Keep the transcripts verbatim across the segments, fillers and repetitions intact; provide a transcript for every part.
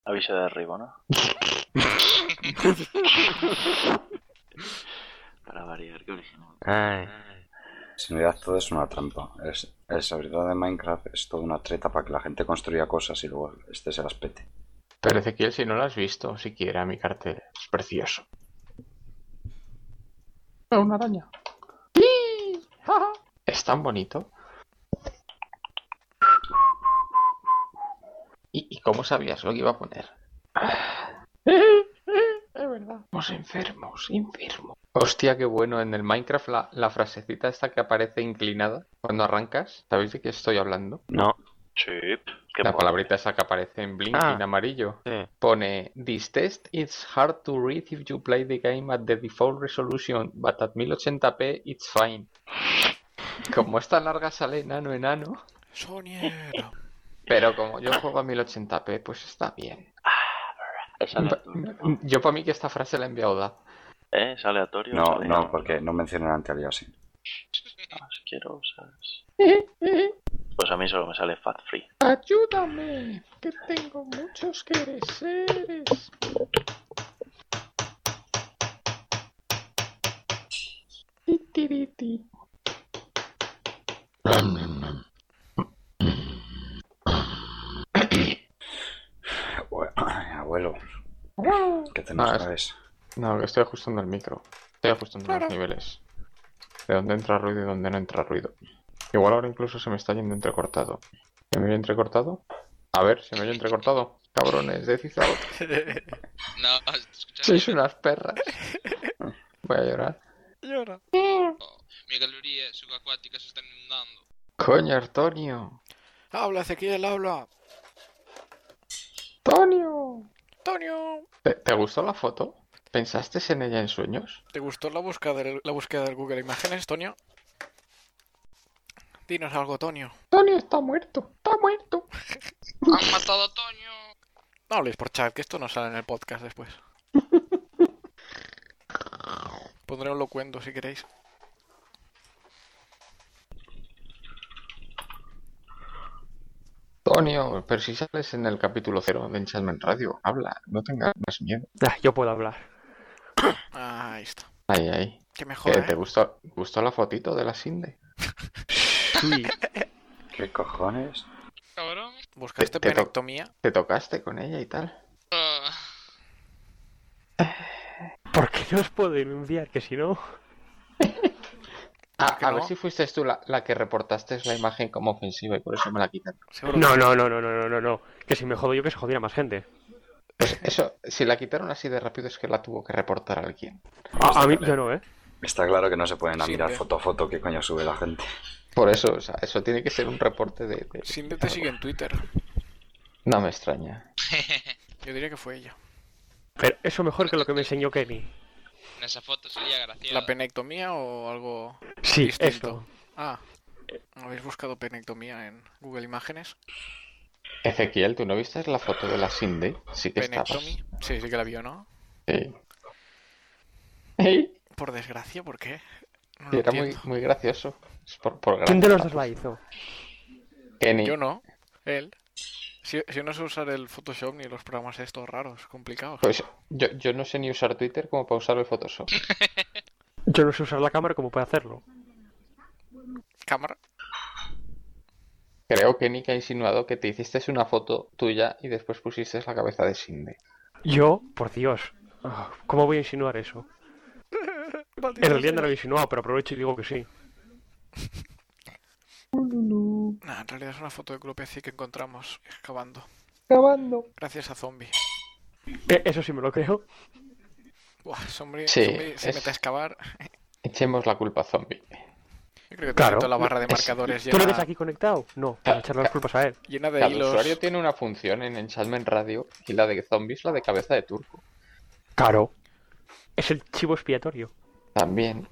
Aviso de derribo, ¿no? Para variar, qué original. Ay. En realidad todo es una trampa. Es, el servidor de Minecraft es toda una treta para que la gente construya cosas y luego este se las pete. Pero Ezequiel, si no lo has visto siquiera, mi cartel es precioso. ¡Oh, una araña! ¡Sí! Es tan bonito. ¿Y, ¿Y cómo sabías lo que iba a poner? Es verdad. Somos enfermos, enfermos. Hostia, qué bueno. En el Minecraft la, la frasecita esta que aparece inclinada cuando arrancas. ¿Sabéis de qué estoy hablando? No. Sí. ¿Qué La pone? palabrita esa que aparece en Blink Ah. en amarillo. Sí. Pone: This test is hard to read if you play the game at the default resolution, but at mil ochenta p it's fine. Como esta larga sale enano enano, Sonier. pero como yo juego a mil ochenta p, pues está bien. Es aleatorio. Yo para mí que esta frase la he enviado Da. ¿Eh? ¿Es aleatorio? No, ¿Sale? no, porque no mencionan anti-aliasing. Asquerosas. Pues a mí solo me sale fat free. Ayúdame, que tengo muchos quereres. Titiriti. Abue- Abuelo, ¿qué te nos Ah, es- traes? No, que estoy ajustando el micro. Estoy ajustando los niveles. De dónde entra ruido y dónde no entra ruido. Igual ahora incluso se me está yendo entrecortado. ¿Se me oye entrecortado? A ver, ¿se me oye entrecortado? Cabrones, decid algo. No, te escuchas. Sois unas perras. Voy a llorar. Llora. Mi galería subacuática se está inundando. Coño, Antonio. Habla, Ezequiel, habla. ¡Antonio! Antonio. ¿Te, te gustó la foto? ¿Pensaste en ella en sueños? ¿Te gustó la búsqueda del, la búsqueda del Google Imágenes, Tonio? Dinos algo, Tonio. Antonio está muerto, está muerto. ¡Han matado a Toño! No habléis por chat, que esto no sale en el podcast después. Pondré un locuendo si queréis. Antonio, pero si sales en el capítulo cero de Enchantment Radio, habla, no tengas más miedo. Ah, yo puedo hablar. Ah, ahí está. Ahí, ahí. Que ¿Qué, mejor, ¿Te ¿eh? gustó, gustó la fotito de la Sinde? Sí. ¿Qué cojones? Cabrón. ¿Buscaste Te- te to- penectomía? ¿Te tocaste con ella y tal? Ah, ¿Por qué no os puedo denunciar? Que si no... Ah, qué a no? ver si fuiste tú la, la que reportaste la imagen como ofensiva y por eso me la quitaron. Seguro No, que- no, no, no, no, no, no, no. Que si me jodo yo, que se jodiera más gente. Pues eso, si la quitaron así de rápido es que la tuvo que reportar alguien. A, a mí, yo no, ¿eh? Está claro que no se pueden a Sí, mirar de- foto a foto qué coño sube la gente. Por eso, o sea, eso tiene que ser un reporte de... de- Sinde te sigue en Twitter. No me extraña. Yo diría que fue ella. Pero eso mejor que lo que me enseñó Kenny. en esa foto sería gracioso. ¿La penectomía o algo Sí, distinto? eso. Ah, ¿habéis buscado penectomía en Google Imágenes? Ezequiel, ¿tú no viste la foto de la Sinde? Sí que estabas. Penectomía. Sí, sí que la vio, ¿no? Sí. Ey, Por desgracia, ¿por qué? No sí, lo era muy, entiendo. muy gracioso. Es por, por ¿Quién de los gracia. dos la hizo? Kenny. Yo no, él. Si, si no sé usar el Photoshop ni los programas estos raros, complicados. Pues yo, yo no sé ni usar Twitter como para usar el Photoshop. Yo no sé usar la cámara como puede hacerlo. Cámara. Creo que Nick ha insinuado que te hiciste una foto tuya y después pusiste la cabeza de Sinde. Yo, por Dios. Ah, ¿cómo voy a insinuar eso? En realidad no lo he insinuado, pero aprovecho y digo que sí. Nah, en realidad es una foto de Clupeci que encontramos excavando. Grabando. Gracias a Zombie. Eh, eso sí me lo creo. Buah, Zombie, Sí, Zombie se es- mete a excavar. Echemos la culpa a Zombie. Yo creo que Claro. toda la barra de Es- marcadores ¿Tú lo ves llena, aquí conectado? No, para echarle las culpas a él. llena de Cada hilos. usuario tiene una función en Enchantment Radio y la de Zombie es la de cabeza de turco. Claro. Es el chivo expiatorio. También.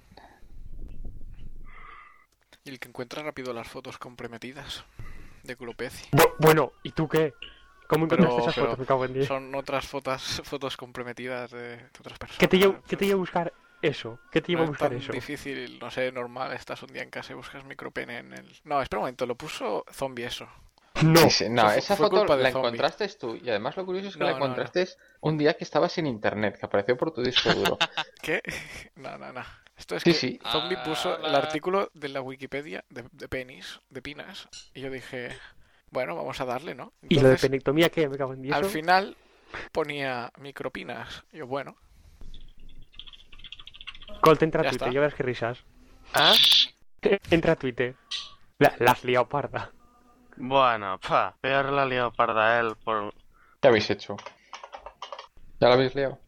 Y el que encuentra rápido las fotos comprometidas de Clupeci. Bu- bueno, ¿y tú qué? ¿Cómo Pero- encontraste esas pero fotos? Me cago en diez. Son otras fotos, fotos comprometidas de, de otras personas. ¿Qué te, llevo, ¿Qué te lleva a buscar eso? ¿Qué te lleva No a es buscar tan eso? difícil, no sé, normal. Estás un día en casa y buscas micropene en el. No, espera un momento, lo puso Zombie eso. No. Sí, sí, no, Eso esa fue foto culpa de la Zombie. encontraste tú. Y además lo curioso es que No, la no, no. encontraste un día que estaba sin internet, que apareció por tu disco duro. ¿Qué? No, no, no. Esto es Sí, que sí. Zombie puso el Ah, artículo de la Wikipedia de, de penis, de pinas, y yo dije, bueno, vamos a darle, ¿no? ¿Y lo de Entonces, penectomía qué? Me cago en al eso. final ponía micropinas. Y yo, bueno, Colt, entra a Ya Twitter, está. ya verás qué risas. ¿Ah? Entra a Twitter. La, la has liado parda. Bueno, pa, peor la ha liado parda él por... ¿Qué habéis hecho? ¿Ya lo habéis liado?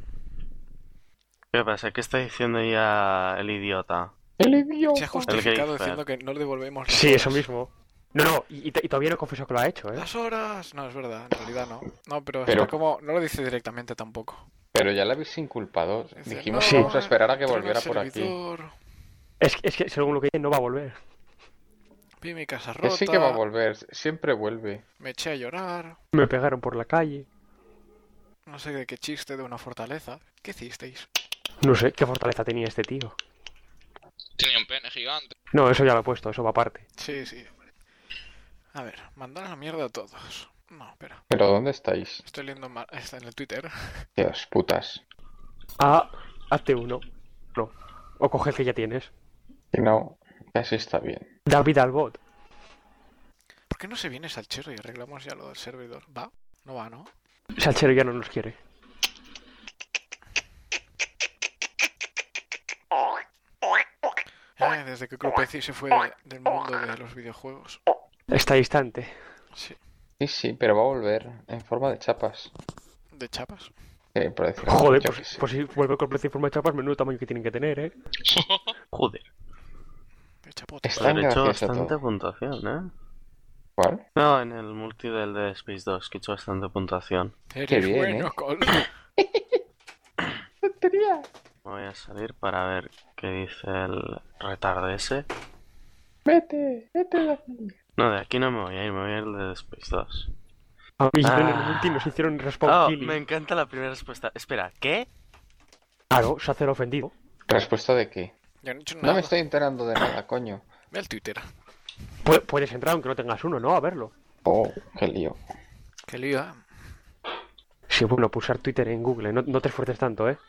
¿Qué pasa? ¿Qué está diciendo ya el idiota? ¡El idiota! se ha justificado gay diciendo que no le devolvemos las Sí, horas. eso mismo. No, no, y, y t- y todavía no confesó que lo ha hecho, ¿eh? Las horas. No, es verdad, en realidad no. No, pero, Pero- está como. No lo dice directamente tampoco. Pero ya la habéis inculpado. Dice, Dijimos no, que vamos a esperar a que entró en volviera el por aquí. servidor, Es, que- es que según lo que dice no va a volver. Vi mi casa Que rota. sí que va a volver, siempre vuelve. Me eché a llorar. Me pegaron por la calle. No sé de qué chiste de una fortaleza. ¿Qué hicisteis? No sé qué fortaleza tenía este tío. Tenía un pene gigante. No, eso ya lo he puesto, eso va aparte. Sí, sí. A ver, mandar a la mierda a todos. No, espera. ¿Pero dónde estáis? Estoy leyendo mal. Está en el Twitter. Dios, putas. Ah, hazte uno. No. O coge el que ya tienes. Y no, casi está bien. David Albot. ¿Por qué no se viene Salchero y arreglamos ya lo del servidor? ¿Va? No va, ¿no? Salchero ya no nos quiere. Eh, desde que Cropeci se fue de- del mundo de los videojuegos. Está distante. Sí. Sí, sí, pero va a volver en forma de chapas. De chapas. Eh, por decirlo, Joder, yo pues, qué sé. pues si vuelve con precio y forma de chapas, menudo tamaño que tienen que tener, ¿eh? Joder, De chapotes. Está le he hecho gracioso bastante todo. puntuación, ¿eh? ¿Cuál? No, en el multi del de Space dos, que he hecho bastante puntuación. Eres bien, bueno, ¿eh? Col. Voy a salir para ver qué dice el retardo ese. Vete, vete de aquí. No, de aquí no me voy a ir, me voy a ir de Space dos. A mí en el Ah. multi nos hicieron respawn Oh, killing. me encanta la primera respuesta. Espera, ¿qué? Claro, se hace el ofendido. ¿Respuesta de qué? Yo no he hecho No nada. me estoy enterando de nada, coño. Ve el Twitter. Pu- puedes entrar aunque no tengas uno, ¿no? A verlo. Oh, qué lío. Qué lío, ¿eh? Sí, bueno, pulsar Twitter en Google. No, no te esfuerces tanto, ¿eh?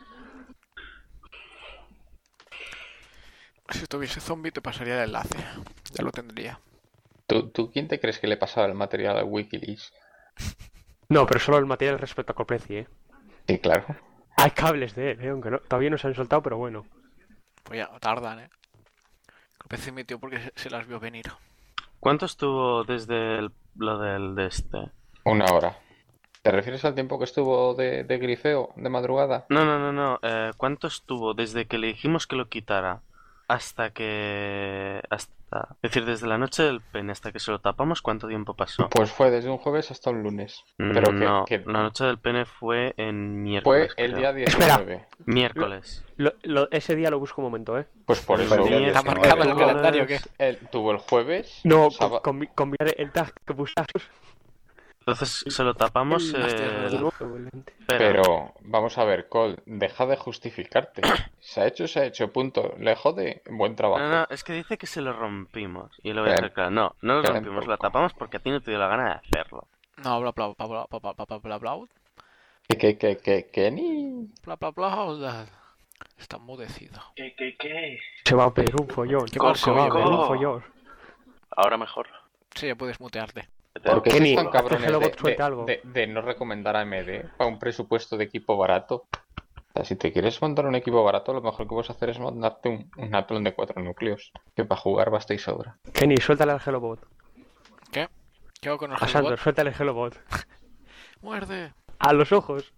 Si tuviese zombie te pasaría el enlace. Ya lo tendría. ¿Tú, ¿Tú quién te crees que le pasaba el material a Wikileaks? No, pero solo el material respecto a Copreci, ¿eh? Sí, claro. Hay cables de él, ¿eh? Aunque no, todavía no se han soltado, pero bueno. Pues ya, tardan, ¿eh? Cropeci metió porque se, se las vio venir. ¿Cuánto estuvo desde el- lo del de este? Una hora. ¿Te refieres al tiempo que estuvo de, de grifeo, de madrugada? No, no, no, no. eh, ¿cuánto estuvo desde que le dijimos que lo quitara hasta que... hasta... Es decir, desde la noche del pene hasta que se lo tapamos, ¿cuánto tiempo pasó? Pues fue desde un jueves hasta un lunes. Mm, Pero que, no, que la noche del pene fue en fue miércoles. el creo. día diecinueve. Miércoles. Lo- lo- ese día lo busco un momento, ¿eh? Pues por eso. Fue el día Miércoles. ¿Está marcado en el Tuvo- calendario o qué? él tuvo el jueves. No, sábado- con, con, combinar el tag que buscas. Entonces se lo tapamos... El- eh, espera. Pero, vamos a ver, Cole, deja de justificarte. Se ha hecho, se ha hecho, punto. Le jode, buen trabajo. No, no, es que dice que se lo rompimos. Y lo voy a Bien. hacer claro. No, no lo Bien, rompimos, lo poco. tapamos porque a ti no te dio la gana de hacerlo. No, bla bla bla bla bla bla bla bla bla Que, que, que, que, que ni... bla bla bla bla. Está enmudecido. ¿Qué, qué, qué? Se va a pedir un follón. ¿Qué mal se va a se pedir oye, un ¿no? follón. Ahora mejor. Sí, ya puedes mutearte. ¿Por qué Kenny, sois tan haz que cabrones Hellobot de, suelte de- algo. de- de no recomendar a M D para un presupuesto de equipo barato? O sea, si te quieres montar un equipo barato, lo mejor que puedes hacer es montarte un, un Athlon de cuatro núcleos. Que para jugar basta y sobra. Kenny, suéltale al Hellobot. ¿Qué? ¿Qué hago con el A Sandor, Hellbot? suéltale el Hellobot. Muerde. A los ojos.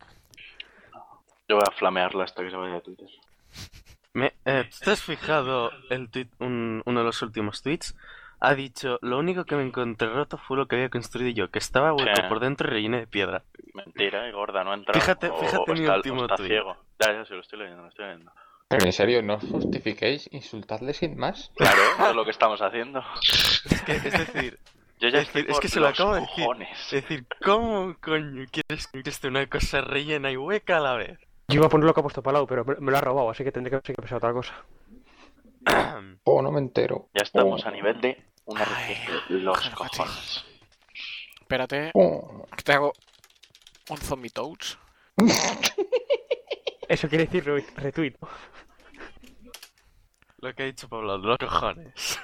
Yo voy a flamearla hasta que se vaya de Twitter. Me, eh, ¿tú te has fijado el tweet, un- uno de los últimos tweets? Ha dicho, lo único que me encontré roto fue lo que había construido yo, que estaba hueco ¿Qué? por dentro y relleno de piedra. Mentira, y gorda, no ha entrado. Fíjate- O- fíjate o mi está, último o está tuit. ciego. Ya, ya, sí, lo estoy leyendo, lo estoy leyendo. Pero en serio, no os justifiquéis, insultadle sin más. Claro, eso es lo que estamos haciendo. Es, que, es decir, Yo ya es, estoy decir, es por que se lo los acabo de decir. cojones. Es decir, ¿cómo coño quieres que esté una cosa rellena y hueca a la vez? Yo iba a poner lo que ha puesto Palau, pero me, me lo ha robado, así que tendré que, sí que pensar otra cosa. Oh, no me entero. Ya estamos Oh. a nivel de una Ay, receta. Los joder, cojones. Espérate, Oh. que te hago un zombie touch. Eso quiere decir re- retweet. ¿no? Lo que ha dicho Pablo, los cojones.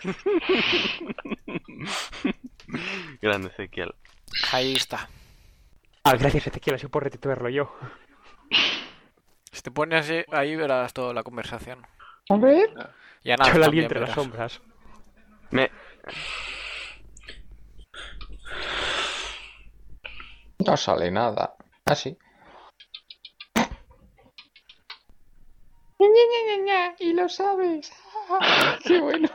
Grande Ezequiel. Ahí está. Ah, gracias Ezequiel, así puedo retuitearlo yo. Si te pones así, ahí verás toda la conversación. A ver. Y a nada, Yo la también vi entre las verás. sombras. Me... No sale nada. Ah, sí. Y lo sabes. Qué bueno.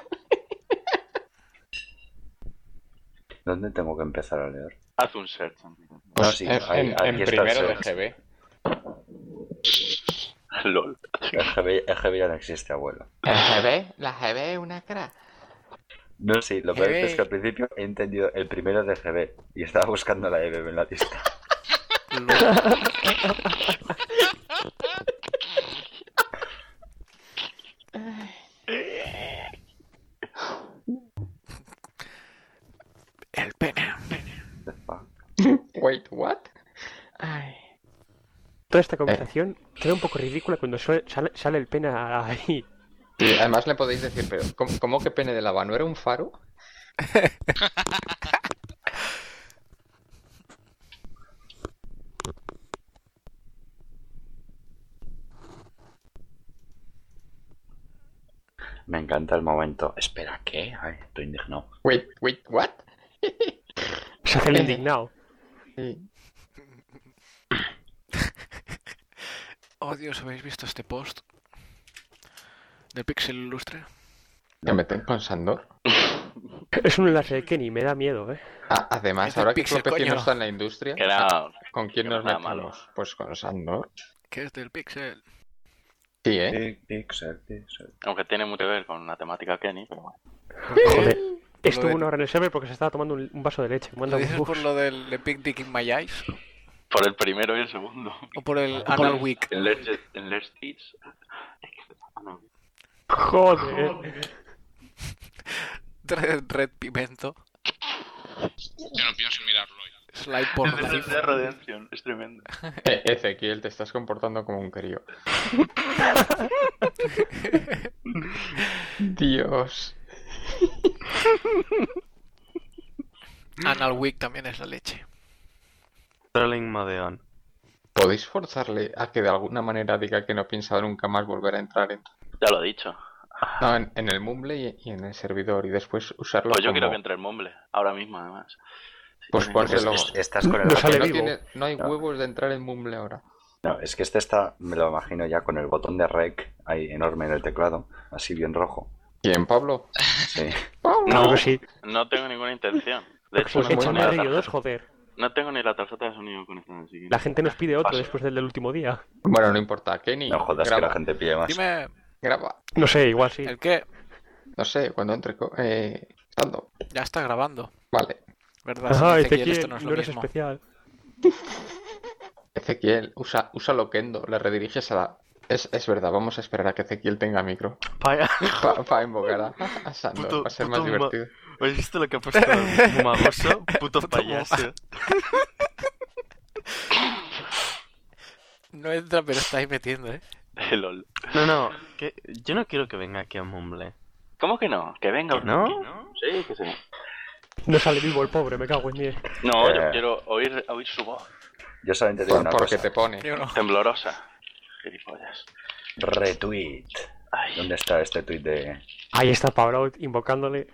¿Dónde tengo que empezar a leer? Haz un search. Pues Ah, sí, en, ahí- en- aquí en está el primero de search. G B. LOL. El G B, el G B ya no existe, abuelo. ¿El G B? La G B es una cara. No, sí, lo peor G B. es que al principio he entendido el primero de G B y estaba buscando la E B B en la lista. El pene. The fuck. Wait, what? Ay. Toda esta conversación queda un poco ridícula cuando sale, sale, sale el pena ahí. Y además le podéis decir, pero ¿cómo, cómo que pene de lava? ¿No era un faro? Me encanta el momento. Espera, ¿qué? Ay, estoy indignado. Wait, wait, what? Se hace el indignado. Sí. Oh Dios, ¿habéis visto este post? Del Pixel Ilustre. ¿Que meten con Sandor? Es un enlace de Kenny, me da miedo, eh. Ah, además, Es de ahora que Pixel, Clopeci no coño. está en la industria, Que era... ¿con quién que nos no era metimos? malo. Pues con Sandor. Que es del Pixel. Sí, ¿eh? Pic- Pixel, pixel. Aunque tiene mucho que ver con la temática Kenny, pero bueno. Joder. Estuvo de- una hora en el server porque se estaba tomando un, un vaso de leche. Manda ¿Lo un dices bus. por lo del Epic Dick in My Eyes? Por el primero y el segundo. ¿O por el Anal Week? En Let's, en Let's Teach. Ah, no. Joder. Red, Red Pimento. Yo no pienso en mirarlo. Slide por El de de Redemption, es tremendo. Eh, Ezequiel, te estás comportando como un crío. Dios. Anal Week también es la leche. Trolling Modeon. ¿Podéis forzarle a que de alguna manera diga que no piensa nunca más volver a entrar en, Ya lo he dicho. no, en, en el Mumble y, y en el servidor y después usarlo Pues yo como... quiero que entre en Mumble, ahora mismo además. Si Pues tiene que- pónselo. Es- estás con el No botón- sale no, vivo. tiene- no hay No. huevos de entrar en Mumble ahora. No, es que este está, me lo imagino ya con el botón de rec ahí enorme en el teclado, así bien rojo. ¿Quién, Pablo? Sí. ¡Pablo! No, que sí. No tengo ninguna intención. De hecho, Pues no tengo, échame ni a la Río tarjeta, dos, joder. no tengo ni la tarjeta de sonido conectada. Así que La gente nos pide otro Paso. después del del último día. Bueno, no importa. Kenny, No jodas graba, que la gente pide más. Dime, graba. No sé, igual sí. ¿el qué? No sé, cuando entre... co- Eh, estando. Ya está grabando. Vale. ¿Verdad? Ajá, Ezequiel, Ezequiel, esto no es no lo eres mismo. especial. Ezequiel, usa, usa Loquendo, le rediriges a la... Es, es verdad, vamos a esperar a que Ezequiel tenga micro. Vaya. Para invocar a, a Sandor, Puto- va a ser puto más ma- divertido. ¿Has visto lo que ha puesto Mumagoso? Puto payaso. No entra, pero está ahí metiendo, ¿eh? LOL. No, no, que yo no quiero que venga aquí a Mumble. ¿Cómo que no? Que venga. ¿Que no? Sí, que sí. No sale vivo el pobre, me cago en diez. No, Eh. yo quiero oír, oír su voz. Yo solamente digo Por- una porque cosa. te pone. Yo no. Temblorosa. Gilipollas. Retweet. Ay, ¿Dónde está este tweet de...? Ahí está Pablo invocándole.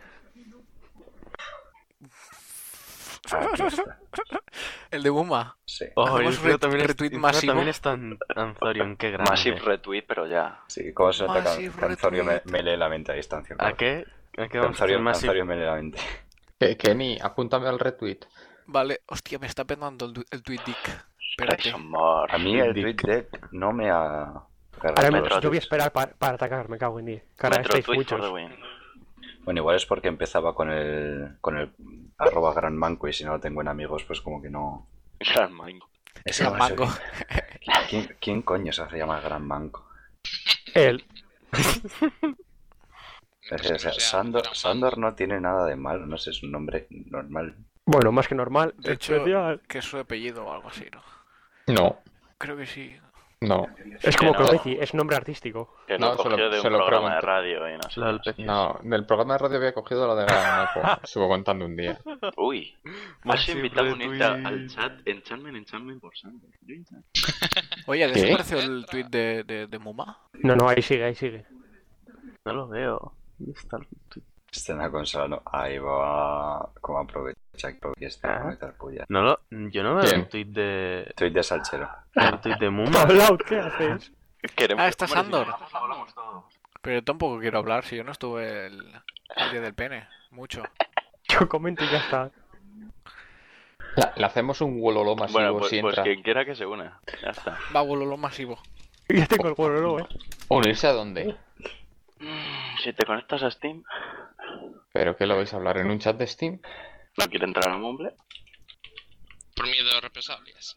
Aquí está. El de Buma. Sí. Oh, Hacemos encima ret- también, es, retweet encima masivo. también está en Anzorion, qué grande. Massive retweet, pero ya. Sí, ¿cómo se nota que Massive que Anzorio me, retweet. me lee la mente a distancia? ¿A qué? ¿A qué vamos a hacer Anzorio, Massive? Anzorio me lee la mente. Que- Kenny, apúntame al retweet. Vale, hostia, me está penando el, du- el tweet dick. Espérate. Crash More. A mí el Dick. tweet de no me ha... Ahora me- Metro yo voy a tweets. esperar para, para atacar, me cago en diez. Cara, Metro estáis tweet for the muchos. win. Bueno, igual es porque empezaba con el con el arroba gran manco y si no lo tengo en amigos, pues como que no... Gran mango. Ese Gran va a ser- mango. ¿Quién, ¿Quién coño se hace llamar gran manco? Él. O sea, Sandor, Sandor no tiene nada de malo, no sé, es un nombre normal. Bueno, más que normal. De hecho, especial. que es su apellido o algo así, ¿no? No, Creo que sí. no. Es como Que no. Clopeci, es nombre artístico. Que No, lo se cogió lo- de un se lo programa de pregunto. radio y no sé. Lo del pez. No, del programa de radio había cogido lo de Garanaco. Estuvo contando un día. Uy, Más has invitado a siempre unirte a- tweet. al chat Enchantment, Enchantment por Sander. Yo Enchant. Oye, ¿Qué? ¿desapareció el tweet de, de, de Muma? No, no, ahí sigue, ahí sigue. No lo veo. ¿Dónde está el tweet? Está en la consola, no. Ahí va. Como aprovecha que está Ah. a meter puya. No lo... Yo no veo ¿Quién? el tweet de... Tweet de Salchero. El tweet de Muma. Fallout, ¿qué haces? Queremos- Ah, está Hombre, si Sandor. nosotros hablamos todo. Pero yo tampoco quiero hablar, si yo no estuve el, el día del pene. Mucho. Yo comento y ya está. La- Le hacemos un wololo masivo Bueno, pues, si pues entra. quien quiera que se una. Ya está. Va, lo masivo. Ya tengo el juego, ¿eh? ¿Unirse a dónde? Si te conectas a Steam, ¿Pero qué lo vais a hablar? ¿En un chat de Steam? no quiere entrar a Mumble. Por miedo a represalias.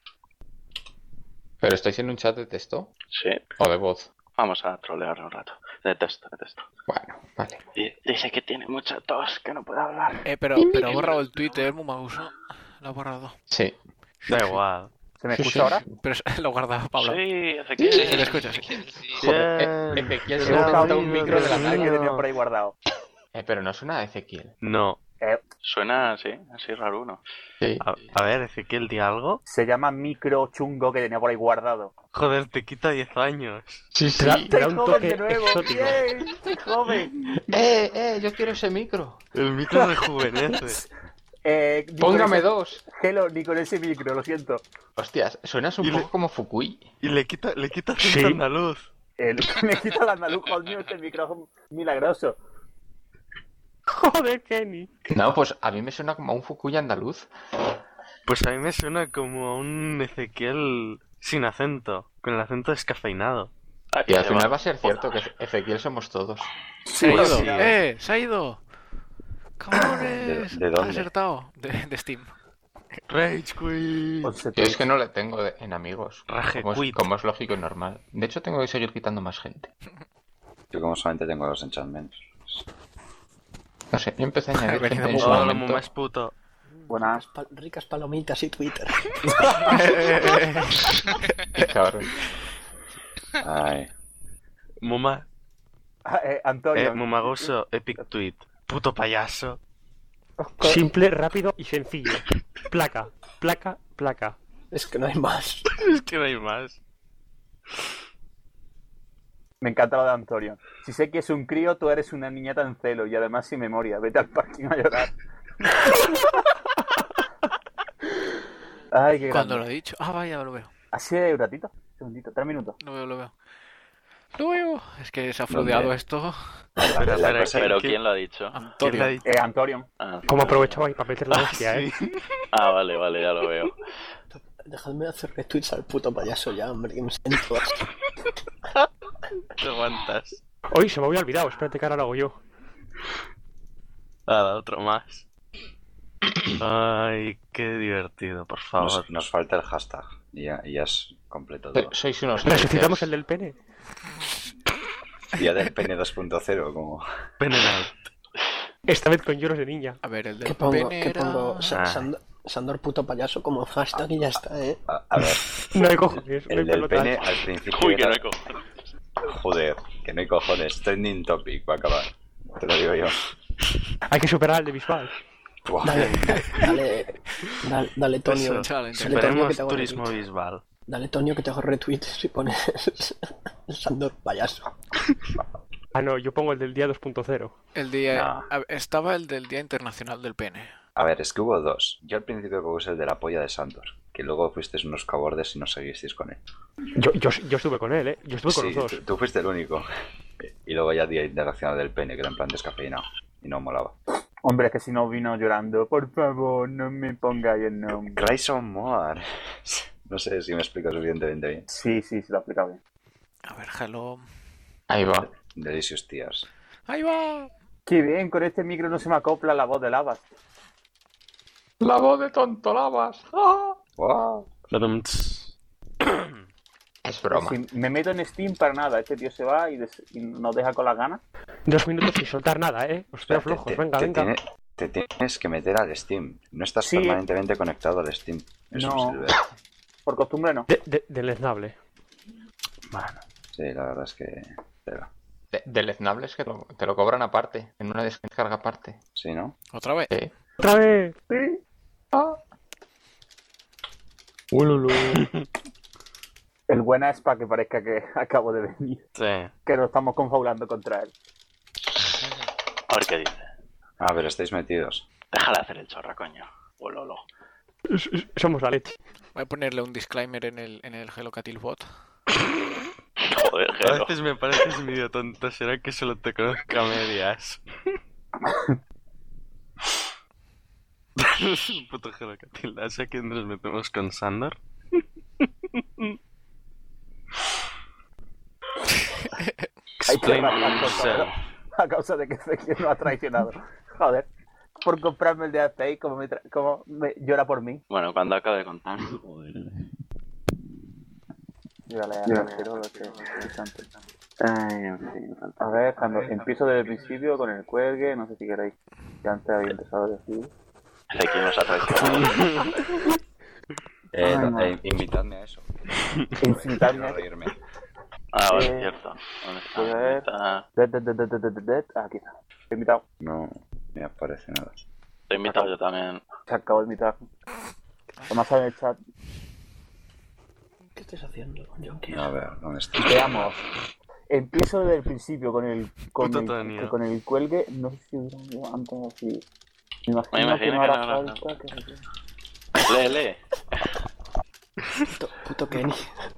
¿Pero estáis en un chat de texto? Sí, ¿O de voz? vamos a trolear un rato. Detesto, detesto. Bueno, vale. Y dice que tiene mucha tos, que no puede hablar. Eh, pero, pero ha borrado el tweet de Mumaguso. Lo ha borrado. Sí. Da igual. ¿Se me Sí, escucha sí. ahora? Pero es- lo guardaba Pablo. Sí, Se te Ezequiel. escucha, sí. Sí. Joder, Bien. eh, Ezequiel se He ha buscado montado un micro de la el nada. que tenía por ahí guardado. Eh, pero no suena a Ezequiel. No. Eh, Suena así, así raro uno. Sí. A, a ver, Ezequiel, di algo. se llama micro chungo que tenía por ahí guardado. Joder, te quita diez años. Sí, Te da, te da un joven toque de nuevo! exótico. ¡Bien! ¡Estoy joven! Eh, eh, yo quiero ese micro. El micro rejuvenece. Eh, ni Póngame con ese- dos. Hello, ni con ese micro, lo siento. Hostias, suenas un Y le- poco como Fukui. Y le quita, le quita Sí. cinta andaluz. El que me quita el andaluz, Dios mío, este micrófono milagroso. Joder, Kenny. No, pues a mí me suena como a un Fukui andaluz. Pues a mí me suena como a un Ezequiel sin acento, con el acento descafeinado. Ah, Y al se final va. va a ser cierto que Ezequiel somos todos. Se ha Pues ido. sí. ¡Eh! ¡Se ha ido! ¡Cabrones! ¿De- de dónde? Ha acertado. De, de Steam. Rage Quit. Once Yo es que no le tengo de- en amigos. Raje Como es, quit. como es lógico y normal. De hecho, tengo que seguir quitando más gente. Yo como solamente tengo los enchantments. No sé, yo empecé a añadir Venido gente en su Oh, lo momento. Muma es puto. Buenas. Pal- ricas palomitas y Twitter. Cabrón. Ay. Muma, Ah, eh, Antonio. eh, Mumagoso, epic tweet. Puto payaso. Simple, rápido y sencillo. Placa, placa, placa. Es que no hay más. Es que no hay más. Me encanta lo de Antonio. Si sé que es un crío, tú eres una niñata en celo y además sin memoria. Vete al parking a llorar. Ay, qué Cuando lo grande. he dicho. Ah, vaya, lo veo. Así de un ratito, un segundito, tres minutos. Lo veo, lo veo. Lo veo. Es que se ha fludeado ¿Dónde? esto. Espera, La espera, cosa- Pero ¿quién- ¿quién lo ha dicho? ¿quién le ha Antonio. dicho? Eh, Antonio. Ah, ¿Cómo aprovechaba ahí para meter la hostia, eh? ah, vale, vale, ya lo veo. Dejadme hacer retweets al puto payaso ya, hombre, que me siento así. Te aguantas. Hoy se me había olvidado, espérate que ahora lo hago yo. Nada, otro más. Ay, qué divertido, por favor. Nos, nos falta el hashtag. Y ya, y ya es completo So- todo. Sois unos Resucitamos haters. el del pene. Día del pene dos punto cero, como... Pene night. Esta vez con lloros de niña. A ver, el ¿Qué del pongo? pene ¿Qué era- pongo? Sa- Ah. Sandor, Sandor puto payaso como hashtag y ya está, ¿eh? A, a ver, No hay cojones, no hay el del pelotas. pene al principio Uy, que era- no hay cojones. Joder, que no hay cojones. Trending topic va a acabar. Te lo digo yo. Hay que superar al de Bisbal. Buah. Dale, dale, dale, dale, Tonio. Eso, challenge. Dale, Tonio, que Esperemos te hago turismo retweet. visual. Dale, Tonio, que te hago retweet si pones el Sandor payaso. Ah, no, yo pongo el del día dos punto cero. El día. No. a- Estaba el del Día Internacional del Pene. A ver, es que hubo dos. Yo al principio puse el de la polla de Santos, que luego fuisteis unos cabordes y no seguisteis con él. Yo, yo, yo estuve con él, eh. Yo estuve con Sí, los tú, dos. tú fuiste el único. Y luego ya Día Internacional del Pene, que era en plan descafeinado. Y no molaba. Hombre, es que si no vino llorando. Por favor, no me pongáis el nombre. Cry some more. No sé si me explico suficientemente bien. Sí, sí, se lo ha explicado bien. A ver, hello. Ahí va. Delicious Tears. ¡Ahí va! Qué bien, con este micro no se me acopla la voz de Lavas. La voz de Tontolabas. ¡Ah! Wow. Badumts. Es broma. Si me meto en Steam para nada, este tío se va y, des- y nos deja con las ganas. Dos minutos sin soltar nada, eh. Os veo flojos, Te- venga, te- venga. tiene- te tienes que meter al Steam. No estás Sí. permanentemente conectado al Steam. Eso No. sirve. Por costumbre no. De, de, deleznable. Bueno, sí, la verdad es que... Pero, De, deleznable es que lo- te lo cobran aparte, en una descarga aparte. sí, ¿no? ¿Otra vez? Sí. ¡Otra vez! Sí. Ululu. El buena es para que parezca que acabo de venir. Sí. Que nos estamos confabulando contra él. A ver qué dice. Ah, pero estáis metidos. Déjala hacer el chorra, coño. O lolo. S- s- Somos la leche. Voy a ponerle un disclaimer en el, en el Hello Catil Bot. Joder, A Gelo. veces me pareces medio tonto, será que solo te conozco a medias. Puto Gelo Catil, ¿sabes a quién nos metemos con Sandor? Hay que Explain rascar cosas, yourself. ¿no? A causa de que Ezequiel nos ha traicionado. Joder. Por comprarme el D A P I, como me, tra- como me llora por mí. Bueno, cuando acabe de contar. Joder. Dígale a Cero lo que interesante. Ay, en fin. A ver, cuando empiezo desde el principio con el cuelgue, no sé si queréis. Ya antes había empezado a decir. Ezequiel nos ha traicionado. Eh, Ay, no. eh, invitadme a eso. Infinitamente. Quiero reírme. Ah, vale, Eh, cierto. ¿Dónde está? voy a ¿Dónde ver. está? Dead, dead, dead, dead, dead, dead, dead. Ah, aquí está. Estoy invitado. No me aparece nada. Te he invitado yo también. Se acabó de invitar. Además en el chat. ¿Qué estás haciendo, Jonky? A ver, ¿dónde está? Veamos. Empiezo desde el principio con el con Puto el, Tony. con el cuelgue. No sé si hubiera antes así. Me imagino, Me imagino que no que hará no hará falta. Que... Lee, lee. Puto, puto Kenny.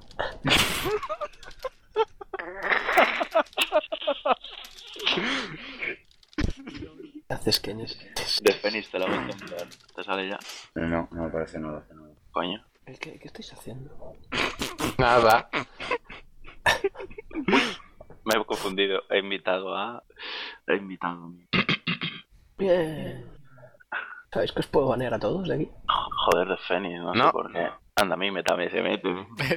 ¿Qué haces, Kenny? De Fénix te lo voy a encontrar. Te sale ya. No, no me aparece nada. Coño. ¿El qué, ¿Qué estáis haciendo? Nada. Me he confundido. He invitado a. He invitado a. Bien. ¿Sabéis que os puedo banear a todos de aquí? Joder, de Fénix, no, No. sé por qué. Anda, a mí me también se mete.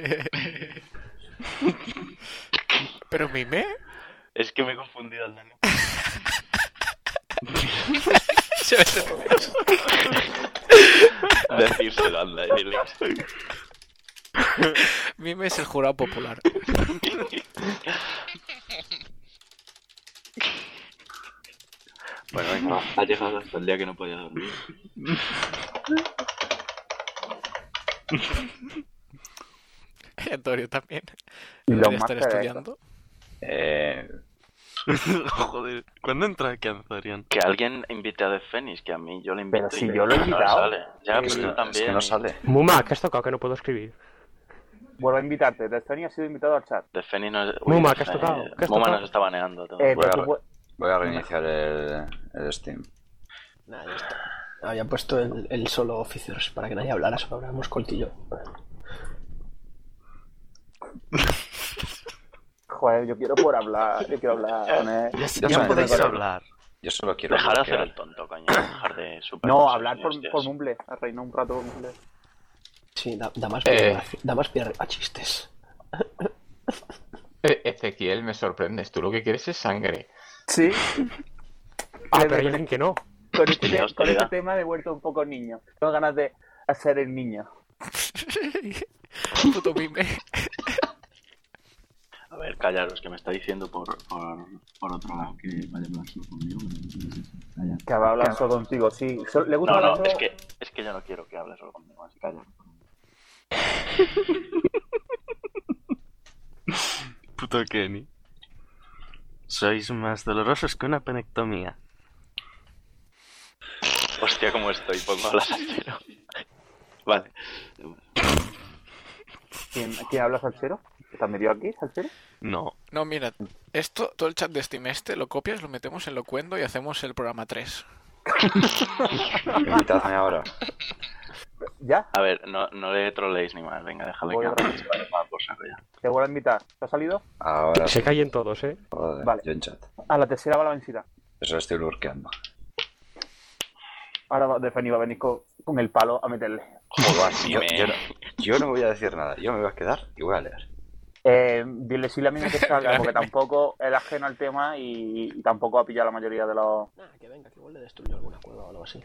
¿Pero mime? Es que me he confundido al nano. Se me hace- Decírselo, anda, y dile. Mime es el jurado popular. Bueno, venga, ha llegado hasta el día que no podía dormir. Antonio también. Y lo Debería más estar que- estudiando. Eh, Joder, ¿cuándo entra Canzorian? Que alguien invite a The Fénix, que a mí yo le invito. Pero si y yo lo he no invitado. sale. Ya, es, pues que, tú es también. que no y- sale. Muma, que has tocado que no puedo escribir. Vuelvo a invitarte. Destiny ha sido invitado al chat. The Fénix no es. Muma, uy, ¿qué has eh, tocado? ¿Qué has Muma tocado? nos está baneando. tengo Eh, que- pero Voy a- tú pu- Voy a reiniciar el, el Steam. Nada, ya está. Había puesto el, el solo oficios para que nadie hablara, solo hablamos coltillo. Joder, yo quiero poder hablar. Yo quiero hablar con él. Yo Ya solamente podéis quiero- hablar. Yo solo quiero Dejar de hacer bloquear. el tonto, coño. Dejar de super. No, hablar por, por Mumble. A reinar un rato por Mumble. Sí, da, da más Eh. pie, da más pie a chistes. Eh, Ezequiel, me sorprendes. Tú lo que quieres es sangre. Sí. Ah, Con pero hay este- alguien que no. con, este, Dios, con colega. este tema me he vuelto un poco niño. Tengo ganas de hacer el niño. Puto mime. A ver, callaros, que me está diciendo por, por, por otro lado que vaya a hablar solo conmigo. Calla. Que va a hablar solo contigo, sí. So- ¿Le gusta No, no, hablar es solo? que, es que yo no quiero que hable solo conmigo, así calla. Puto Kenny. Sois más dolorosos que una penectomía. Hostia, cómo estoy, pongo a hablar al cero. Vale. ¿Quién, ¿Quién habla Salsero? ¿Está medio aquí, Salsero? No. No, mira, esto, todo el chat de Steam este, lo copias, lo metemos en Locuendo y hacemos el programa tres. Invitadme ahora. ¿Ya? A ver, no, no le troleéis ni más. Venga, déjale Voy que a hable. ver. Vale, va, por saco ya. Te vuelvo a invitar. ¿Te ha salido? Ahora Se sí. callen todos, ¿eh? Joder, Vale. yo en chat. A la tercera va la vencida. Eso lo estoy lurkeando. Ahora va- Defeni va a venir con, con el palo a meterle. Joder, Sí, yo, me- yo no, yo no voy a decir nada. Yo me voy a quedar y voy a leer. Eh, dile si la mina que salga, porque tampoco es ajeno al tema y, y tampoco ha pillado la mayoría de los... Nah, que venga, que igual le destruyó alguna cueva o algo así.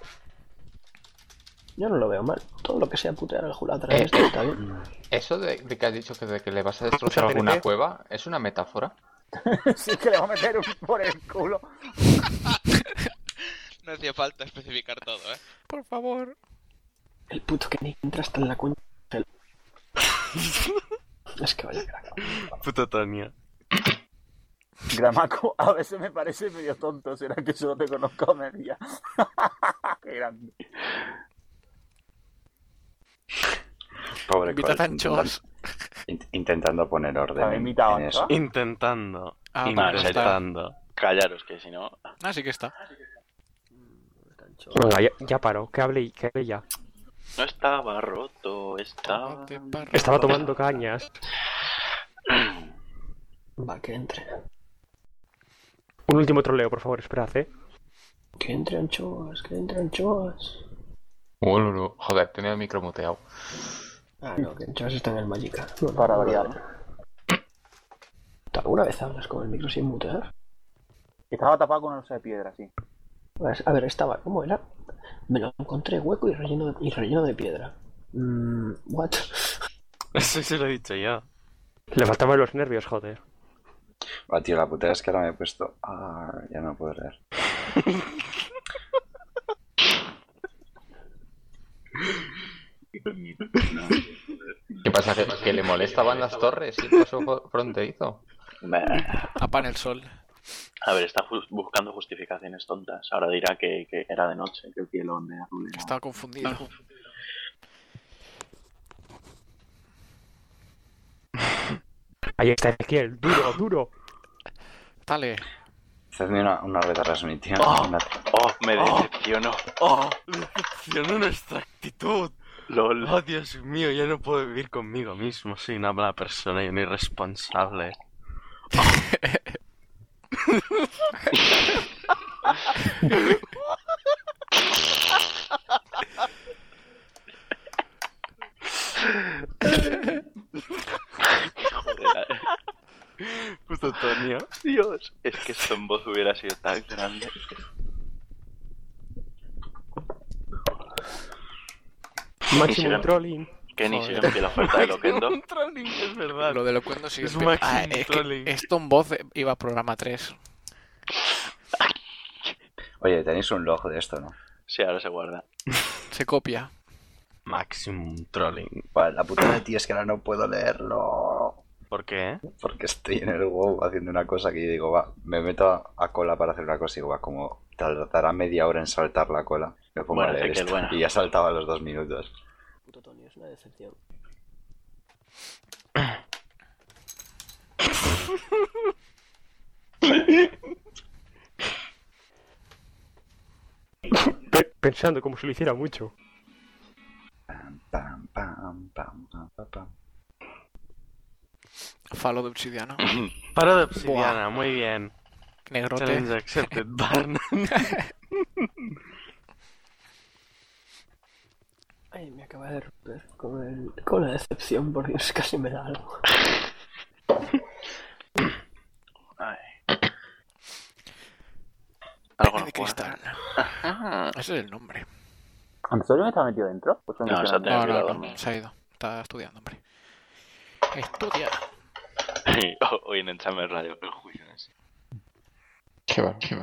Yo no lo veo mal. Todo lo que sea putear al jurado Eh, este está bien. Eso de, de que has dicho que, de que le vas a destrozar alguna cueva, ¿es una metáfora? Sí, que le va a meter un por el culo. No hacía falta especificar todo, ¿eh? Por favor. El puto que ni entra hasta en la cuenta. Es que vaya crack. Puto Tonia. Gramaco, a veces me parece medio tonto. ¿Será que solo te conozco a media? Qué grande. Pobre Invita Cole, anchos. int- intentando poner orden ¿Habéis en, invitado en a eso. Anchoa? Intentando. Ah, intentando. Callaros, que si no... Ah, sí que está. Venga, ya, ya paro, que hable, que hable ya. No estaba roto, estaba... Tómate, parra. Estaba tomando cañas. Va, que entre. Un último troleo, por favor, esperad, eh. Que entre anchoas, que entre anchoas. Bueno, no. Joder, tenía el micro muteado. Ah, no, que anchoas están en el Magica. No, no, Para no, variar. no. ¿Tú alguna vez hablas con el micro sin mutear? Estaba tapado con una losa de piedra, sí. Pues, a ver, estaba, ¿cómo era? Me lo encontré hueco y relleno de, y relleno de piedra. Mmm, what? Eso se lo he dicho yo. Le faltaban los nervios, joder. Ah, tío, la putada es que ahora me he puesto... Ah, ya no puedo leer. ¿Qué pasa? ¿Que, que le molestaban las torres y el paso fo- fronterizo? Bah. Apaga el sol. A ver, está ju- buscando justificaciones tontas. Ahora dirá que, que era de noche, que el cielo en vez de azul era... Estaba confundido. Ahí está Ezequiel, duro, duro. Dale. Hacedme una, una retransmisión. Oh. Una- ¡Oh, me decepcionó! ¡Oh! Decepcionó nuestra actitud. ¡Lol! Oh, Dios mío, ya no puedo vivir conmigo mismo. Soy una mala persona y un irresponsable. Joder, Puto Tonio. Dios, es que esto en voz hubiera sido tan grande. Máximo Hicieron- trolling. Que ni Joder. hicieron que la oferta de Loquendo. Un trolling, es verdad. Lo de Locuendo sí Es es... un pe- máximo Ah, es que trolling. esto en voz iba a programa tres. Oye, tenéis un log de esto, ¿no? Sí, ahora se guarda. Se copia. Maximum trolling. Vale, la putada, tío, es que ahora no puedo leerlo. ¿Por qué? Porque estoy en el WoW haciendo una cosa que yo digo, va, me meto a, a cola para hacer una cosa y digo, va, como tardará media hora en saltar la cola. Me pongo Bueno, a leer Ezequiel, esto. bueno. Y ya saltaba a los dos minutos. Puto Tony, es una decepción. Pe- pensando como si lo hiciera mucho. Pam, pam, pam, pam, pam, pam, pam. Falo de obsidiana. Paro de obsidiana, muy bien. Negrote. Challenge accepted, Barn. Ay, me acaba de romper con, el, con la decepción, por Dios, casi me da algo. Ay. Algo Pene no de cuadra. cristal. Ese es el nombre. ¿Antonio está metido dentro? Pues No, se ha mencionado. tenido No, que ir a no, dormir. no. Se ha ido. Está estudiando, hombre. Estudia. Hoy en Enchame Radio, el juicio ese. Qué va, qué va.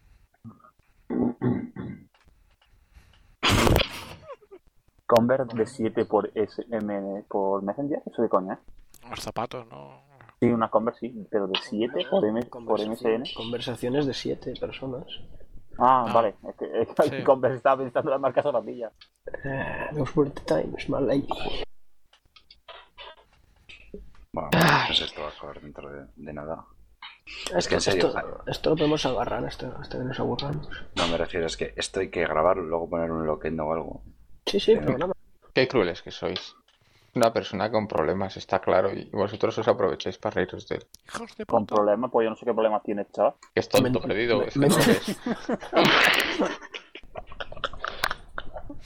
Convert de siete por S M por Messenger, eso de coña. Los zapatos, ¿no? Sí, una Convert sí, pero de siete por, M por M S N. Conversaciones de siete personas. Ah, Ah. vale. Es que, es que Sí. Convert estaba pensando en las marcas zapatillas. Eh, those were the times, my lady. Bueno, no sé, esto va a acabar dentro de, de nada. Es que en serio, Esto, esto lo podemos agarrar hasta, hasta que nos aburramos. no me refiero, es que esto hay que grabarlo, luego poner un loquendo o algo. Sí, sí, programa. Qué crueles que sois. Una persona con problemas, está claro, y vosotros os aprovecháis para reíros de él. Hijos de Con puta. problemas, pues yo no sé qué problemas tiene, chaval. Que es tonto, Men- perdido, men- es que no lo men- ves.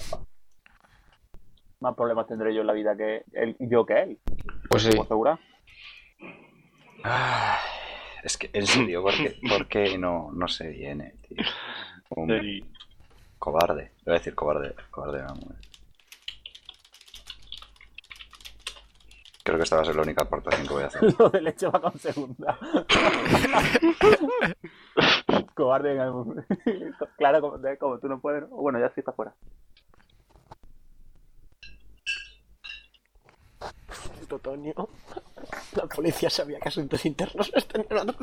Más problemas tendré yo en la vida que él, yo que él. Pues sí, ¿Puedo asegurar? Ah, es que, en serio, ¿por qué, por qué no, no se viene, tío? Un Sí. cobarde. Le voy a decir cobarde. Cobarde, vamos. Creo que esta va a ser la única aportación que voy a hacer. Lo de leche va con segunda. Cobarde en el mundo. Claro, como, de- como tú no puedes. ¿no? Bueno, ya sí está fuera. Totonio. La policía sabía que asuntos internos están llevando.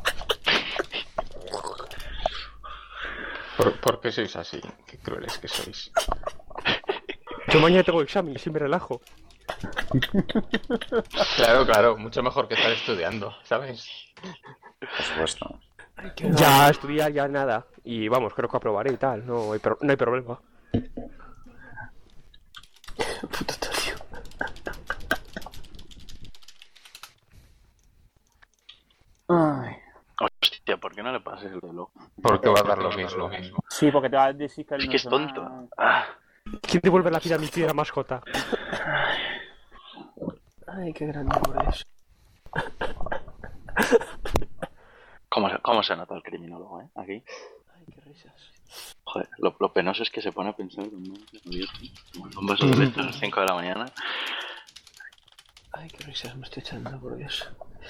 ¿Por, por qué sois así? Qué crueles que sois. Yo mañana tengo examen y así me relajo. Claro, claro, mucho mejor que estar estudiando, ¿sabes? Por supuesto. Ya estudiar, ya nada. Y vamos, creo que aprobaré y tal. No hay, pro- no hay problema. Puto Totonio. Ay. Hostia, ¿por qué no le pases el reloj? Porque va a dar lo mismo. Sí, porque te va a decir que él Es no que es se tonto. va- Ah, ¿Quién devuelve la vida a mi tía mascota? Ay, qué grande por eso. ¿Cómo, se- ¿Cómo se nota el criminólogo, eh? Aquí. Ay, qué risas. Joder, lo, lo penoso es que se pone a pensar con un un vaso de leche a las cinco de la mañana. Ay, qué risas me estoy echando, por Dios.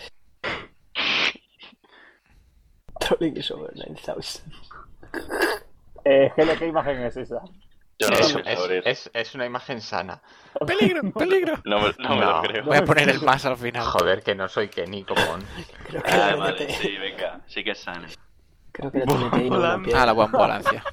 Trolling is over nine thousand. Eh, Gele, ¿qué imagen es esa? Yo no Es, lo sé abrir. es, es, es una imagen sana. ¡Peligro! ¡Peligro! No me, no me No. lo creo. Voy a poner el más al final. Joder, que no soy Kenny, copón. Creo que Ah, la vale, T N T. sí, venga. Sí que es sano. Creo que la T N T y no la Volando. piedra. Ah, la buena ambulancia.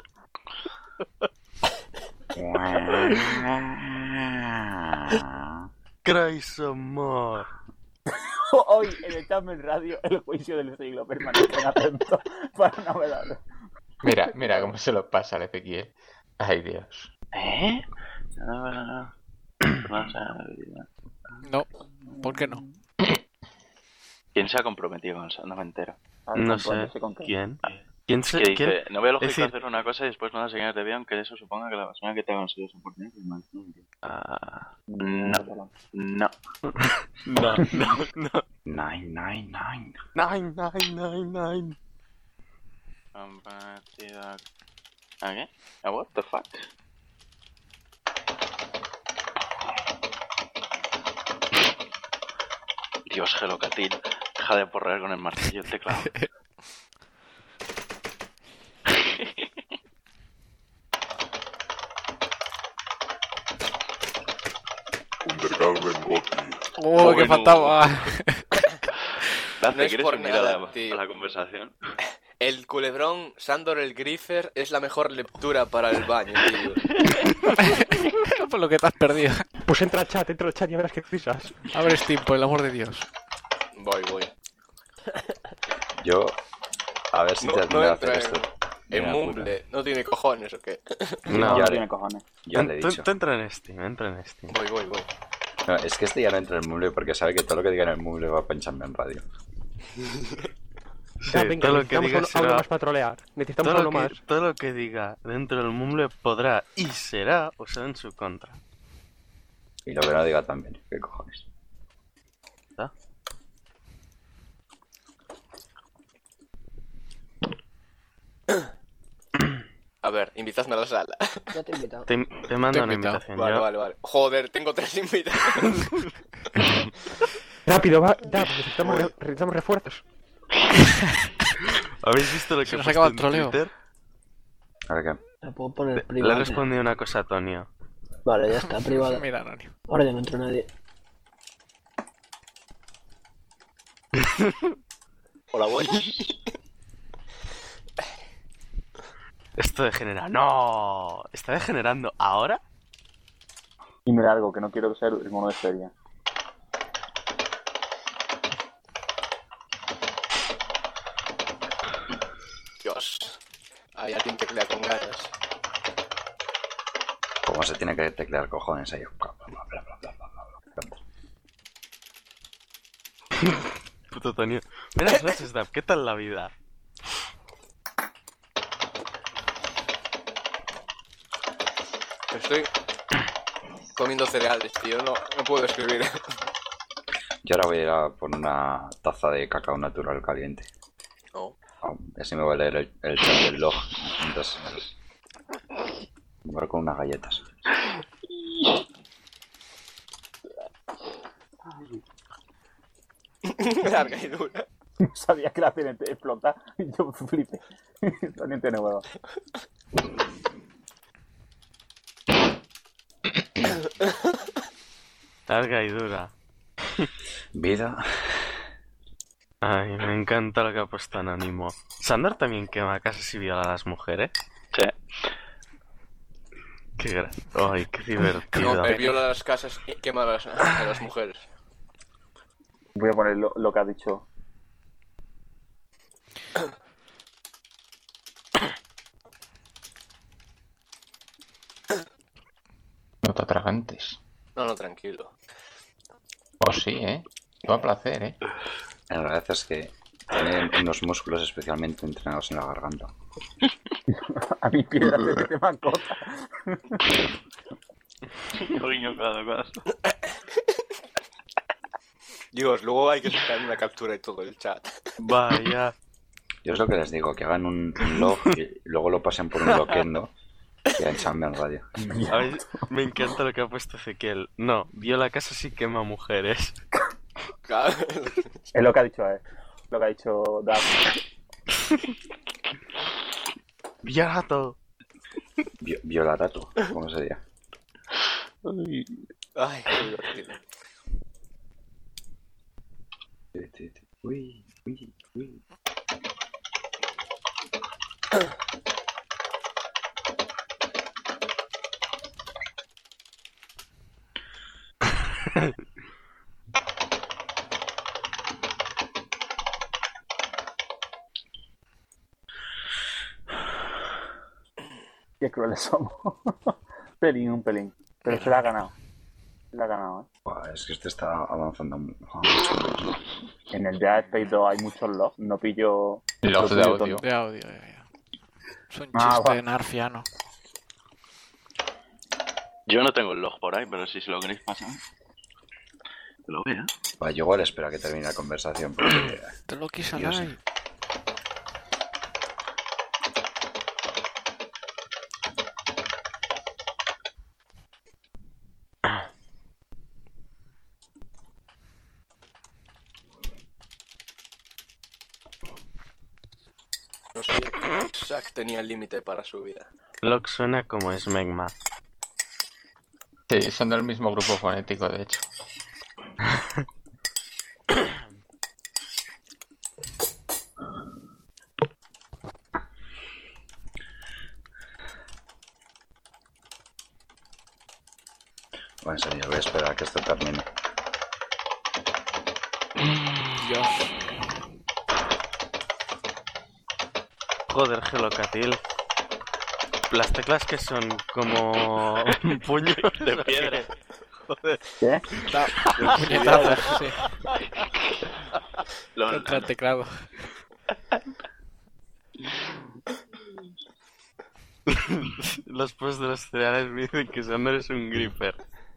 Cry some more. Hoy en el Chamber Radio, el juicio del siglo permanece atento para novedades. Mira, mira cómo se lo pasa al Ezequiel. Ay, Dios. ¿Eh? No, no, no. No sé. No, ¿por qué no? ¿Quién se ha comprometido con eso? No me entero. A ver, No con- sé. no sé con qué. ¿Quién? ¿Quién se...? Que ¿Quién? dice, no veo lógico Es decir- hacer una cosa y después no las señales de avión, que eso suponga que la persona que te ha conseguido esa oportunidad es mal. No, entiendo. Ah, no, no. no, no, no. Nine, nine, nine. Nine, nine, nine, nine. Compartida. ¿A qué? ¿A what the fuck? Dios, Gelocatil. Deja de porrear con el martillo el teclado. ¡Oh, qué Bueno. faltaba! Dante, No es ¿quieres por unir nada, a la, tío. a la conversación? El culebrón Sandor el Griffer es la mejor lectura para el baño, tío. Por lo que te has perdido. Pues entra al chat, entra al chat y verás qué risas. Abre Steam, por el amor de Dios. Voy, voy. Yo, a ver si No, termino no de entra hacer en, esto. en Mira, Mumble. ¿No tiene cojones o qué? No, No, no ya tiene le- cojones. Ya le he Tú, dicho. tú entra en Steam, entra en Steam. Voy, voy, voy. No, es que este ya no entra en el Mumble porque sabe que todo lo que diga en el Mumble va a pincharme en radio. Sí, Ya, venga, todo lo que necesitamos diga algo, será... algo más para trolear. Necesitamos Todo lo, algo que, más. todo lo que diga dentro del Mumble podrá y será usado en su contra. Y lo que no diga también. ¿Qué cojones? ¿Está? A ver, invitadme a la sala. Ya te he invitado. Te, te mando Te he una invitado. invitación. Vale, yo. vale, vale. Joder, tengo tres invitados. Rápido, va. Ya, pues necesitamos, re- necesitamos refuerzos. ¿Habéis visto lo Se que he nos puesto acaba el en troleo. Twitter? A ver qué. La puedo poner Le he privada. respondido una cosa a Tonio. Vale, ya está, privada. Mira, Anonio. Ahora ya no entra nadie. Hola, voy. Esto degenera. ¡No! ¿Está degenerando ahora? Y me largo, que no quiero ser el mono de feria. Dios. Hay alguien que pelea con ganas. Como se tiene que teclear cojones ahí. Bla, bla, bla, bla, bla, bla, bla. Puto Tonio. Mira, Snap, ¿qué tal la vida? Estoy comiendo cereales, tío. No, no puedo escribir. Yo ahora voy a ir a por una taza de cacao natural caliente. Oh. Oh, así me voy a leer el, el chat del log. Entonces, voy con unas galletas. Larga y dura. No sabía que la T N T explota. Yo flipé. También tiene huevo. Larga y dura. Vida. Ay, me encanta lo que ha puesto Anónimo. ¿Sandor también quema casas y viola a las mujeres? Sí. Qué gra... Ay, qué divertido. No, que viola las casas y quema a las, a las mujeres. Voy a poner lo, lo que ha dicho. No te atragantes. No, no, tranquilo. Oh, sí, ¿eh? Te va a placer, ¿eh? En realidad es que tiene unos músculos especialmente entrenados en la garganta. A mi piedra se mete macota. Coño, cada cosa. Dios, luego hay que sacar una captura y todo el chat. Vaya. Yo es lo que les digo, que hagan un, un log y luego lo pasen por un loquendo y ensamben radio. A ver, me encanta lo que ha puesto Ezequiel. No, viola casas y quema mujeres. Es lo que ha dicho, eh. Lo que ha dicho Dark. Violato. Vi Violarato, ¿cómo sería? Ay, Ay qué divertido. Uy, uy, uy. Qué crueles somos. Pelín, un pelín. Pero se la ha ganado. Se la ha ganado, ¿eh? Buah, es que este está avanzando mucho. En el Dead Space dos hay muchos logs. No pillo... Logs de audio. De audio, ya, ya. Es un Ah, chiste va. narfiano. Yo no tengo el log por ahí, pero si se lo queréis pasar, que lo vea. Va, yo igual espero a que termine la conversación porque... Te lo quise Yo dar. sé. No sé, Zack tenía el límite para su vida. Log suena como Smegma. Sí, son del mismo grupo fonético, de hecho. Bueno, en serio, voy a esperar a que esto termine. Dios. Joder, Gelocatil. Las teclas que son como un puño de piedra. Joder. ¿Qué? No, puñetazos, sí. Lo- Contra el teclado. Los posts de los cereales me dicen que Sandor es un gripper.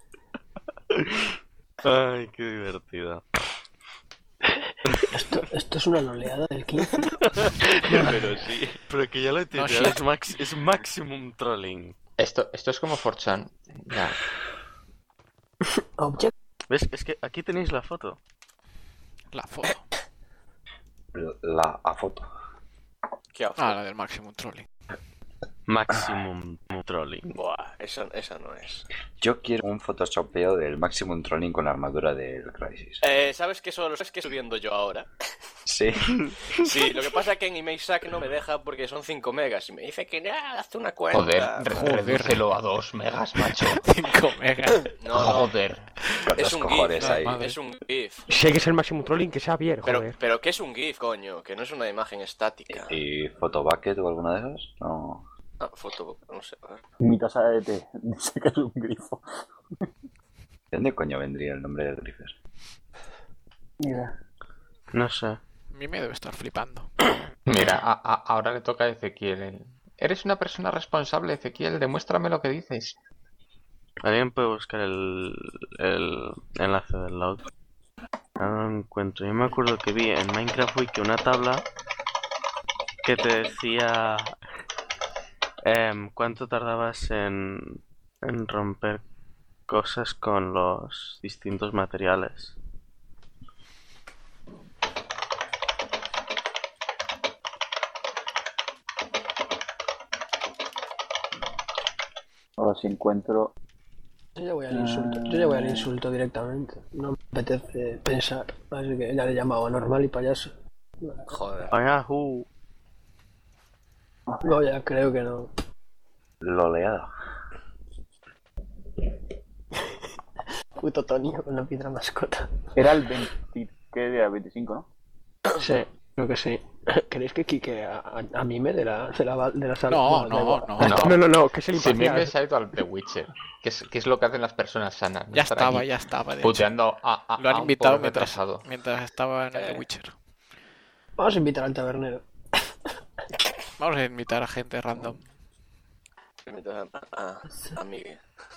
Ay, qué divertido. Esto, esto es una oleada del quince. Pero sí. Pero que ya lo he No, tirado, sí. es, max, es maximum trolling. Esto, esto es como four chan. Ya. Object. ¿Ves? Es que aquí tenéis la foto. La foto. La a foto. ¿Qué hago? Ah, la del Maximum Trolling. Maximum trolling. Buah, esa, esa no es. Yo quiero un photoshopeo del Maximum Trolling con la armadura del Crysis. Eh, ¿Sabes qué solo es que estoy subiendo yo ahora? Sí. Sí, lo que pasa es que en ImageSack no me deja porque son cinco megas y me dice que nada, hazte una cuenta. Joder, re- redúcelo a dos megas, macho. cinco megas. No, no, Joder. Con es los un cojones GIF, ahí. madre. es un GIF. Si hay que ser máximo trolling, que sea bien, Pero, joder. pero ¿qué es un GIF, coño? Que no es una imagen estática. ¿Y Photobucket o alguna de esas? No. Ah, foto, no sé. A ver. Mi taza de té. Dice que es un grifo. ¿De dónde coño vendría el nombre del Griffer? Mira. No sé. A mí me debe estar flipando. Mira, a- a- ahora le toca a Ezequiel. el- Eres una persona responsable, Ezequiel. Demuéstrame lo que dices. ¿Alguien puede buscar el, el enlace del log? No lo encuentro. Yo me acuerdo que vi en Minecraft Wiki una tabla que te decía em, cuánto tardabas en, en romper cosas con los distintos materiales. A ver si encuentro. Yo ya voy al insulto, yo ya voy al insulto directamente. No me apetece pensar, así que ya le he llamado normal y payaso. Joder. Payaso. No, ya creo que no. Loleado. Puto Tonio con la piedra mascota. Era el veinte, ¿qué era? veinticinco, ¿no? Sí, creo que sí. ¿Queréis que Kike a, a, a Mime de la, de la, de la sala? No, Bueno, da no, igual. no. No, no, no, no, que es el Si imparcial. Mime se ha ido al The Witcher, que es, que es lo que hacen las personas sanas. ¿no? Ya Estar estaba, aquí ya estaba. De hecho. puteando a, a, Lo han a un invitado pobre mientras, retrasado. mientras estaba en el Eh. The Witcher. Vamos a invitar al tabernero. Vamos a invitar a gente random. A, a, a Miguel.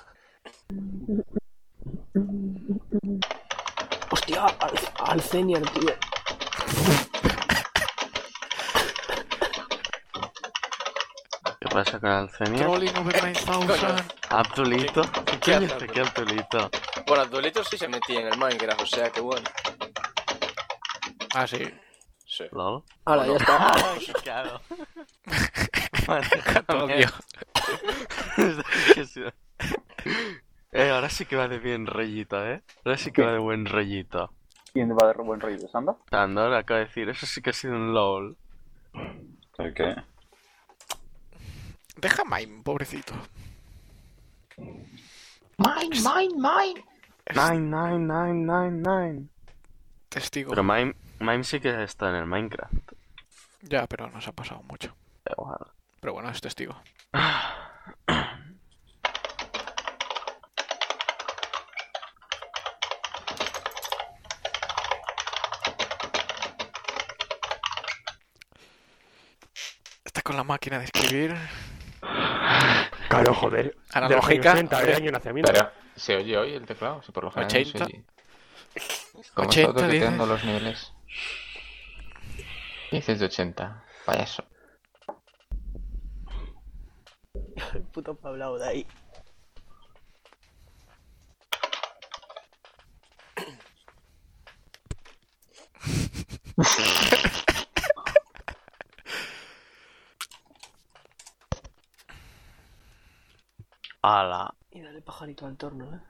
Hostia, al, al Zenier, tío. ¿Qué pasa con Alcenia? Trolling over nueve mil. Abdulito. ¿Qué- ¿Quién qué es hace este que Abdulito? Bueno, Abdulito sí se metía en el Minecraft, o sea que bueno. Ah, sí. Sí. ¿Lol? Ahora, ya está. Claro. Odio. Eh, ahora sí que va de bien rollito, ¿eh? Ahora sí que va de buen rollito. ¿Quién va de buen rollo? ¿Sandor? Sandor acaba de decir, eso sí que ha sido un LOL. ¿Por qué? Deja Mime, pobrecito. Mine, mine, mine. Nine, nine, nine, nine, nine. Testigo. Pero Mime, Mime sí que está en el Minecraft. Ya, pero nos ha pasado mucho. Da igual. Pero bueno, es testigo. Está con la máquina de escribir. Claro, joder. Analógica. De los años ochenta, de año de nacimiento. Pero, ¿se oye hoy el teclado? Si por lo general no se ochenta. oye. ¿Cómo ochenta, está toqueteando dices. los niveles? Dices de ochenta. Payaso. El puto Pablao de ahí. ¡Hala! Y dale pajarito al torno, eh.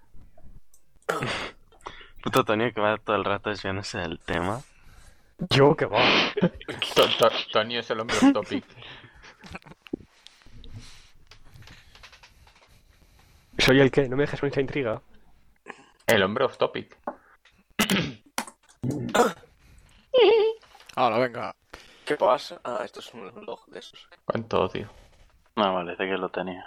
Puto Tony que va todo el rato desviándose del tema. Yo, que va. To- to- Tony es el hombre off topic. ¿Soy el qué? No me dejes con esa intriga. El hombre off topic. Ahora, venga. ¿Qué pasa? Ah, esto es un log de esos. Cuánto odio. No, vale, Ezequiel lo tenía.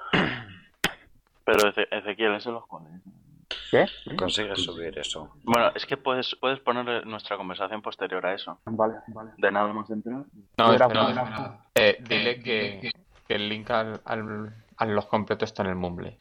Pero Eze- Ezequiel, ¿eso los cuales? ¿Qué? Consigues subir eso. Bueno, es que puedes, puedes poner nuestra conversación posterior a eso. Vale, vale. De nada más entrar. No, Era- espera. era- Eh, dile que, que el link al, al, al log completo está en el Mumble.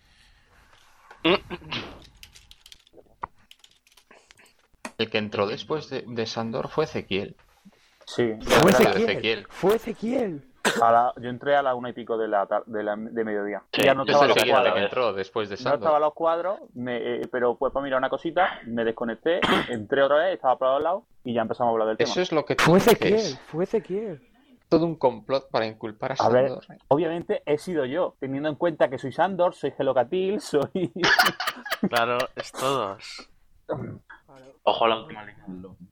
El que entró después de, de Sandor fue Ezequiel. Sí. Fue Era de Ezequiel. Ezequiel. Fue Ezequiel. A la- yo entré a la una y pico de la, tar- de, la de mediodía. Sí, ya no yo Es estaba el los estoy siguiente cuadros. que entró después de No estaba Sandor. los cuadros, me, eh, pero fue para mirar una cosita, me desconecté, entré otra vez, estaba para al lado y ya empezamos a hablar del tema. Eso es lo que tú Fue dices. Ezequiel. Fue Ezequiel. Todo un complot para inculpar a A ver, Sandor. obviamente he sido yo, teniendo en cuenta que soy Sandor, soy Gelocatil, soy... Claro, es todos. Ojo a la última línea del log.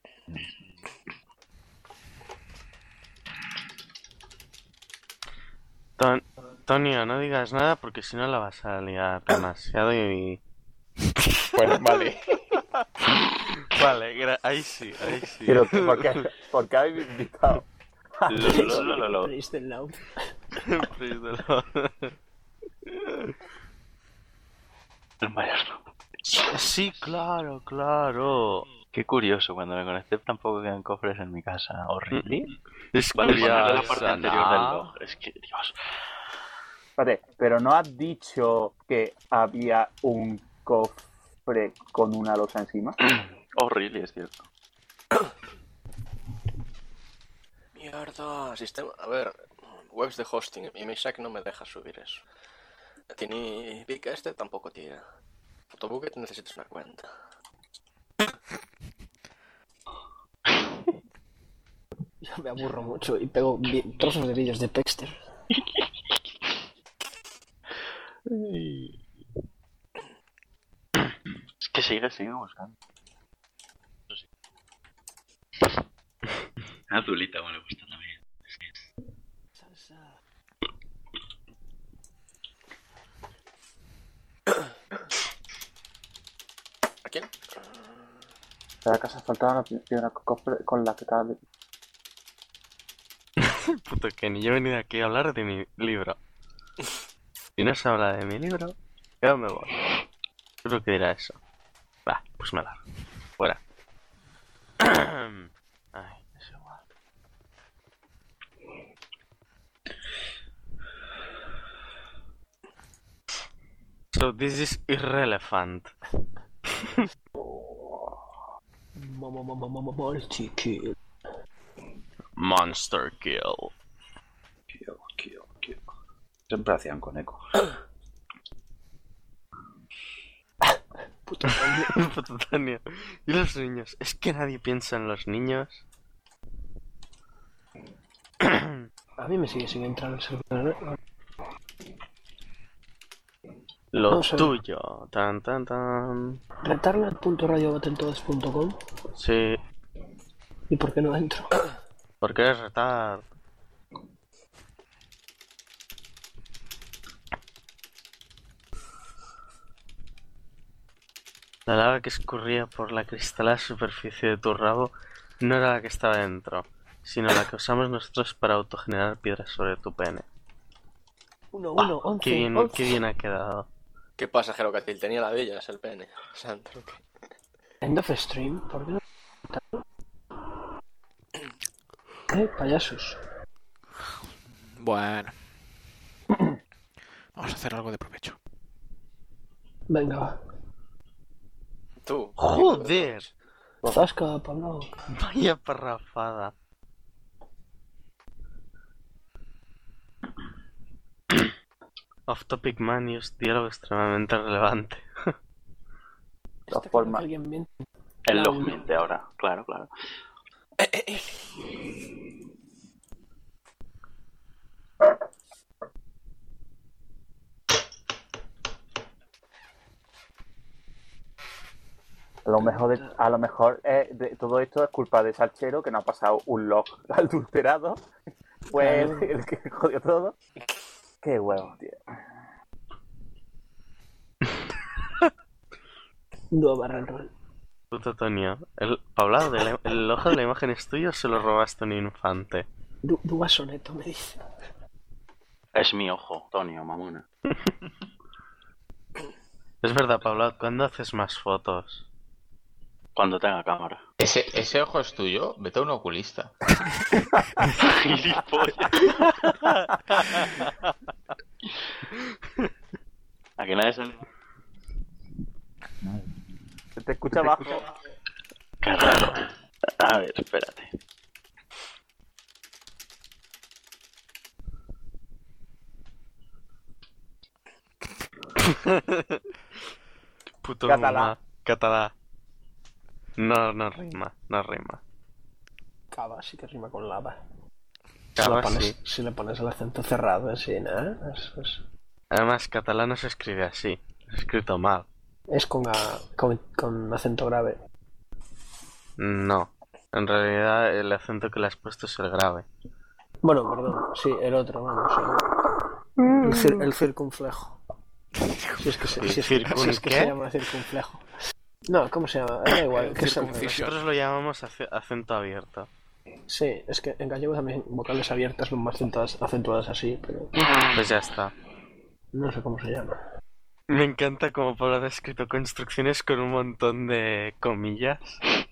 Ton- Tonio, no digas nada porque si no la vas a liar demasiado y... Bueno, vale. Vale, gra- ahí sí, ahí sí. Pero, ¿por qué, ¿por qué habéis invitado? Lo, lo, lo, lo, lo. Praise the Lord. Please, de lo- El mayordomo. Sí, claro, claro. Qué curioso, cuando me conecté tampoco quedan cofres en mi casa. Horrible. Es Vale, ponerle la curioso, parte anterior del ¿no? log. Es que, Dios. Espérate, pero no has dicho que había un cofre con una losa encima. Oh, really, es cierto. Mierda, sistema... A ver, webs de hosting. Y Meshach no me deja subir eso. Tiene pica este, tampoco tira. Photobucket necesitas una cuenta. Yo me aburro mucho y pego vi- trozos de vídeos de Pexter. Es que sigue, sigue buscando. Azulita me le gusta también. ¿A quién? De la casa faltaba la piedra cofre con la que tal. Puto Kenny, yo he venido aquí a hablar de mi libro. Si no se habla de mi libro, yo me voy. Creo que dirá eso. Va, pues me largo. Fuera. Ay, es igual. So this is irrelevant. Multi-kill. Monster kill. Kill, kill, kill. Siempre hacían con eco. Puto Puto Tania. ¿Y los niños? ¿Es que nadie piensa en los niños? A mí me sigue sin entrar el servidor. Lo Vamos a ver. tuyo. Tan, tan, tan. Retarnet punto radio battletoads punto com. Sí. ¿Y por qué no entro? ¿Por qué es retard? La lava que escurría por la cristalada superficie de tu rabo no era la que estaba dentro, sino la que usamos nosotros para autogenerar piedras sobre tu pene. Uno, uno, Ah, once, qué bien, once. qué bien ha quedado. ¿Qué pasa, Gerocatil? Tenía la bella, es el pene. Santo. End of stream, ¿por qué no? Eh, payasos. Bueno. Vamos a hacer algo de provecho. Venga, va. Tú. ¡Joder! Zasca, Pablo. Vaya parrafada. Off Topic Man News, diálogo extremadamente relevante. La forma. Alguien miente. El log miente ahora, claro, claro. A lo mejor, de- a lo mejor eh, de, todo esto es culpa de Salchero, que no ha pasado un log adulterado. Fue el, el que jodió todo. Qué huevo, tío. Dúo barra el rol. Puto Tonio. El, Pablado, de la- el ojo de la imagen es tuyo o se lo robaste a un infante. Du- Dúa soneto, me dice. Es mi ojo, Tonio, mamona. Es verdad, Pablado, ¿cuándo haces más fotos? Cuando tenga cámara. ¿Ese, ese ojo es tuyo? Vete a un oculista. Gilipollas. Aquí nadie sale. Se te escucha abajo. Qué raro. A ver, espérate. Puto Catalá. Numa. Catalá. No, no rima, no rima. Cava sí que rima con lava. Cava, si, le pones, sí. si le pones el acento cerrado así, ¿no? Es, es, Además, catalán no se escribe así. Es escrito mal. es con, a- con, con acento grave. No. En realidad, el acento que le has puesto es el grave. Bueno, perdón, sí, el otro, vamos. sí. El, cir- el circunflejo. Si es que se, ¿El si es que, circun si es que qué? se llama circunflejo. No, ¿cómo se llama? Da igual. que es el- Nosotros lo llamamos ace- acento abierto. Sí, es que en gallego también vocales abiertas son más acentuadas, acentuadas así, pero Pues ya está. no sé cómo se llama. Me encanta cómo Pablo ha escrito construcciones con un montón de comillas.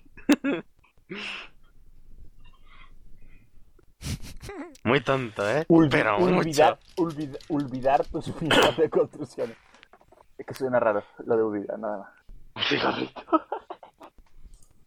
Muy tonto, ¿eh? Ulvi- Pero olvidar, mucho. olvidar, olvidar tus unidades de construcciones. Es que suena raro lo de olvidar, nada más. Un cigarrito.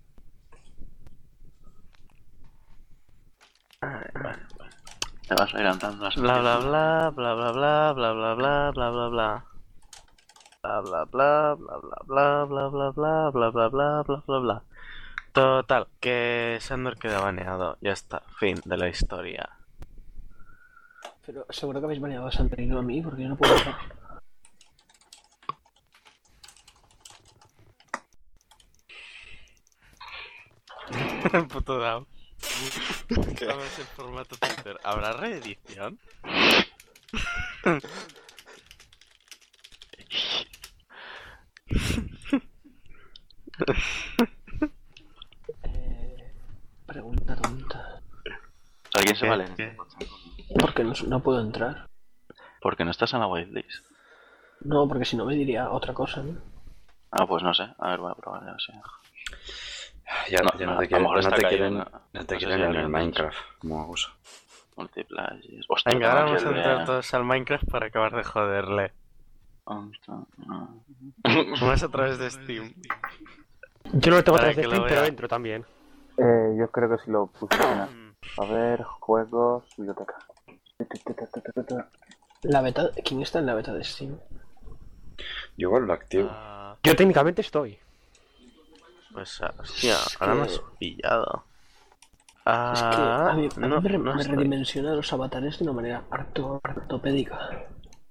Te vas a ir andando las Bla bla bla, bla bla bla, bla bla bla, bla bla bla. Bla bla bla, bla bla bla, bla bla bla, bla bla bla, bla bla bla. Total, que Sandor queda baneado. Ya está, fin de la historia. Pero seguro que habéis baneado a Sandor y no a mí, porque yo no puedo entrar. Puto Dao. Vamos en formato Twitter. ¿Habrá reedición? eh, pregunta tonta. ¿Alguien se ¿Qué? vale? ¿Qué? Porque no, no puedo entrar. Porque no estás en la whitelist. No, porque si no me diría otra cosa, ¿no? Ah, pues no sé. A ver, voy a probar ya, sí. Ya, No, ya no, no te a lo quieren, mejor no está te caído, quieren, no- no no te sé quieren si en alguien el lo ha Minecraft, como abuso. Multiplayers. Hostia, Venga, ahora tengo vamos a aquí el entrar de- todos al Minecraft para acabar de joderle. No. Vamos a través de Steam. Yo no lo tengo a Para través de que lo Steam, pero vea. entro también. Eh, yo creo que sí lo puse al final. A ver, juegos, biblioteca. La beta... ¿Quién está en la beta de Steam? Yo igual lo activo. Ah, Yo técnicamente estoy. pues, ah, hostia, Es ahora me que- has pillado. Es que Ah, a mí, a mí no, me, re- no me estoy. redimensiona los avatares de una manera harto, ortopédica.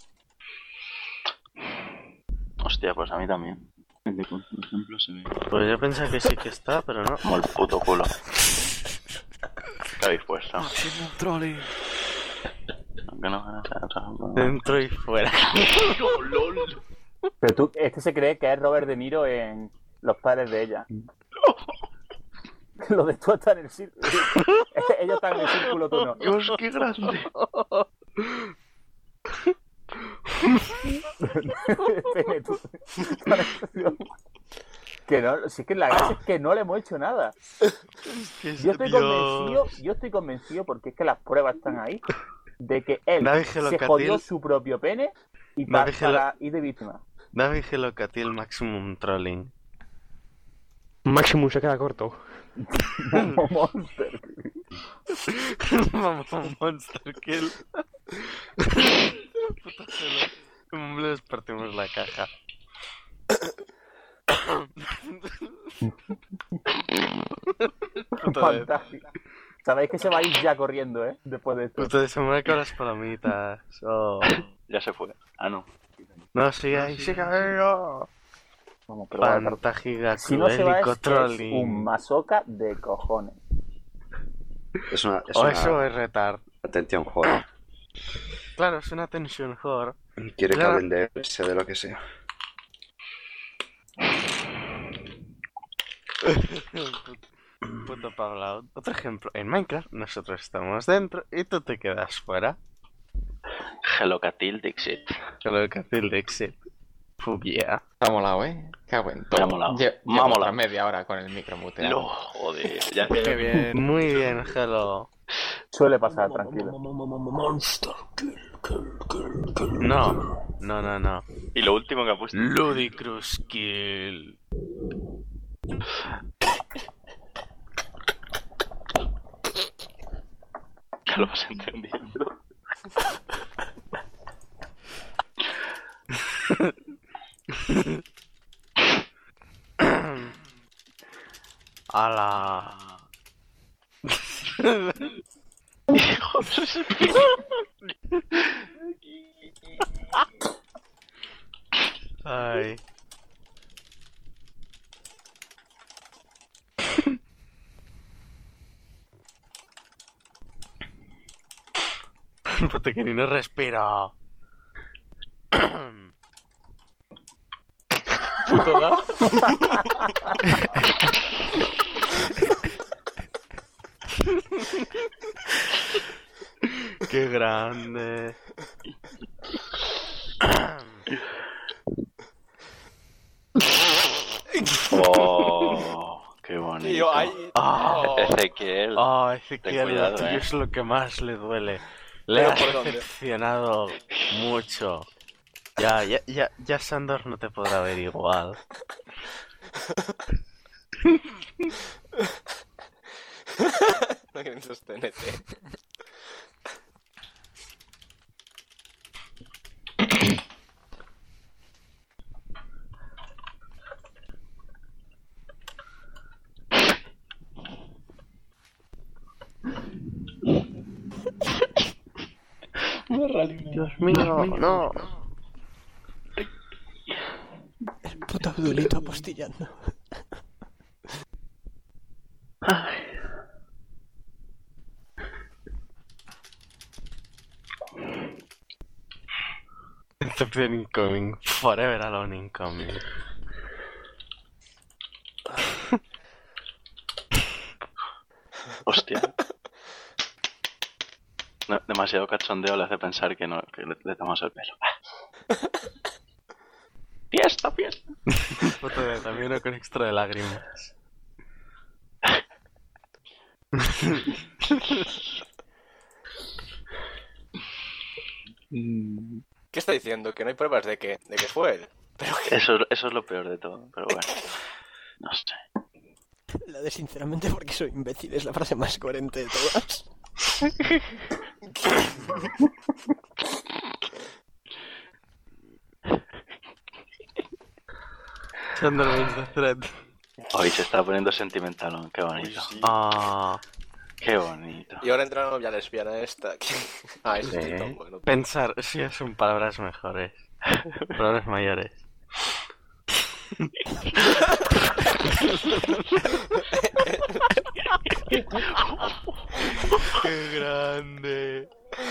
Hostia, pues a mí también. El de por ejemplo se ve Pues yo pensaba que sí que está, pero no. como el puto culo. ¿Qué habéis puesto? Trolling. Aunque no ganas Dentro y fuera. Pero tú, este se cree que es Robert De Niro en Los padres de ella. Lo de tú estás en el círculo. Ellos están en el círculo, tú no. Dios, qué grande. Pene, tú. Que no, si es que la gracia es que no le hemos hecho nada. Yo estoy convencido, yo estoy convencido porque es que las pruebas están ahí de que él David se Gelocatil- jodió su propio pene y pa- David Gelo- para ir de víctima. David Gelocatil Maximum Trolling. Maximum se queda corto. Monster. Vamos, Monster Kill. Puta celo. ¿Cómo les partimos la caja? Puta de... Fantástico. Sabéis que se va a ir ya corriendo, ¿eh? Después de esto. Puta de se mueve con las palomitas. Oh. Ya se fue. Ah, no. No, sigue ahí, sigue ahí. Oh. Vamos, pero va a dar- Panta giga si no se va es, cruélico es trolling. un masoca de cojones. Es una, es O una eso es retard. atención, joder. Claro, es una tensión whore. Quiere que Claro. hablen de él, sé de lo que sea. Puto Pablo. Otro ejemplo. En Minecraft nosotros estamos dentro y tú te quedas fuera. Gelocatil Dixit. Gelocatil Dixit. Fuck yeah. Me ha molado, ¿eh? Cago en Me ha todo. molado. Lle- Me ha Llevo molado. otra media hora con el micro muteado. No, joder. Ya Qué bien. Muy bien, Hello. Suele pasar, tranquilo. Monster kill, kill, kill, kill. No, no, no, no. Y lo último que ha puesto. Ludicrous Kill. Ya lo vas entendiendo. Ala. Hijo de su- Ay. Puta que ni no respira. Puto da. Qué grande. Oh, qué bonito. Tío, ahí... Ah, Oh. Ezequiel. oh, Ten Ezequiel, cuidado, lo tuyo eh. es lo que más le duele. Le Pero has ¿por dónde? decepcionado mucho. Ya, ya, ya, ya Sandor no te podrá ver igual. No quieren sostenerte. Dios mío, no. El puto Abdulito apostillando. Ay. Inception incoming. Forever alone incoming. Hostia. No, demasiado cachondeo le hace pensar que no, que le, le tomamos el pelo. Fiesta, fiesta. Foto de también uno con extra de lágrimas. ¿Qué está diciendo? Que no hay pruebas de que, de que fue él. Pero que... Eso, eso es lo peor de todo, pero bueno. No sé. La de sinceramente porque soy imbécil es la frase más coherente de todas. Sandor wins the thread. Hoy se está poniendo sentimental, ¿no? Qué bonito. Sí. Ah, Qué bonito. Y ahora entra la novia lesbiana esta. Ah, eso Sí. es tan bueno. pensar, sí, son palabras mejores. Palabras mayores. ¡Qué grande!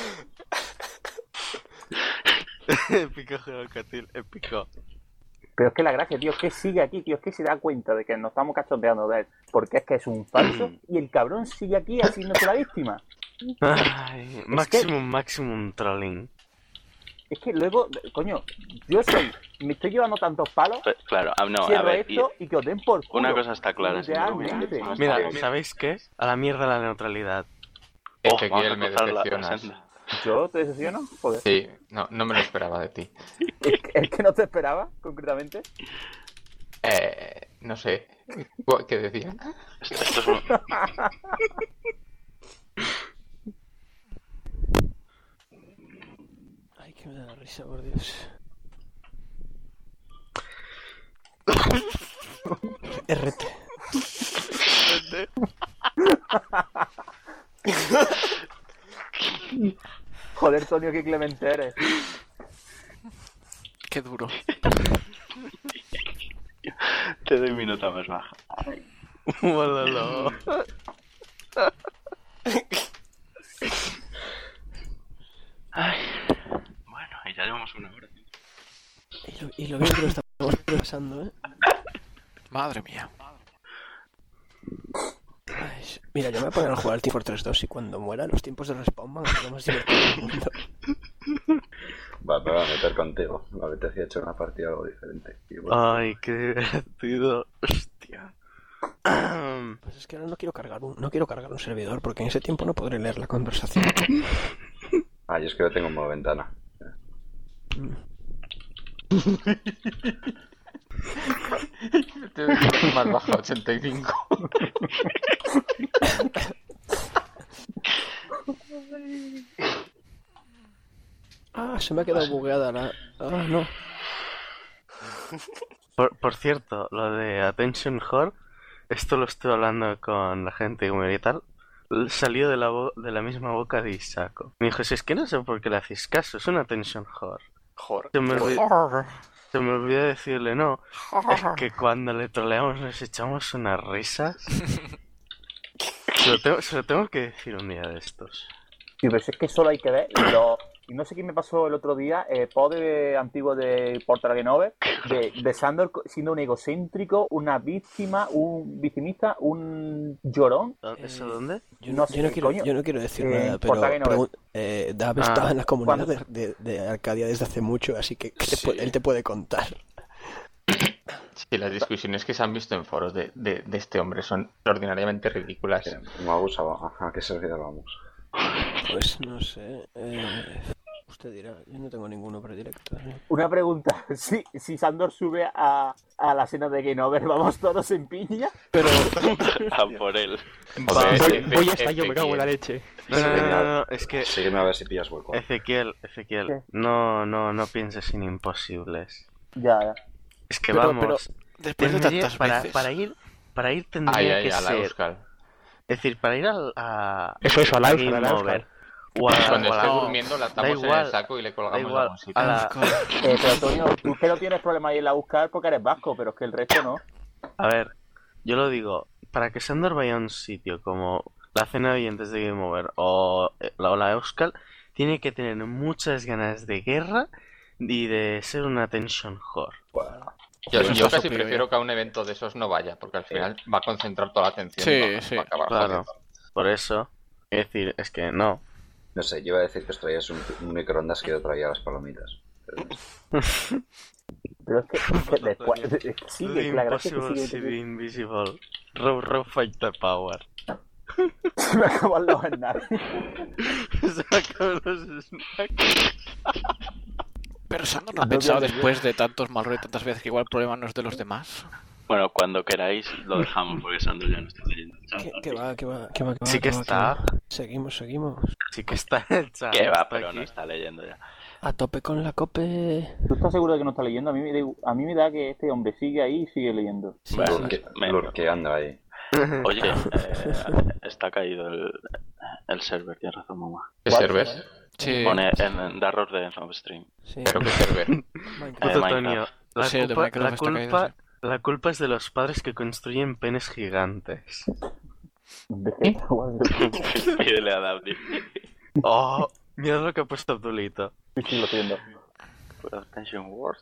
Épico juego Catil, épico. Pero es que la gracia, tío, es que sigue aquí, tío, es que se da cuenta de que nos estamos cachondeando de él, porque es que es un falso y el cabrón sigue aquí haciéndose la víctima. Ay, maximum, maximum trolling. Es que luego, coño, yo soy, me estoy llevando tantos palos, Pe- Claro, ah, no, a cierro ver, y esto y que os den por culo. una cosa está clara, señor Literalmente. Rubio. Mira, ¿sabéis qué? A la mierda la neutralidad. Oh, Ezequiel, vamos a me cruzar la- la decepcionas. senda. ¿Yo te decepciono? Joder. Sí, no, no me lo esperaba de ti. ¿Es que, es que no te esperaba, concretamente? Eh, no sé. ¿Cu- ¿Qué decía? Esto, esto es un... Ay, que me da la risa, por Dios. R T. Joder, Tonio, qué clemente eres. Qué duro. Te doy mi nota más baja. Guárdalo. Ay. Bueno, y ya llevamos una hora. Y lo, y lo bien que lo estamos pasando, ¿eh? Madre mía. Ay, mira, yo me voy a poner a jugar al Team Fortress dos y cuando muera los tiempos de respawn van a ser lo más divertido del mundo. Va, me voy a meter contigo. Me apetecía echar una partida algo diferente. Y bueno, Ay, qué divertido. Hostia. Pues es que ahora no quiero cargar un, no quiero cargar un servidor porque en ese tiempo no podré leer la conversación. Ah, yo es que lo tengo en modo ventana. Más baja, ochenta y cinco. Ah, se me ha quedado bugueada la... Ah, no. Por, por cierto, lo de Attention Whore, esto lo estoy hablando con la gente y tal. Salió de la, bo- de la misma boca de Isako. Me dijo, si es que no sé por qué le hacéis caso, es una Attention Whore. Joder. Se me, olvidó, se me olvidó decirle, no, es que cuando le troleamos nos echamos unas risas. Se lo tengo, se lo tengo que decir un día de estos. Sí, pero si es que solo hay que ver lo... Y no sé qué me pasó el otro día, eh, pod de, antiguo de Portal Game Over, de, de Sandor siendo un egocéntrico, una víctima, un victimista, un llorón. ¿Eso dónde? Yo no, No sé yo no qué quiero, coño. yo no quiero decir Eh, nada, pero Portal Game Over. pregun- eh, Dab Ah, estaba en la comunidad de, ¿cuándo? de, de Arcadia desde hace mucho, así que te Sí. puede- él te puede contar. Sí, las discusiones que se han visto en foros de, de, de este hombre son extraordinariamente ridículas. Que no abusaba. ¿A qué servidor vamos? Pues no sé. Eh, usted dirá, yo no tengo ninguno predilecto. ¿eh? Una pregunta, si, si Sandor sube a, a la escena de Game Over, ¿vamos todos en piña? Pero A por él. Joder, Voy, Efe- voy hasta yo, me cago en la Ezequiel. leche. No, no, no, no, no, es que... Sígueme a ver si pillas hueco. Ezequiel, Ezequiel, ¿Qué? no, no, no pienses en imposibles. Ya, ya. Es que Pero- vamos, Después de tendría- tantas para, veces. para ir, para ir tendría Ay, ay, que a la ser, Euskal. es decir, para ir al, a, Eso, eso, a la a Euskal, Game a la Euskal. Over O a la- Cuando o a la- esté no, durmiendo la da atamos en igual, el saco y le da colgamos en igual, algún sitio. a la- Eh, pero Antonio, tú que no tienes problema ahí en la buscar porque eres vasco, pero es que el resto no. A ver, yo lo digo, para que Sandor vaya a un sitio como la cena de oyentes de Game Over o eh, la Ola Euskal, tiene que tener muchas ganas de guerra y de ser una attention whore. Yo, Eso yo está casi suprimido. prefiero que a un evento de esos no vaya, porque al final va a concentrar toda la atención. Sí, y va, sí. va a acabar Claro, jodiendo. por eso, es decir, es que no. No sé, yo iba a decir que os traías un, un microondas que yo traía las palomitas. Pero no sé. Pero es que, es que después, es que sí, The que la gracia es que impossible sigue. to be invisible. Row, row, fight the power. Se me acaban los snacks. Se me acaban los snacks. Pero Sandor no ha pensado después de tantos mal rollos y tantas veces que igual el problema no es de los demás. Bueno, cuando queráis lo dejamos porque Sandro ya no está leyendo el chat. Que, que va, que va, que va, que va. Sí que va, está. va. Seguimos, seguimos. Sí que está en el chat. Que va, está pero aquí. no está leyendo ya. A tope con la cope. ¿Tú estás seguro de que no está leyendo? A mí, me da- a mí me da que este hombre sigue ahí y sigue leyendo. Sí, Bueno, sí. Lurque- me- Lurqueando ahí. Oye, eh, está caído el, el server, tienes razón, mamá. ¿Qué ¿Cuál server? será? Sí. Pone en, en Darros de Stream. Sí. ¿Pero qué server? Minecraft. Puto Eh, Tonio, la Sí, el de culpa, Minecraft la, está culpa, caído, la culpa es de los padres que construyen penes gigantes. Vegeta, guau. Pídele a David. Oh, mira lo que ha puesto Abdulito. Sí, sí, lo estoy viendo. Attention Wars.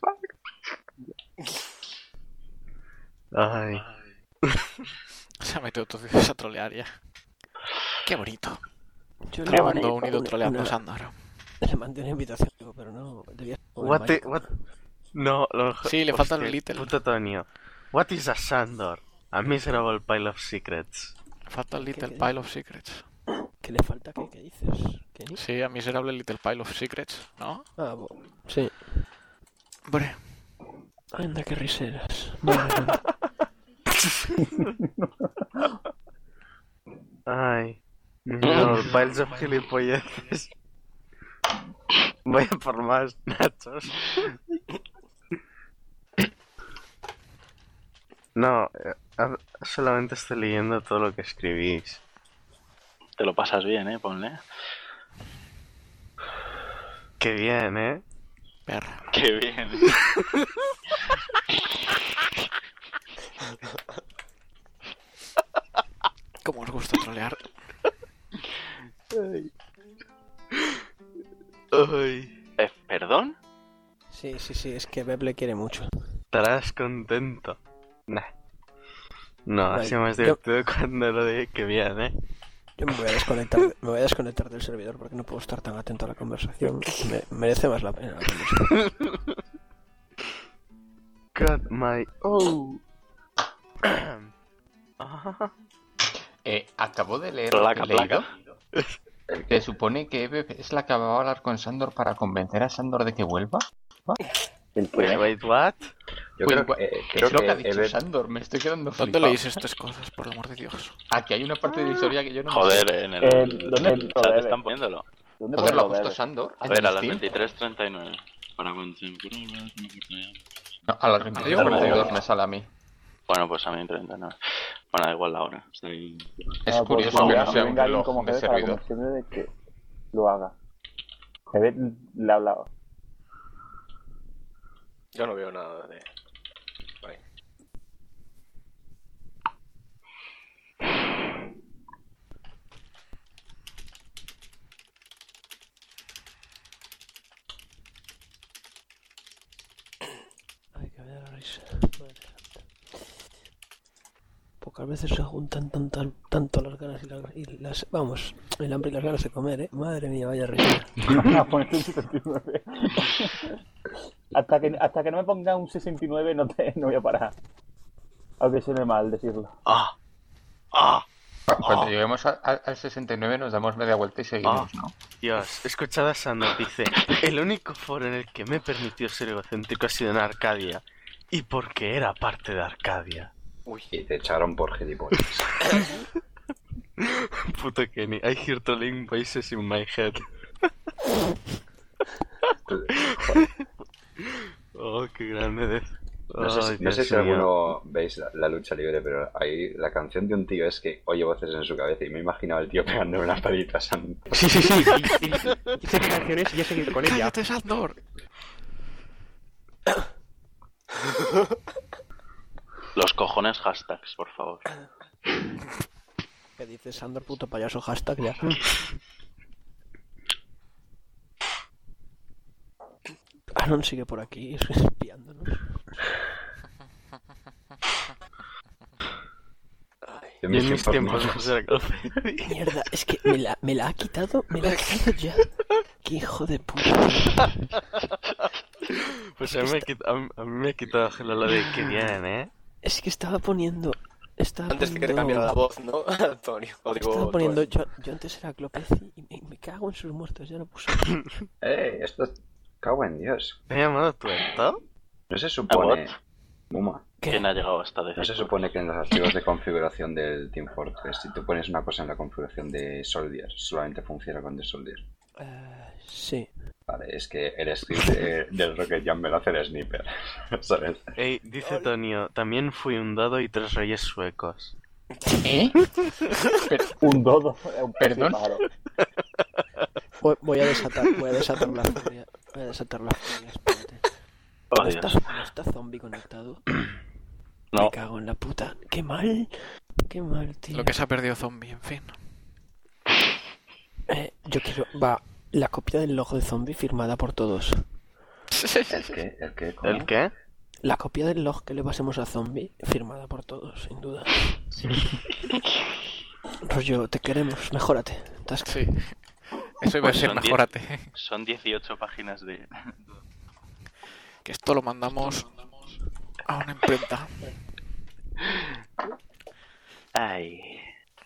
Ay, Se ha metido todo a trolear ya. Qué bonito. Yo Te le mando mandé un ido una- troleando a una- Sandor. Le mandé una invitación, digo, pero no, debía what the, what... No, lo Sí, le falta el hostia, little. Puto Tonio. What is a Sandor? A miserable pile of secrets. Falta el Little qué? Pile of Secrets. ¿Qué le falta? ¿Qué, qué dices? ¿Qué? Sí, a miserable Little Pile of Secrets, ¿no? Ah, bo- sí. Hombre, Anda, qué riseras. Madre mía. Ay, miserable piles of gilipolleces. Voy a por más nachos. No, eh, ah, solamente estoy leyendo todo lo que escribís. Te lo pasas bien, eh, ponle. Qué bien, ¿eh? perra. Qué bien. ¿Cómo os gusta trolear? Ay. Ay. Eh, ¿Perdón? Sí, sí, sí, es que Beb le quiere mucho. Estarás contento. Nah. No, ha Vale, sido más yo- divertido cuando lo de que bien, ¿eh? Yo me voy a desconectar, me voy a desconectar del servidor porque no puedo estar tan atento a la conversación. Me- merece más la pena la conversación. Got my... Oh. Ah. Eh, acabo de leer Placa, lo que he leído. El Se supone que Eve es la que va a hablar con Sandor para convencer a Sandor de que vuelva. El Wait, que wait, what? Yo Pues, creo que, eh, ¿Qué creo es lo que ha que dicho Eve- Sandor? Me estoy quedando ¿Dónde flipado. leéis estas cosas, por el amor de Dios? Aquí hay una parte de la historia que yo no Joder, sé. en el, Eh, el ¿dónde chat lo debe? están poniéndolo. ¿Dónde Joder, lo ha puedo puesto ver? Sandor. A en ver, a las Steam. veintitrés treinta y nueve. Para cuando se No, a las veintitrés cuarenta y dos me sale a mí. Bueno, pues a mí treinta y nueve. Bueno, da igual la hora. Estoy... Es Ah, pues, curioso bueno, que ya, no sea un venga alguien reloj como de jefe para servidor. convencerme de que lo haga. Jefe le ha hablado. Yo no veo nada de... Ahí. Ay, que me da la risa. Madre santa. Pocas veces se juntan tantas, tanto las ganas y las, y las... Vamos, el hambre y las ganas de comer, ¿eh? Madre mía, vaya risa. A ponerte un sesenta y nueve. hasta, que, hasta que no me ponga un sesenta y nueve no, te, no voy a parar. Aunque suene mal decirlo. Ah. Ah. Cu- Cuando lleguemos a- a- al sesenta y nueve nos damos media vuelta y seguimos, ¿no? Dios, escuchad a Sandor, dice: el único foro en el que me he permitido ser egocéntrico ha sido en Arcadia. Y porque era parte de Arcadia. Uy, y te echaron por gilipollas. Puto Kenny, I hear trolling voices in my head. Oh, qué grande de... No sé, si- Ay, no sé Dios si mío. alguno veis la, la lucha libre, pero ahí la canción de un tío es que oye voces en su cabeza y me he imaginado al tío pegando una palita a Sandor. Sí, sí, sí. Y, y, y sé qué canción es y he seguido con ella. ¡Cállate, Sandor! Los cojones hashtags, por favor. ¿Qué dices, Sandor, puto payaso? Hashtag ya. Aaron sigue por aquí espiándonos. En Yo mis en mis tiempos tiempos no. no sé la Mierda, es que me la, me la ha quitado, me la ha quitado ya. Qué hijo de puta. Pues a mí, me quita, a, mí, a mí me ha quitado la de que vienen, ¿eh? Es que estaba poniendo... Estaba Antes de que te poniendo... cambiara la voz, ¿no, Antonio? O digo, Estaba tú, poniendo... eh. Yo, yo antes era Clopez y me, me cago en sus muertos, ya lo puse. ¡Eh! Esto... Cago en Dios. ¿Te ha llamado tu esto? No se supone... what? Muma. ¿Quién ha llegado hasta No decir? se supone que en los archivos de configuración del Team Fortress, si tú pones una cosa en la configuración de Soldier, solamente funciona con The Soldier. Uh, sí. Vale, es que el script de, del Rocket Jump me lo hace el sniper, ¿sabes? Ey, dice Tonio, también fui un dado y tres reyes suecos. ¿Eh? Un dodo, un Perdón. pájaro. Voy, voy a desatar, voy a desatar la furia. Voy a desatar la furia, espérate. Oh, ¿No está, Dios. ¿No está zombie conectado? No. Me cago en la puta. Qué mal. Qué mal, tío. Lo que se ha perdido zombie, en fin. Eh, yo quiero... Va, la copia del logo de zombie firmada por todos. ¿El qué? ¿El qué? ¿Cómo? ¿El qué? La copia del log que le pasemos a zombie firmada por todos, sin duda. Rollo, te queremos, mejórate. Estás- Sí. Eso iba a Pues ser, son diez- mejórate. Son dieciocho páginas de... Que esto lo mandamos a una imprenta. Ay...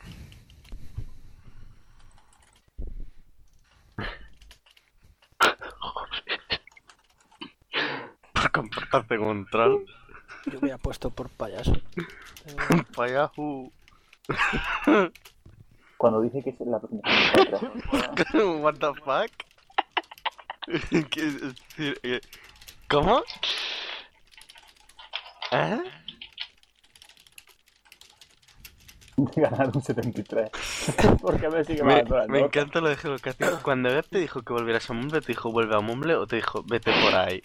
Por comportarte como un troll. Yo me he puesto por payaso. Payahu. Cuando dije que es la presentación de What the fuck? ¿Qué es decir? eh, ¿Cómo? ¿Eh? ganar un setenta y tres. Porque me sigue Me, mandando la me nota. encanta lo de geolocación. Cuando Beth te dijo que volvieras a Mumble, te dijo vuelve a Mumble o te dijo vete por ahí.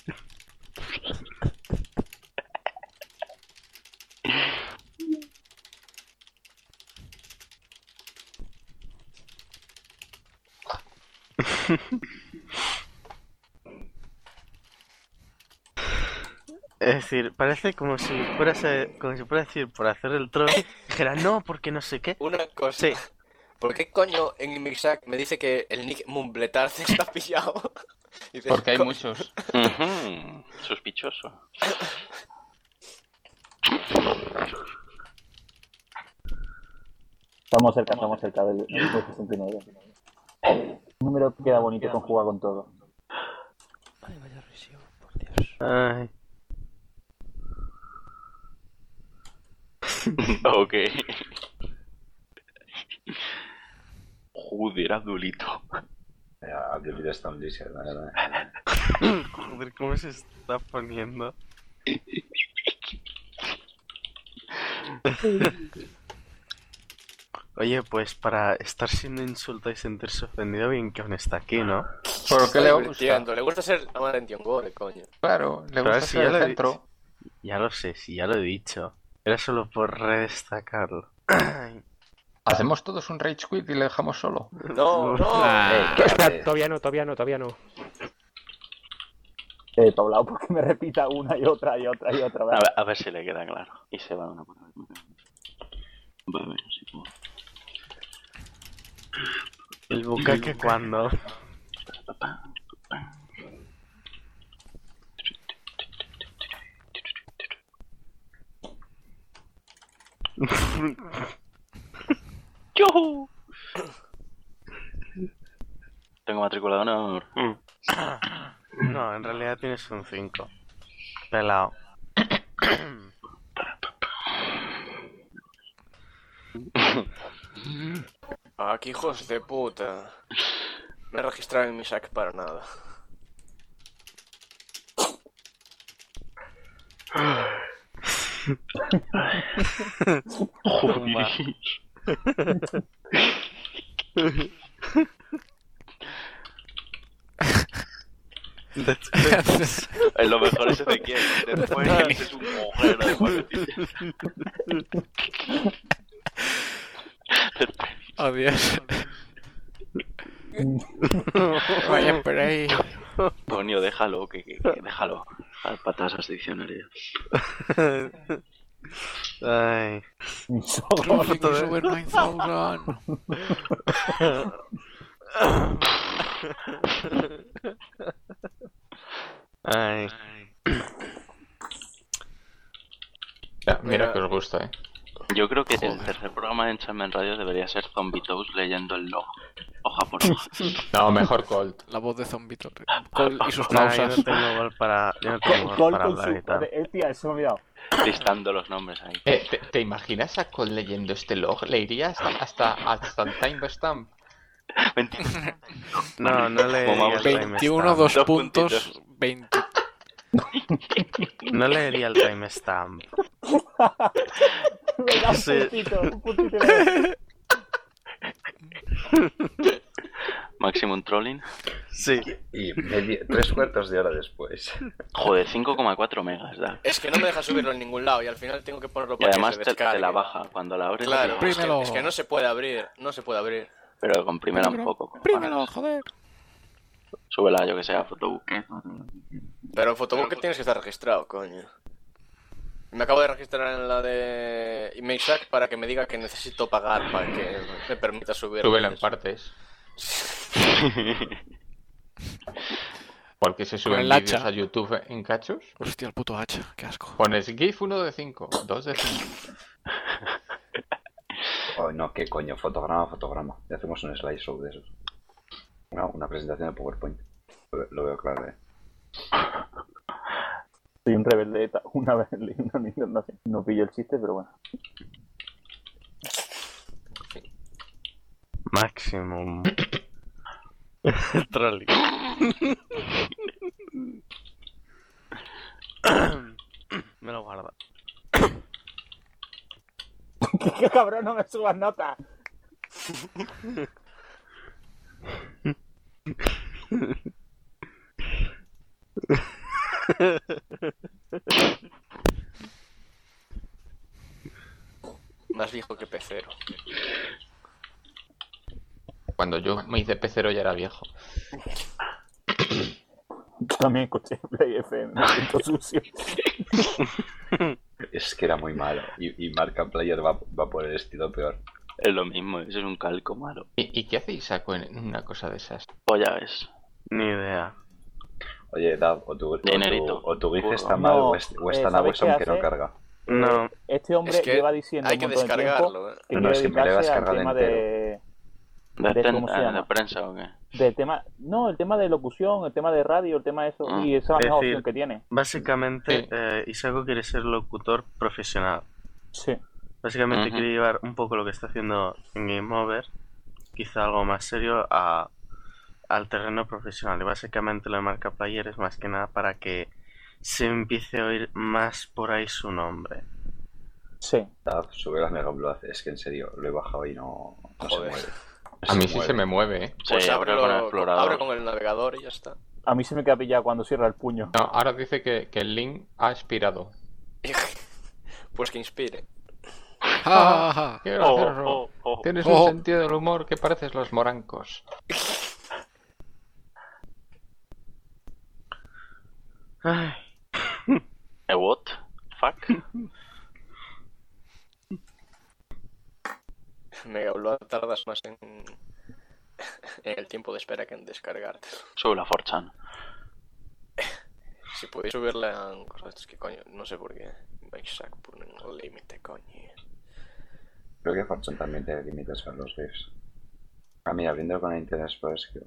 Es decir, parece como si fueras a, como si fuera a decir por hacer el troll, dijera no, porque no sé qué. Una cosa. Sí. ¿Por qué coño en Mixac me dice que el nick Mumbletarce está pillado? Y dices, Porque hay "Co- muchos. Ujú, sospechoso. Estamos cerca, estamos cerca del, del sesenta y nueve. Un número que queda bonito con jugar con todo. Ay, vaya risión, por Dios. Ay. Ok. Joder, Abdulito. Abdulito está un lizard, la verdad. Joder, ¿cómo se está poniendo? Oye, pues para estar siendo insultado y sentirse ofendido, bien que aún está aquí, ¿no? ¿Por qué le gusta? Divirtiendo, le gusta ser amar en Tiongore, coño. Claro, le Pero gusta si ser ya el lo, he centro. dicho. Ya lo sé, si ya lo he dicho. Era solo por redestacarlo. Hacemos todos un rage quit y le dejamos solo. No, no. Ah, Eh, espera, todavía no, todavía no, todavía no. Eh, Pablao, porque me repita una y otra y otra y otra A vez. ver, a ver si le queda claro. Y se va una por vez. Voy a ver si puedo. El bucaque cuando. ¡Yuhu! Tengo matrícula de honor. No, en realidad tienes un cinco. Pelao. Aquí, hijos de puta. Me he registrado en Mixac para nada. Es lo mejor es Ezequiel. Después es un agujero de palotillas. Oh, Dios. Vaya por ahí. Coño, déjalo, que, que, que déjalo. Las patas diccionarios. Ay. Traffic is over nine thousand. Ay. Ya, mira que os gusta, eh. Yo creo que el tercer programa de Enchantment Radio debería ser Zombie Toast leyendo el log, hoja por hoja. No, mejor Colt. La voz de Zombie Toast. Colt y sus No, yo pausas. no tengo gol para, yo no tengo gol para hablar y tal. Eh, tía, se me ha olvidado. Listando los nombres ahí. Eh, ¿te, ¿Te imaginas a Colt leyendo este log? ¿Le iría hasta, hasta, hasta el timestamp? No, no leería el veintiuno, timestamp. dos puntos, veinte. No leería el timestamp. Me da un Sí. puntito, un puntito. Maximum trolling. Sí. Y media- tres cuartos de hora después. Joder, cinco coma cuatro megas da. Es que no me deja subirlo en ningún lado y al final tengo que ponerlo Y para además que se te, descargue. te la baja. Cuando la abres, Claro, te- es que, es que no se puede abrir, no se puede abrir. pero comprímela un poco. Prímelo, joder. Súbela, yo que sé, a Photobook. Pero en Photobook tienes que estar registrado, coño. Me acabo de registrar en la de ImageShack para que me diga que necesito pagar para que me permita subir. Súbelo en partes. Porque se suben el vídeos hacha. a YouTube en cachos. Hostia, el puto hacha, qué asco. Pones GIF uno de cinco, dos de cinco. Oh, no, qué coño, fotograma, fotograma. Ya hacemos un slideshow de esos. No, una presentación de PowerPoint. Lo, lo veo claro, eh. Soy un rebelde. Una vez leí una niña, no sé, no pillo el chiste, pero bueno. Maximum. Trolley. Me lo guarda. ¡Qué cabrón, no me subas nota! Más viejo que pecero. Cuando yo me hice pecero ya era viejo. También escuché Play F M, me siento sucio. Es que era muy malo. Y, y Marca Player va, va por el estilo peor. Es lo mismo, eso es un calco malo. ¿Y, y qué hacéis, saco, en una cosa de esas? Pues ya ves. Ni idea. Oye, Dab, o tu, o tu, Dinerito. o tu GIF Burro. está mal No, o, es, o está eh, en ¿sabes Amazon qué que no hace? carga. No. Este hombre Es que lleva diciendo hay un que montón de tiempo descargarlo, ¿eh? que No, quiere si me lo vas a dedicarse al descargar tema de, ¿De, de ten- ¿cómo se eh, llama? ¿De prensa o qué? de tema, no, el tema de locución, el tema de radio, el tema de eso, Ah. y esa es la Es mejor decir, opción que tiene. Básicamente, Sí. eh, Isago quiere ser locutor profesional. Sí. Básicamente Ujú. quiere llevar un poco lo que está haciendo en Game Over, quizá algo más serio, a, al terreno profesional. Y básicamente lo de Marca Player es más que nada para que se empiece a oír más por ahí su nombre. Sí. Dab, sube la Mega Blood. Es que en serio, lo he bajado y no, no se Joder. mueve. A mí sí se me mueve, ¿eh? Pues Sí, abre ábrelo- con el explorador. abre con el navegador y ya está. A mí se me queda pillado cuando cierra el puño. No, ahora dice que, que el link ha expirado. Pues que inspire. Ja, ja, ja. ¡Qué Oh, gracioso! oh, oh. Tienes Oh. un sentido del humor que pareces los morancos. Ay, ¿Eh, what? Fuck. Mega Blood tardas más en, en el tiempo de espera que en descargarte. Sube la four chan. Si podéis subirla en cosas es que coño, no sé por qué. Exact ponen el límite, coño. Creo que Fortune también tiene límites para los GIFs. A mí, abriendo con el Internet Explorer, es que...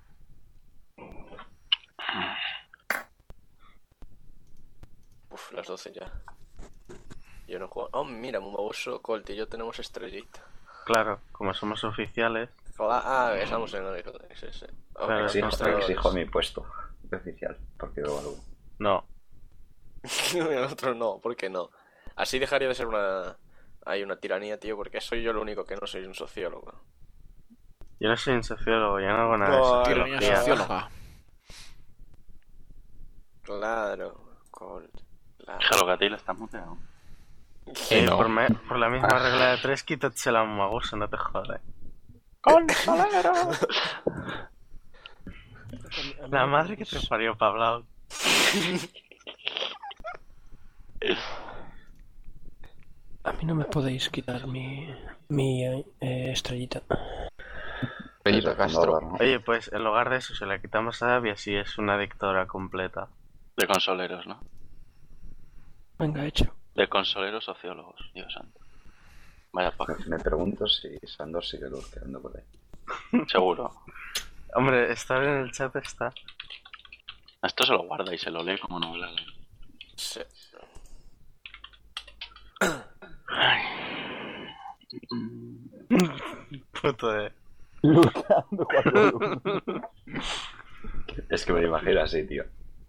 Uf, las doce ya. Yo no juego. Oh, mira, Mumabuso, Colt y yo tenemos estrellita. claro, como somos oficiales. Hola, ah, estamos en el sí, sí. Ok, Claro, los Exijo, mostradores. exijo mi puesto oficial, porque luego algo. No. El otro no, ¿por qué no? Así dejaría de ser una... Hay una tiranía, tío, porque soy yo el único que no soy un sociólogo. Yo no soy un sociólogo, yo no hago nada No, de Tiranía sociología. socióloga. Claro, Colt. Claro. Déjalo que a ti le estás muteado. Eh, no. por, me- por la misma regla de tres, quítatela a un magoso, no te jodas. ¡Consolero! La madre que te parió, Pablo. A mí no me podéis quitar mi, mi eh, estrellita. Bellito Eso, Castro. no, no. Oye, pues en lugar de eso, se la quitamos a Abby, así es una dictadura completa. De consoleros, ¿no? Venga, hecho. De consoleros sociólogos, Dios santo. Vaya paja. Me, me pregunto si Sandor sigue lurkeando por ahí. Seguro. Hombre, estar en el chat está. Esto se lo guarda y se lo lee como novela. Sí. Puto de... Luchando cuatro uno. Es que me lo imagino así, tío.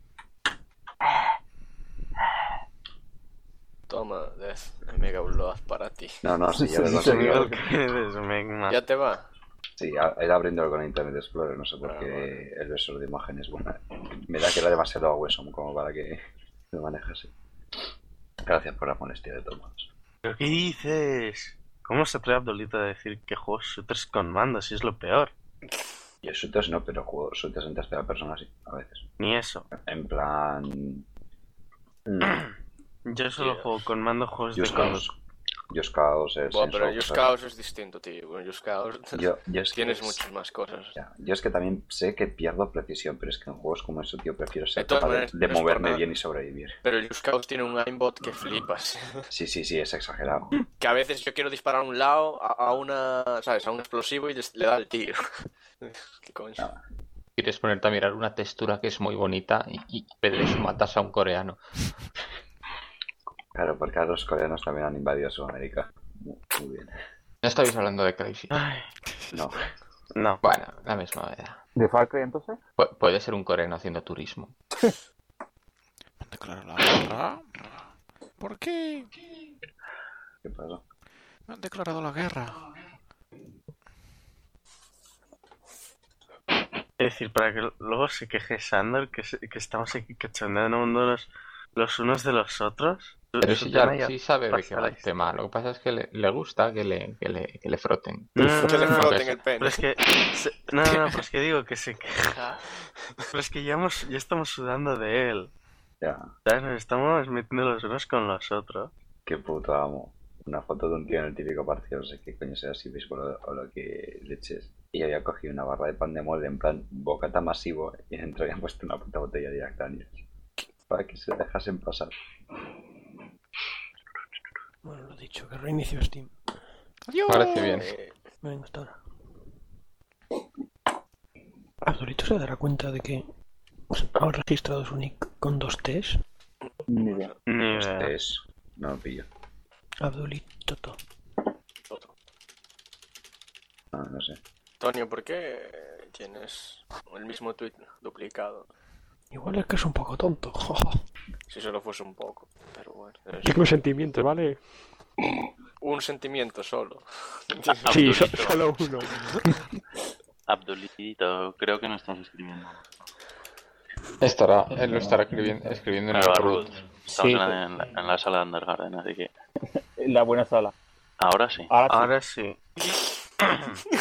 Toma, Death, Mega Blood para ti. No, no, sí, ya lo he Sí, conseguido. señor. ¿Qué eres, Megman? ¿Ya te va? Sí, a- era abriéndolo con Internet Explorer, no sé por Ah, qué vale. el visor de imágenes, bueno, me da que era demasiado a hueso como para que lo manejase. Gracias por la molestia de todos modos. ¿Pero qué dices? ¿Cómo se atreve Abdulito a decir que juego shooters con mando si es lo peor? Yo shooters no, pero juego shooters en tercera persona sí, a veces. Ni eso. En plan... mm, Yo solo Tío. juego con mando juegos de Just condos. Cause. Just Cause es... Buah, en pero software. Just Cause es distinto, tío. Con Just Cause Yo, yo es que tienes es- muchas más cosas. ya, yo es que también sé que pierdo precisión, pero es que en juegos como eso, tío, prefiero ser De todas capaz de, maneras, de no es por moverme nada. bien y sobrevivir. Pero el Just Cause tiene un aimbot que flipas. Sí, sí, sí, es exagerado. Que a veces yo quiero disparar a un lado, a, a una, ¿sabes? A un explosivo y les- le da el tiro. ¿Qué coño? No. Quieres ponerte a mirar una textura que es muy bonita y, y pedes matas a un coreano. Claro, porque ahora los coreanos también han invadido Sudamérica. Muy, muy bien. No estabais hablando de Crazy. Ay, No, no. Bueno, la misma idea. ¿De Far Cry entonces? Pu- puede ser un coreano haciendo turismo. ¿Han declarado la guerra? ¿Por qué? ¿qué pasa? Me han declarado la guerra. Es decir, para que luego se queje Sandor que, se- que estamos aquí cachondeando los, los unos de los otros. Pero Su sí, tema ya, ya sí sabe de pasa qué va la el tema. Lo que pasa es que le, le gusta que le, que, le, que le froten. No, no, Que le no, no, froten no, el pene. pero es que se- no, no, no, pero es que digo que se queja. Pero es que ya, hemos, ya estamos sudando de él. Ya, ¿Sabes? Nos estamos metiendo los unos con los otros. qué puto amo. Una foto de un tío en el típico partido, no sé qué coño sea, si béisbol o, o lo que leches. Y había cogido una barra de pan de molde en plan bocata masivo y dentro habían puesto una puta botella de Jack Daniels. Para que se dejasen pasar. Bueno, lo dicho, que reinicio Steam. ¡Adiós! Parece bien. Eh, Venga, hasta ahora. Abdulito se dará cuenta de que ha registrado su nick con dos T's. Ni idea. Ni Este idea. es... No lo pillo. Abdulito. to. otro. No, no sé. Antonio, ¿por qué tienes el mismo tweet duplicado? Igual es que es un poco tonto. Si solo fuese un poco, pero bueno. es Tengo sentimientos, ¿vale? un sentimiento solo. Sí, so- Abdulito. solo uno. Abdulito, creo que no estás escribiendo. Estará, él lo estará escribiendo, escribiendo en el Nueva root. Ruth. Estamos Sí, en, la, en la- en la sala de Undergarden, así que La buena sala. ahora sí. Ahora sí. Ahora sí.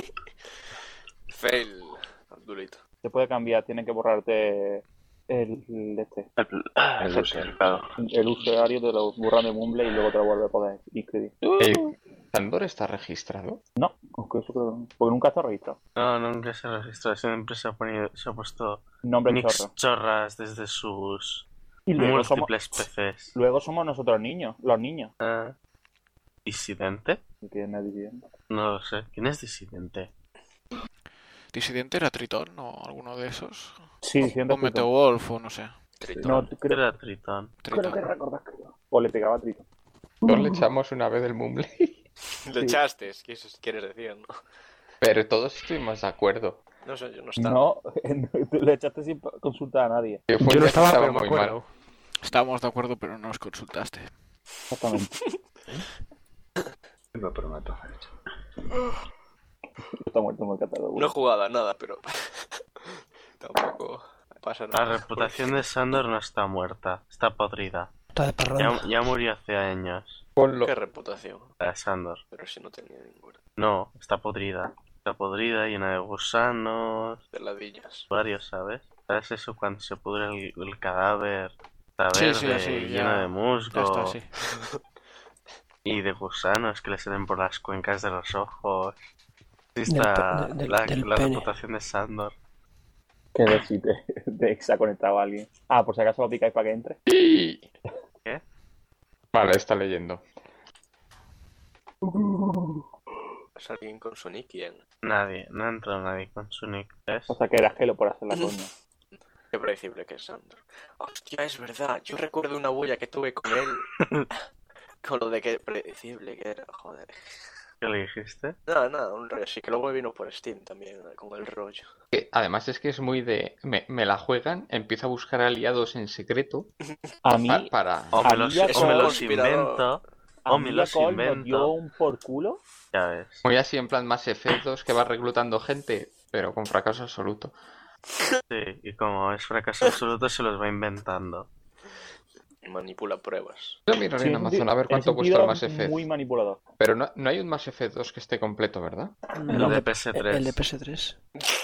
Fail, Abdulito. Se puede cambiar, tienen que borrarte el, el este, El, El el user. certificado. el usuario te lo borran de Mumble y luego te lo vuelve a poder inscribir. Eh, ¿Sandor está registrado? No, aunque eso creo que no, porque nunca está registrado. No, nunca se registró. Siempre se ha, ponido, se ha puesto Nombre mix chorro. chorras desde sus Y luego somos, múltiples P Cs. luego somos nosotros niños, los niños. Ah, ¿disidente? ¿Quién es diciendo? No lo sé. ¿Quién es disidente? ¿Disidente era Tritón o alguno de esos? Sí, diciendo O Meteowolf o no sé. Tritón. No, creo, Era Tritón. creo que Tritón. recordás que o le pegaba a Trito. Todos le echamos una vez el mumble. Le echaste, ¿qué eso quieres decir? No, Pero todos estuvimos de acuerdo. no sé, yo no estaba. No, tú le echaste sin consultar a nadie. Que fue Yo un no día que estaba, pero me muy acuerdo. mal. Estábamos de acuerdo, pero no nos consultaste. Exactamente. Me prometo. Está muerto en el catálogo. Una jugada, nada, pero... Tampoco pasa nada. La reputación de Sandor no está muerta, está podrida. Está de parranda. Ya, ya murió hace años. Ponlo. ¿Qué reputación? La de Sandor. Pero si no tenía ninguna. No, está podrida. Está podrida, llena de gusanos. De ladillas. Varios, ¿sabes? ¿Sabes eso cuando se pudre el, el cadáver? Está Sí, verde, sí, sí, lleno ya- de musgo. Ya está, sí. Y de gusanos que le salen por las cuencas de los ojos. Sí Del está pe- del- la, del la pene. reputación de Sandor. Que decir de, de que se ha conectado a alguien. Ah, por si acaso lo picáis para que entre. ¿Qué? Vale, está leyendo. ¿Es alguien con su nick? ¿Quién? Nadie, no ha entrado nadie con su nick. ¿Ves? O sea que era Gelo por hacer la coña. Qué predecible que es Sandor. Hostia, es verdad. Yo recuerdo una bulla que tuve con él. Con lo de que predecible que era, joder. ¿Qué le dijiste? Nada, nada, un rollo así. Que luego me vino por Steam también, con el rollo. Que además es que es muy de... Me, me la juegan, empiezo a buscar aliados en secreto A mí, pa- para... O A me mí los, ya o me con- los conspirador. invento. a O mí me la los Col nos dio invento. un por culo. Ya ves. Muy así en plan más efectos que va reclutando gente, pero con fracaso absoluto. Sí, y como es fracaso absoluto, se los va inventando. Manipula pruebas. Yo miraré Sí, en en Amazon a ver en cuánto cuesta sentido el Mass Effect. muy manipulador. Pero no, no hay un Mass Effect dos que esté completo, ¿verdad? El de P S tres. El de P S tres.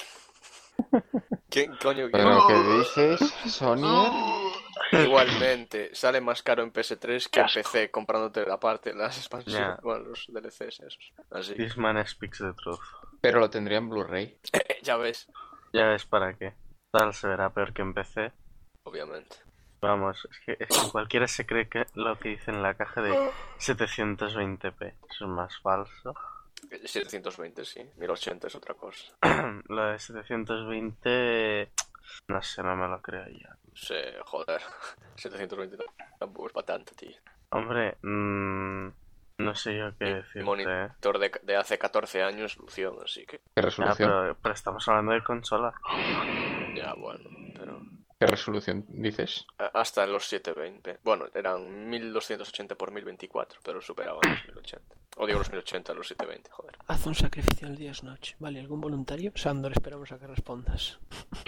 ¿Qué coño? Pero lo que dices, Sonia... Igualmente, sale más caro en P S tres que en P C comprándote la parte, las expansiones, Ya. bueno, los D L Cs esos. Así. This man speaks the truth. Pero lo tendría en Blu-ray. Ya ves, Ya ves para qué. Tal se verá peor que en P C. obviamente. Vamos, es que, es que cualquiera se cree que lo que dice en la caja de setecientos veinte p. Eso es más falso. setecientos veinte, sí. mil ochenta es otra cosa. Lo de setecientos veinte... No sé, no me lo creo ya. Sí, joder. setecientos veinte tampoco es para tanto, tío. Hombre, mmm, no sé yo qué Mi decirte. ¿eh? monitor de, de hace catorce años, Lución, así que... ¿Qué Ya, resolución? pero, pero estamos hablando de consola. Ya, bueno, pero... ¿Qué resolución dices? a- Hasta los setecientos veinte. Bueno, eran mil doscientos ochenta por mil veinticuatro, pero superaban los mil ochenta. O digo los mil ochenta, los setecientos veinte, joder. Haz un sacrificio el día es noche. Vale, ¿algún voluntario? Sandor, esperamos a que respondas.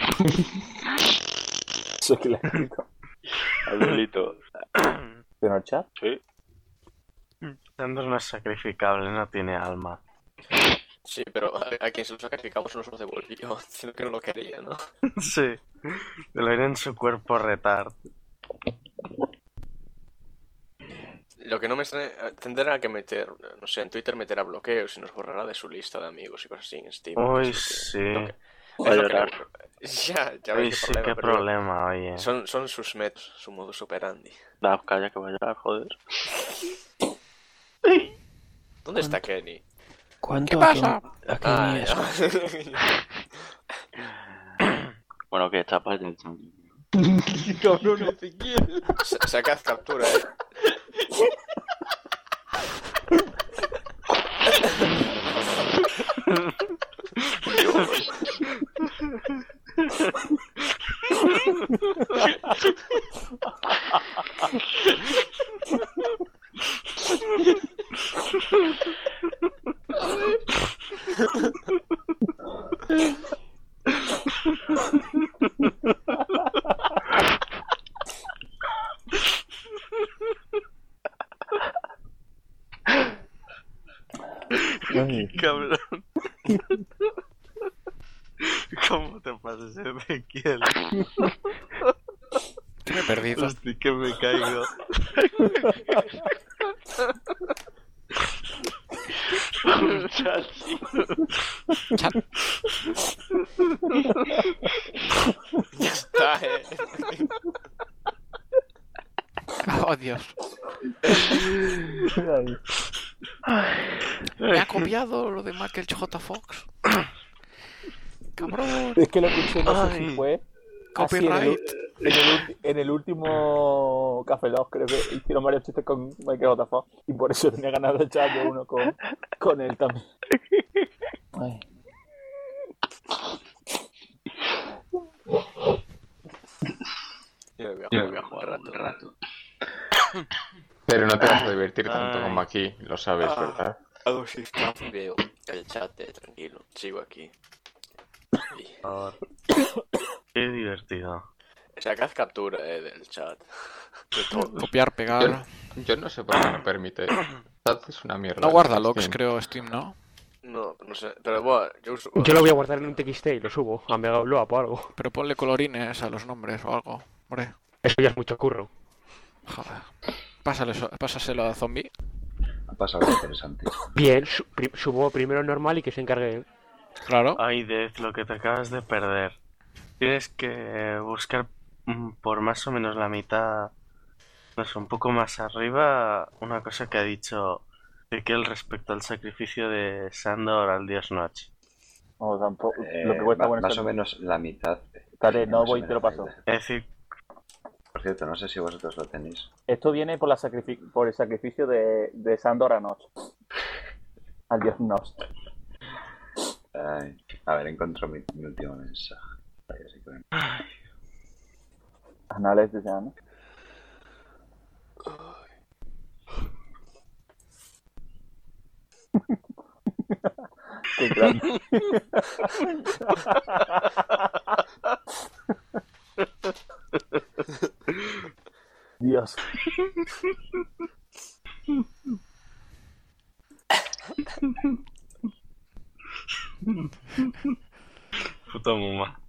Eso que le explico. Abuelito. ¿En el chat? Sí. Sandor no es sacrificable, no tiene alma. Sí, pero a, a quien se lo sacrificamos nos lo devolvió, sino que no lo quería, ¿no? Sí, lo era en su cuerpo retard. Lo que no me extraña, tendrá que meter, no sé, en Twitter meter a bloqueos y nos borrará de su lista de amigos y cosas así en Steam. Uy, que es sí. lo que- Voy a es lo que- llorar. Ya, ya Uy, ves sí, qué qué problema, pero problema, oye. son, son sus métodos, su modus operandi. Da, calla que voy a llorar, joder. ¿Dónde está Kenny? ¿Cuánto? ¿Qué a quién- pasa? a quién Ah, es? ya. Bueno, que está para el Cabrón, Ezequiel. Sa- Sacad captura, eh. Cabrón. ¿Cómo te pasas, Ezequiel? Me he perdido. Hostia, que me caigo. Chat. Ya está, eh. Oh, Dios. Me ha copiado lo de Michael J. Fox. Cabrón. Es que lo que hice no sé Ay. si fue así en el, Copyright. en, el, ulti- en el último Café Lock, creo que hicieron varios chistes con Michael J. Fox y por eso tenía ganas de echar yo uno con, con él también. Ay. Yo me voy a Yo jugar voy a jugar un rato. un rato. Pero no te vas a divertir tanto Ay. como aquí, lo sabes, Ah. ¿verdad? Hago shift y veo el chat, eh, tranquilo, sigo aquí. Por favor. Qué divertido. Sacad captura eh, del chat. De todo. Copiar, pegar. Yo, yo no sé por qué no permite. Chat es una mierda. No guarda logs, Steam. creo, Steam, ¿no? No, no sé, pero bueno, yo uso... Yo lo voy a guardar en un T X T y lo subo a Mega Upload o algo. Pero ponle colorines a los nombres o algo. Hombre, Eso ya es mucho curro. joder. Pásale eso- pásaselo a Zombie. Ha pasado algo interesante. Bien, su- pri- subo primero normal y que se encargue él. Claro. Ay, Death, lo que te acabas de perder. Tienes que buscar mm, por más o menos la mitad, no sé, un poco más arriba, una cosa que ha dicho Ezequiel respecto al sacrificio de Sandor al dios Notch. No, tampoco. Eh, Lo que cuesta ma- bueno más es o menos la mitad. Espérate, no Más o voy, te lo menos paso. la mitad. Es decir, Por cierto, no sé si vosotros lo tenéis. Esto viene por, la sacrifi- por el sacrificio de, de Sandor a Notch. Al dios Notch. Ay, a ver, encuentro mi, mi último mensaje. Ay, así que ven. Anales de Llano. Qué grande. Dios. puta muma.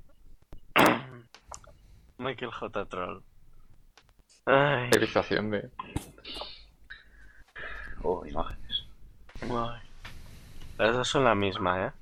Michael J. Troll. Ay, Utilización de. Oh, imágenes. ay. Las dos son la misma, ¿eh?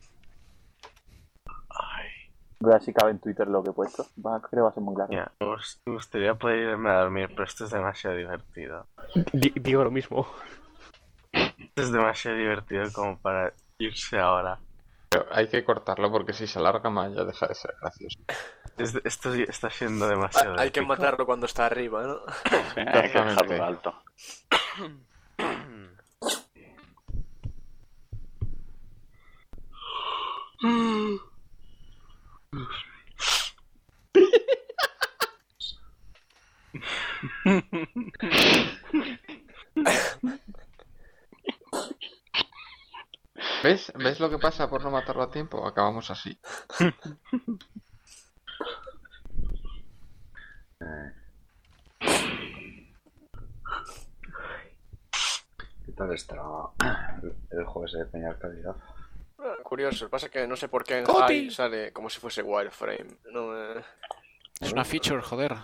Ay, Voy a ver si cabe en Twitter lo que he puesto. Va, creo que va a ser muy largo. ya. Me gust- me gustaría poder irme a dormir, pero esto es demasiado divertido. Di- digo lo mismo. Esto es demasiado divertido como para irse ahora. Pero hay que cortarlo porque si se alarga más ya deja de ser gracioso. Es- Esto está siendo demasiado Hay que épico. matarlo cuando está arriba, ¿no? Sí, hay que dejarlo Exactamente. alto. ¿Ves? ¿Ves lo que pasa por no matarlo a tiempo? Acabamos así. Eh. ¿Qué tal está el, el juego ese de Peña Calidad? Ah, curioso, lo que pasa es que no sé por qué en ¡Coti! High sale como si fuese wireframe. No me... Es una feature, joder.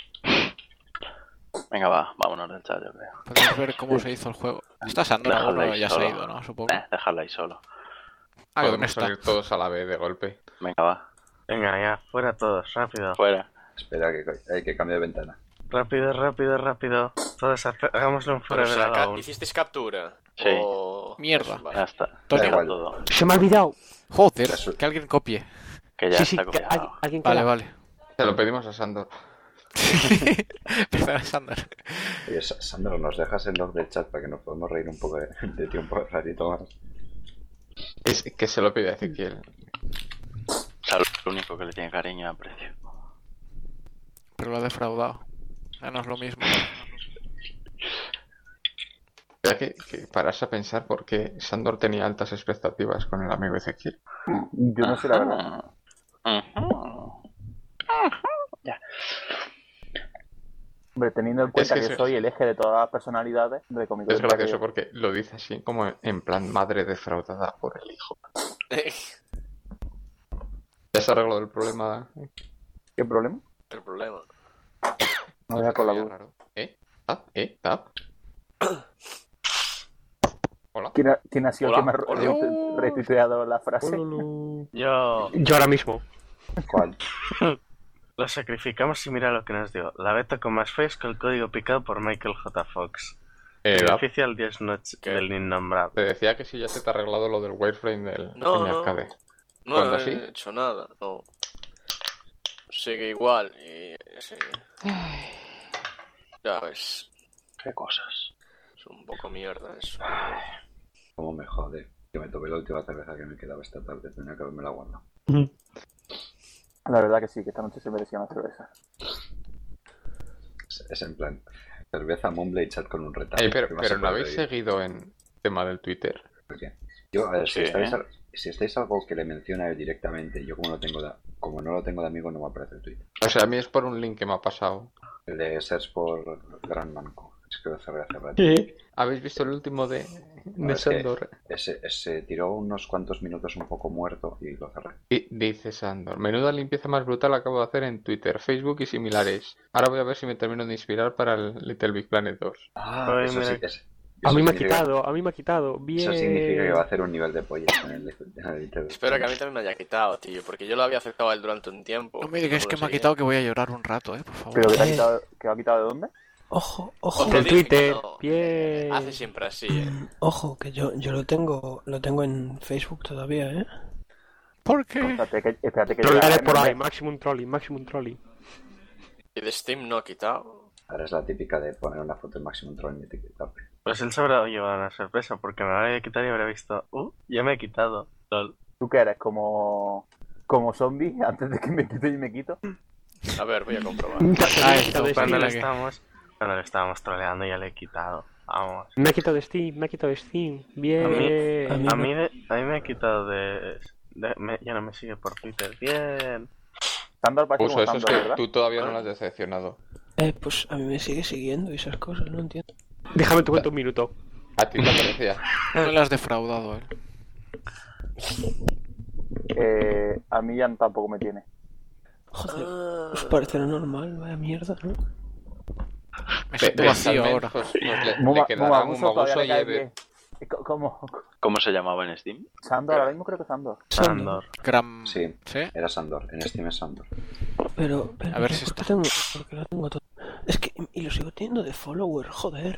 Venga, va, vámonos del chat, yo creo. Podéis ver cómo se hizo el juego. Está Sandor Déjalo aún, ahí ya se ha solo. ido, ¿no? Supongo. Eh, déjalo ahí solo. Ah, ¿dónde Podemos está? salir todos a la vez de golpe. Venga, va, Venga, ya, fuera todos, rápido. fuera. Espera, que co- hay que cambiar de ventana. Rápido, rápido, rápido. Todos hace- hagámoslo en fuera Pero, de o la sea, ca- aún. ¿hicisteis captura? Sí. O... Mierda. Eso, vale. Ya está. Toño. Da igual igual. todo. Se me ha olvidado. Joder, Eso- que alguien copie. Que ya Sí, sí, está que copiado. al- alguien Vale, queda. vale. Se lo pedimos a Sandor. Perdón, Sandor. Oye, Sa- Sandro, ¿nos dejas el log del chat para que nos podamos reír un poco de, de ti un poco ratito más? Es que se lo pide a Ezequiel. O sea, lo único que le tiene cariño y aprecio. Pero lo ha defraudado. Ya no es lo mismo. Ya que, que pararse a pensar por qué Sandor tenía altas expectativas con el amigo Ezequiel. Yo no sé la verdad. Ujú. Ya. Hombre, teniendo en cuenta que que, se- soy el eje de todas las personalidades de Cómico Es del gracioso Barrio. porque lo dice así como en plan madre defraudada por el hijo. ¿Ya se ha arreglado el problema? ¿Qué problema? El problema. No voy a con la Qué duda. raro. ¿Eh? ¿Tap? ¿Eh? ¿Tap? Hola. ¿Quién ha, quién ha sido Hola, el que me ha hola. re- retuiteado la frase? Yo. Yo ahora mismo. ¿Cuál? Lo sacrificamos y mira lo que nos dio. La beta con más fallos que el código picado por Michael J. Fox. Eh, Dap, Beneficia al dios Notch ¿Qué? del innombrable. te decía que si ya se te ha arreglado lo del wireframe del No, Peña no. Arcade. No ¿Cuándo he sí? hecho nada, no. Sigue igual y... Sí. Ya ves, Qué cosas. es un poco mierda eso. ¿Cómo me jode? Que me tomé la última cerveza que me quedaba esta tarde. Tenía que haberme la guardado. La verdad que sí, que esta noche se merecía una cerveza. Es, es en plan... cerveza, mumble y chat con un retardo. Ey, pero ¿Qué más pero se ¿no puede habéis pedir? seguido en tema del Twitter? ¿Por qué? Yo, a ver, si, Sí. estáis, al- si estáis algo que le menciona él directamente, yo como, lo tengo de, como no lo tengo de amigo, no me aparece el tweet. O sea, a mí es por un link que me ha pasado. El de search por Gran Manco. Es que lo cerré hace rato. ¿Qué? ¿Habéis visto el último de, No, de es que Sandor? ese, ese tiró unos cuantos minutos un poco muerto y lo cerré. Y dice Sandor, menuda limpieza más brutal acabo de hacer en Twitter, Facebook y similares. Ahora voy a ver si me termino de inspirar para el Little Big Planet dos. Ah, Ay, eso sí, mira. es, A eso mí me ha significa- quitado, a mí me ha quitado. Bien. Eso significa que va a hacer un nivel de pollas en el, en el Little Big Espero que a mí Planet. también me haya quitado, tío, porque yo lo había aceptado a él durante un tiempo. No me digáis no que lo me ha seguía. quitado que voy a llorar un rato, eh, por favor. ¿Pero que te ha Eh. quitado, que lo ha quitado de dónde? Ojo, ojo. Os lo Del dije que Twitter. no. Bien. Hace siempre así, eh. Mm, Ojo, que yo, yo lo tengo lo tengo en Facebook todavía, ¿eh? ¿Por qué? Espérate que, espérate que Trollaré llega- por ahí, maximum trolling, maximum trolling. Y de Steam no ha quitado. Ahora es la típica de poner una foto en Maximum Troll y etiquetarte. Pues él se habrá llevado una sorpresa porque me habría quitado y habría visto, uh, ya me he quitado. Lol. ¿Tú qué eres? ¿Como, como zombie antes de que me quito y me quito? A ver, voy a comprobar. Ah, Me ha quitado de Cuando Steam. le estábamos, cuando le estábamos troleando ya le he quitado. Vamos. Me ha quitado de Steam, me ha quitado de Steam. Bien. A mí- a mí- A mí, de- a mí me ha quitado de... de- me- ya no me sigue por Twitter. Bien. Sandor parece Uso, como eso es Sandor, que ¿verdad? tú todavía no lo has decepcionado. Eh, pues a mí me sigue siguiendo y esas cosas, no entiendo. Déjame te cuento un minuto. A ti te parecía. No le has defraudado, eh. Eh, a mí ya tampoco me tiene. Joder, os parecerá normal, vaya mierda, ¿no? Me Pe- siento pe- vacío Salmen, ahora. pues- pues le, Muma- le quedará un Mumabuso todavía mabuso le y cae Eve. bien. Eh, co- ¿Cómo? ¿Cómo se llamaba en Steam? Sandor, ahora mismo creo que Sandor. Sandor. Gram... Sí, ¿Sí? era Sandor. En Steam es Sandor. Pero, pero A ver ¿por si qué está. tengo, por qué lo tengo todo? Es que, y lo sigo teniendo de follower, joder.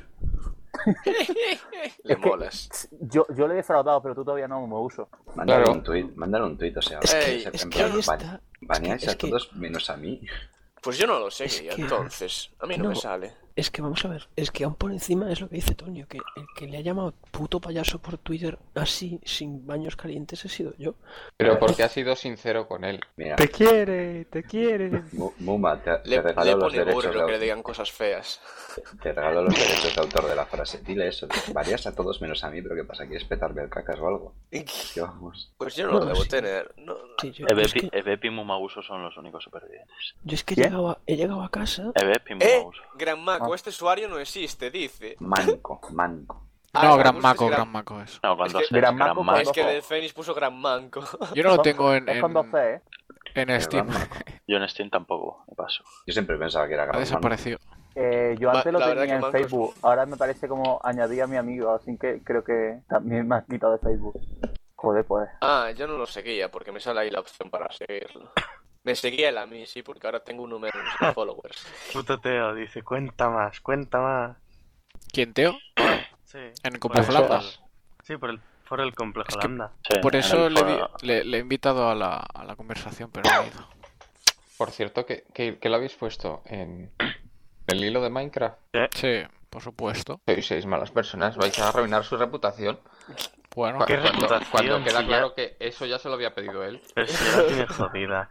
Le Es que- molas. Yo, yo le he defraudado, pero tú todavía no me uso. Mándale Claro. un tweet, mándale un tweet, o sea, Es que, Ey, en es que plan, ahí ban- está. baneáis es a que- todos menos a mí. Pues yo no lo seguía, Es que- entonces. A mí no, No. me sale. Es que vamos a ver, es que aún por encima es lo que dice Toño, que el que le ha llamado puto payaso por Twitter así, sin baños calientes, he sido yo. Pero porque has sido sincero con él. Mira, Te quiere, te quiere. Mu- Muma, te, te Le, regaló le los pone derechos burro que le de, digan cosas feas. te regaló los derechos de autor de la frase. Dile eso, varías a todos menos a mí, pero ¿qué pasa? ¿Quieres petarme el cacas o algo? Que vamos. Pues yo no lo No, debo sí. tener. No, Sí, yo, yo es Ebepi, que, Ebepi y Mumabuso son los únicos supervivientes. yo es que he, ¿Quién? llegado a, he llegado a casa. Ebepi y ¡Eh! Mumabuso. Gran Maco, Ah. este usuario no existe, dice. Manco, manco. Ah, No, Gran Gran Maco Maco, es Gran- Gran Maco es. No, cuando Es que se Gran Gran Maco Maco. Es que Ojo. del Fénix puso Gran Manco. Yo no lo Son- tengo en, Es con dos en, C, ¿eh? en Steam. Yo en Steam tampoco, me paso. Yo siempre pensaba que era Ha gran desaparecido. Eh, yo Va- antes lo la verdad tenía que en Manco es- Facebook, ahora me parece como añadí a mi amigo, así que creo que también me has quitado de Facebook. Joder, pues. Ah, yo no lo seguía porque me sale ahí la opción para seguirlo. Me seguía él a mí, sí, porque ahora tengo un número de followers. Puto Teo dice, cuenta más, cuenta más. ¿Quién, Teo? Sí. En el por Complejo el- Lambda. Sí, por el, por el complejo Es que- Lambda. Sí, Por en eso el le, di- foro- le, le he invitado a la, a la conversación, pero no he ido. Por cierto, ¿qué, qué, qué lo habéis puesto en el hilo de Minecraft? Sí, por supuesto. Sois seis malas personas, vais a arruinar su reputación. Bueno, Cu- ¿Qué cuando, reputación? cuando queda Si ya- claro que eso ya se lo había pedido él. Pero si ya la tiene jodida.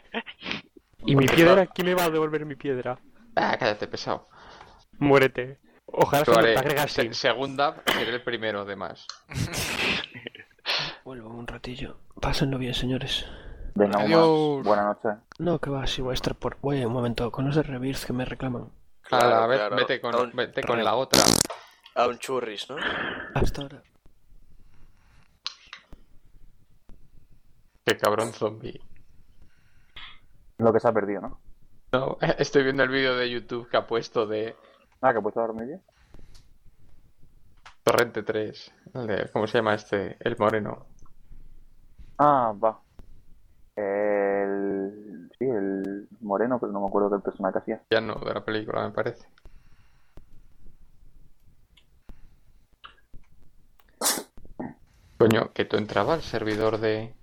¿Y mi piedra? ¿Quién me va a devolver mi piedra? Ah, cállate, pesado. Muérete. Ojalá Lo se haré. te agrega así. Se- segunda, seré el primero, además. Vuelvo un ratillo. Pásenlo bien, señores. Venga, Uma, Adiós. buenas noches. No, que va, si voy a estar por... Voy un momento, con los de Rebirth que me reclaman. Claro, a ver, claro. vete con, A un- vete con la otra. A un churris, ¿no? Hasta ahora. Qué cabrón zombie. Lo que se ha perdido, ¿no? No, estoy viendo el vídeo de YouTube que ha puesto de Ah, que he puesto a dormir bien. Torrente tres. El de- ¿Cómo se llama este? El moreno. Ah, va. El... Sí, el moreno, pero no me acuerdo del personaje que hacía. Ya no, de la película, me parece. Coño, que tú entrabas al servidor de...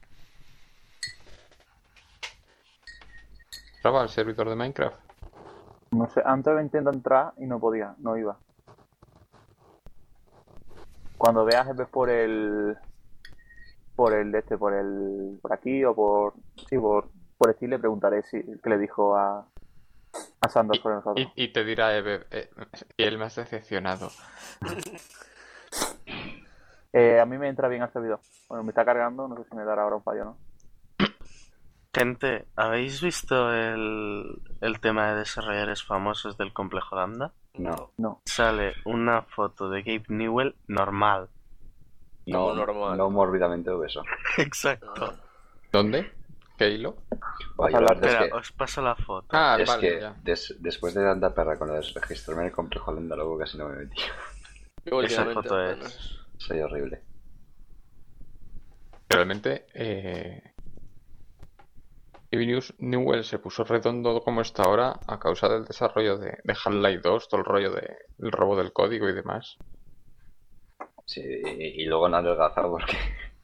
Entraba al servidor de Minecraft. No sé, antes lo intento entrar y no podía, no iba. Cuando veas, ves por el... Por el de este, por el... Por aquí o por... Sí, por... Por Steam le preguntaré si... qué le dijo a... A Sandor por nosotros. Y, y te dirá Eve, eh, y él me has decepcionado. Eh, a mí me entra bien el servidor. Bueno, me está cargando, no sé si me dará ahora un fallo, ¿no? Gente, ¿habéis visto el, el tema de desarrolladores famosos del complejo Lambda? No. No. Sale una foto de Gabe Newell normal. No, normal. no mórbidamente obeso. Exacto. ¿Dónde? ¿Qué hilo? Vaya, la verdad es Espera, que, os paso la foto. Ah, es vale, que ya. des- después de tanta perra con lo de registrarme en el complejo Lambda, luego casi no me metí. Yo Esa últimamente foto apenas. es. Soy horrible. Realmente, eh... News Newell se puso redondo como está ahora a causa del desarrollo de, de Half-Life dos, todo el rollo del de, robo del código y demás. Sí, y, y luego no adelgazado porque...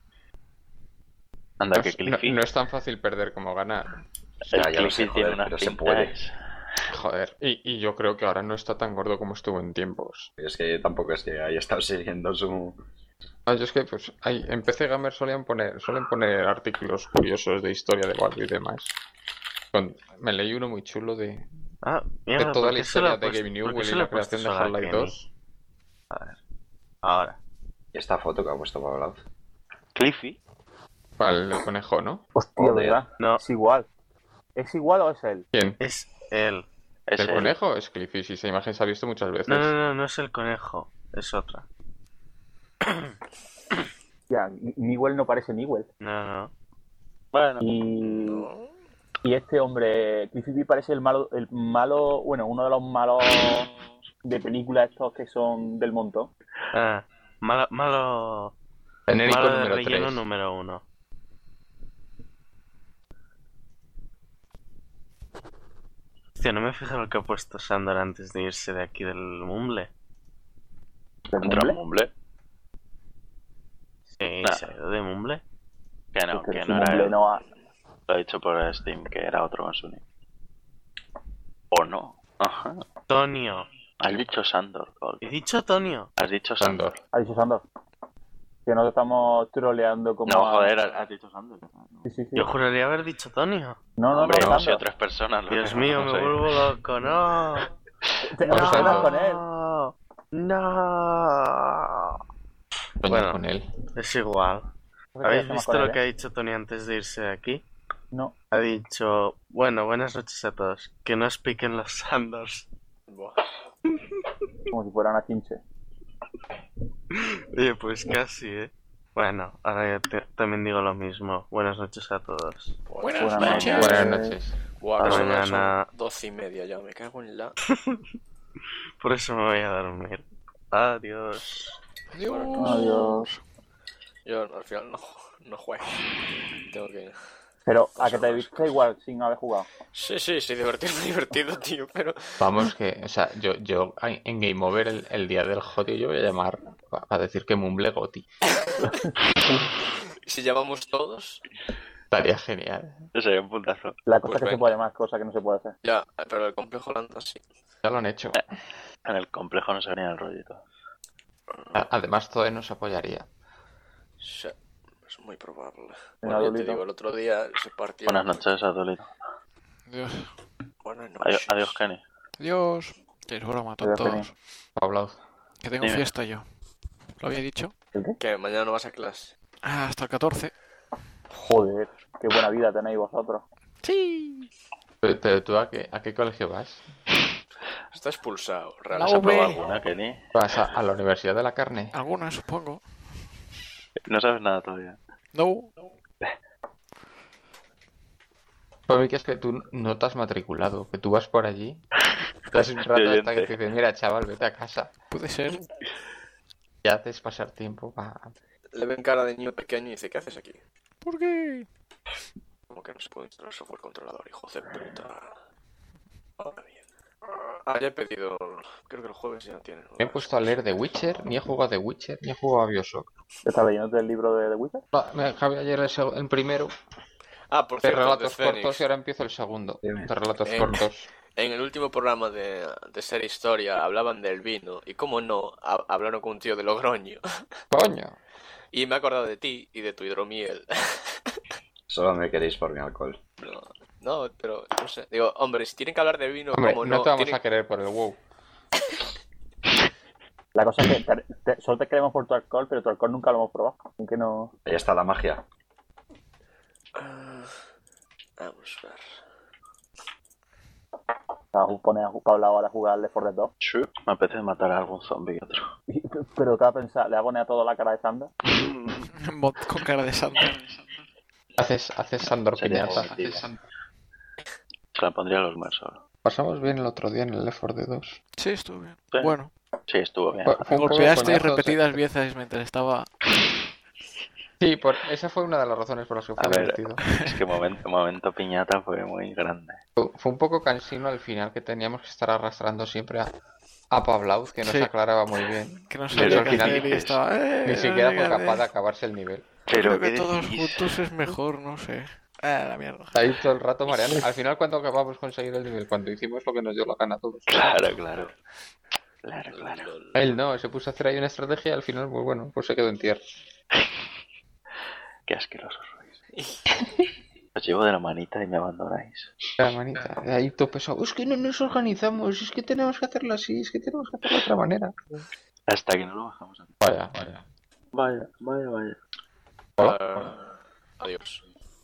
Anda, No que es, no, Cliffy. no es tan fácil perder como ganar. Ya, El ya lo sé, Cliffy tiene joder, unas pero se pintas. puede. Joder, y, y yo creo que ahora no está tan gordo como estuvo en tiempos. Es que tampoco es que haya estado siguiendo su... Ah, yo es que, pues, ahí, en P C Gamer solían poner, suelen poner artículos curiosos de historia de Valve y demás. Con- me leí uno muy chulo de, Ah, de mierda, toda ¿por la qué se lo historia ha de puesto- Gabe por qué Newell se y lo ha la puesto creación de solo a Half-Life Kenny? dos. A ver. Ahora. ¿Y esta foto que ha puesto Pablo? Cliffy. Para el conejo, ¿no? Hostia, Joder. ¿verdad? No, Es igual. ¿Es igual o es él? ¿Quién? es él. Es ¿El él. conejo? Es Cliffy, si esa imagen se ha visto muchas veces. No, no, no, no es el conejo. Es otra. Ya, Newell no parece Newell. No, no. Bueno, Y, y este hombre, Cliffy B parece el malo, el malo, bueno, uno de los malos de películas estos que son del montón. Ah, malo, malo, Genérico malo de número relleno tres. número uno. Hostia, no me he fijado lo que ha puesto Sandor antes de irse de aquí del Mumble. ¿Del entra Mumble? en Mumble. Sí, Nah. se ha ido de Mumble. Que no, Porque que su no era Mumble él. no ha- Lo ha dicho por Steam, que era otro con su nick. ¿O no? Ajá. Tonio. Has dicho Sandor, Col. He dicho Tonio. Has dicho Sandor. ha dicho Sandor. Que no estamos troleando como... No, a- joder, has has dicho Sandor. Sí, sí, sí. Yo juraría haber dicho Tonio. No, no, Hombre, no, hemos sido Sandor. tres personas. lo Dios que mío, no me sé. vuelvo loco, no. Te- Vamos a hablas ver. con él. No. No. Coño, Bueno. con él. Es igual. ¿Qué ¿Habéis hacemos visto con lo él, que eh? ha dicho Tony antes de irse de aquí? No. Ha dicho, bueno, buenas noches a todos. Que no os piquen los Sandors. Buah. Como si fuera una quince. Oye, pues casi, ¿eh? Bueno, ahora yo te- también digo lo mismo. Buenas noches a todos. Buenas Buenas noches. noches. Buenas noches. Buah, Hasta que son- mañana. son doce y media ya, me cago en la... Por eso me voy a dormir. Adiós. Adiós. Adiós. Yo al final no, no juego. Tengo que... Pero, ¿a que te viste igual sin haber jugado? Sí, sí, sí, divertido, divertido, tío, pero... Vamos que, o sea, yo, yo en Game Over el, el día del Joti yo voy a llamar a decir que Mumble Goti. Si llamamos todos, Estaría genial. Eso sería un puntazo. La cosa Pues que se venga. puede más, cosa que no se puede hacer. ya, pero el complejo Lambda sí. Ya lo han hecho. En el complejo no se venía el rollito. A- Además, todo nos apoyaría. Sí, es muy probable. Venga, Bueno, ya te Adolito. digo, el otro día se partió... Buenas noches, Adolito. Adiós. Buenas Adiós, noches. adiós, Kenny. Adiós. Que es broma, Adiós, tontos. Pablo. Que tengo Dime. fiesta yo. ¿Lo había dicho? ¿El qué? Que mañana no vas a clase. Ah, hasta el catorce. Joder, qué buena vida tenéis vosotros. Sí. Pero, pero tú, ¿a qué, ¿a qué colegio vas? Está expulsado, La realmente. ¿Has aprobado V. alguna, Kenny? ¿Vas a, a la Universidad de la Carne? Algunas, supongo. No sabes nada todavía. No. Pues que es que tú no te has matriculado, que tú vas por allí, te das un rato De hasta que te oyente. dicen, mira chaval, vete a casa. Puede ser. Ya haces pasar tiempo para... Le ven cara de niño pequeño y dice, ¿qué haces aquí? ¿Por qué? Como que no se puede instalar software controlador, hijo de puta. Ahora bien. Ah, ya he pedido... Creo que el jueves ya tienen. Me he puesto a leer The Witcher, ni he jugado The Witcher, ni he jugado a Bioshock. ¿Estás leyendo el libro de The Witcher? No, me acabé ayer el, seg- el primero, Ah, por de cierto, relatos de Phoenix. cortos, y ahora empiezo el segundo, Dime. de relatos Eh, cortos. En el último programa de, de Ser Historia hablaban del vino y cómo no, ha- hablaron con un tío de Logroño. Coño. Y me he acordado de ti y de tu hidromiel. Solo me queréis por mi alcohol. No, No, pero no sé. Digo, hombre, si tienen que hablar de vino, Hombre, como no no. te vamos tienen- a querer por el WoW. La cosa es que te- te- solo te queremos por tu alcohol, pero tu alcohol nunca lo hemos probado. Así que no. Ahí está la magia. Ah, vamos a ver. Pablo pone a Pablo ahora a jugar al Left four Dead dos. Sí, me apetece matar a algún zombie y otro. Pero cada pensar, le hago a toda la cara de Sandra. Mod con cara de santo. Haces, haces Sandor Sería Piñata. divertido. Se la pondría a los más solo. Pasamos bien el otro día en el Left four Dead dos. Sí, estuvo bien. Sí. Bueno, Sí, estuvo bien. Fue- fue un poco golpeaste coñazo, repetidas veces mientras estaba... Sí, por, esa fue una de las razones por las que fue A ver, divertido. es que momento, momento piñata fue muy grande. Fue, fue un poco cansino al final que teníamos que estar arrastrando siempre a, a Pablauz, que no Sí. se aclaraba muy bien. Que no Pero sabía al qué final hacer y dices, estaba... Eh, ni siquiera fue dígame. capaz de acabarse el nivel. Creo que todos juntos es mejor, no sé. Ah, la mierda. Ahí todo el rato mareando. Al final, cuando acabamos de conseguir el nivel, cuando hicimos lo que nos dio la gana a todos. Claro, claro. Claro, claro. Él no, se puso a hacer ahí una estrategia y al final, pues bueno, pues se quedó en tierra. Qué asquerosos sois. Os llevo de la manita y me abandonáis. La manita, ahí todo pesado. Es que no nos organizamos, es que tenemos que hacerlo así, es que tenemos que hacerlo de otra manera. Hasta que no lo bajamos. Vaya, vaya. Vaya, vaya, vaya. Hola. Ah, adiós.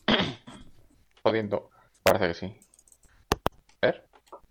Jodiendo. Parece que sí. A ver.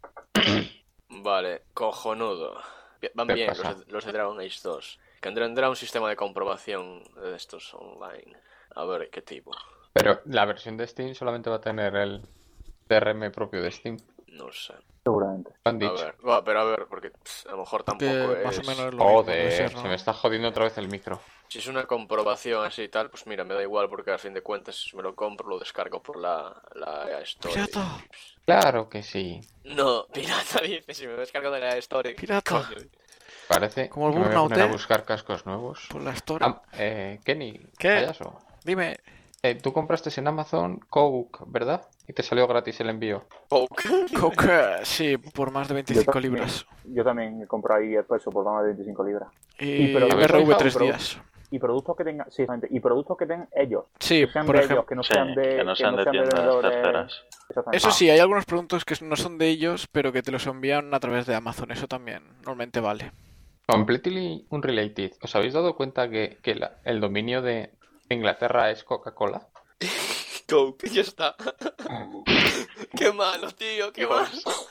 Vale, cojonudo. Bien- Van ¿Qué bien los pasa? de, los de Dragon Age dos. Que tendrá un sistema de comprobación de estos online. A ver qué tipo. Pero la versión de Steam solamente va a tener el D R M propio de Steam. No sé. Seguramente. Lo han A dicho. ver, va, pero a ver, porque pff, a lo mejor tampoco Que es... más o menos es lo mismo, Joder, debe ser, ¿no? se me está jodiendo otra vez el micro. Si es una comprobación así y tal, pues mira, me da igual porque al fin de cuentas si me lo compro lo descargo por la, la Store. ¡Pirata! Claro que sí. No, pirata dice, si me lo descargo de la Store. ¡Pirata! coño. Parece Como el que me voy a Burnout, poner a ¿eh? buscar cascos nuevos. Por la Store. Ah, eh, Kenny, ¿Qué? payaso. Dime. Eh, tú compraste en Amazon Coke, ¿verdad? Y te salió gratis el envío. Coke. Coke, sí, por más de veinticinco también. libras. Yo también he comprado ahí el peso por más de veinticinco libras. Y, pero- R V tres pero- días. Y productos que tengan, sí, exactamente, y productos que tengan ellos. Sí, que sean por de ejemplo. ellos, que no Sí, sean de, que no sean de tiendas vendedores- terceras. Exactamente. Eso sí, hay algunos productos que no son de ellos, pero que te los envían a través de Amazon. Eso también normalmente vale. Completely unrelated. ¿Os habéis dado cuenta que, que la- el dominio de Inglaterra es Coca-Cola? Coke, ya está. Qué malo, tío, qué malo.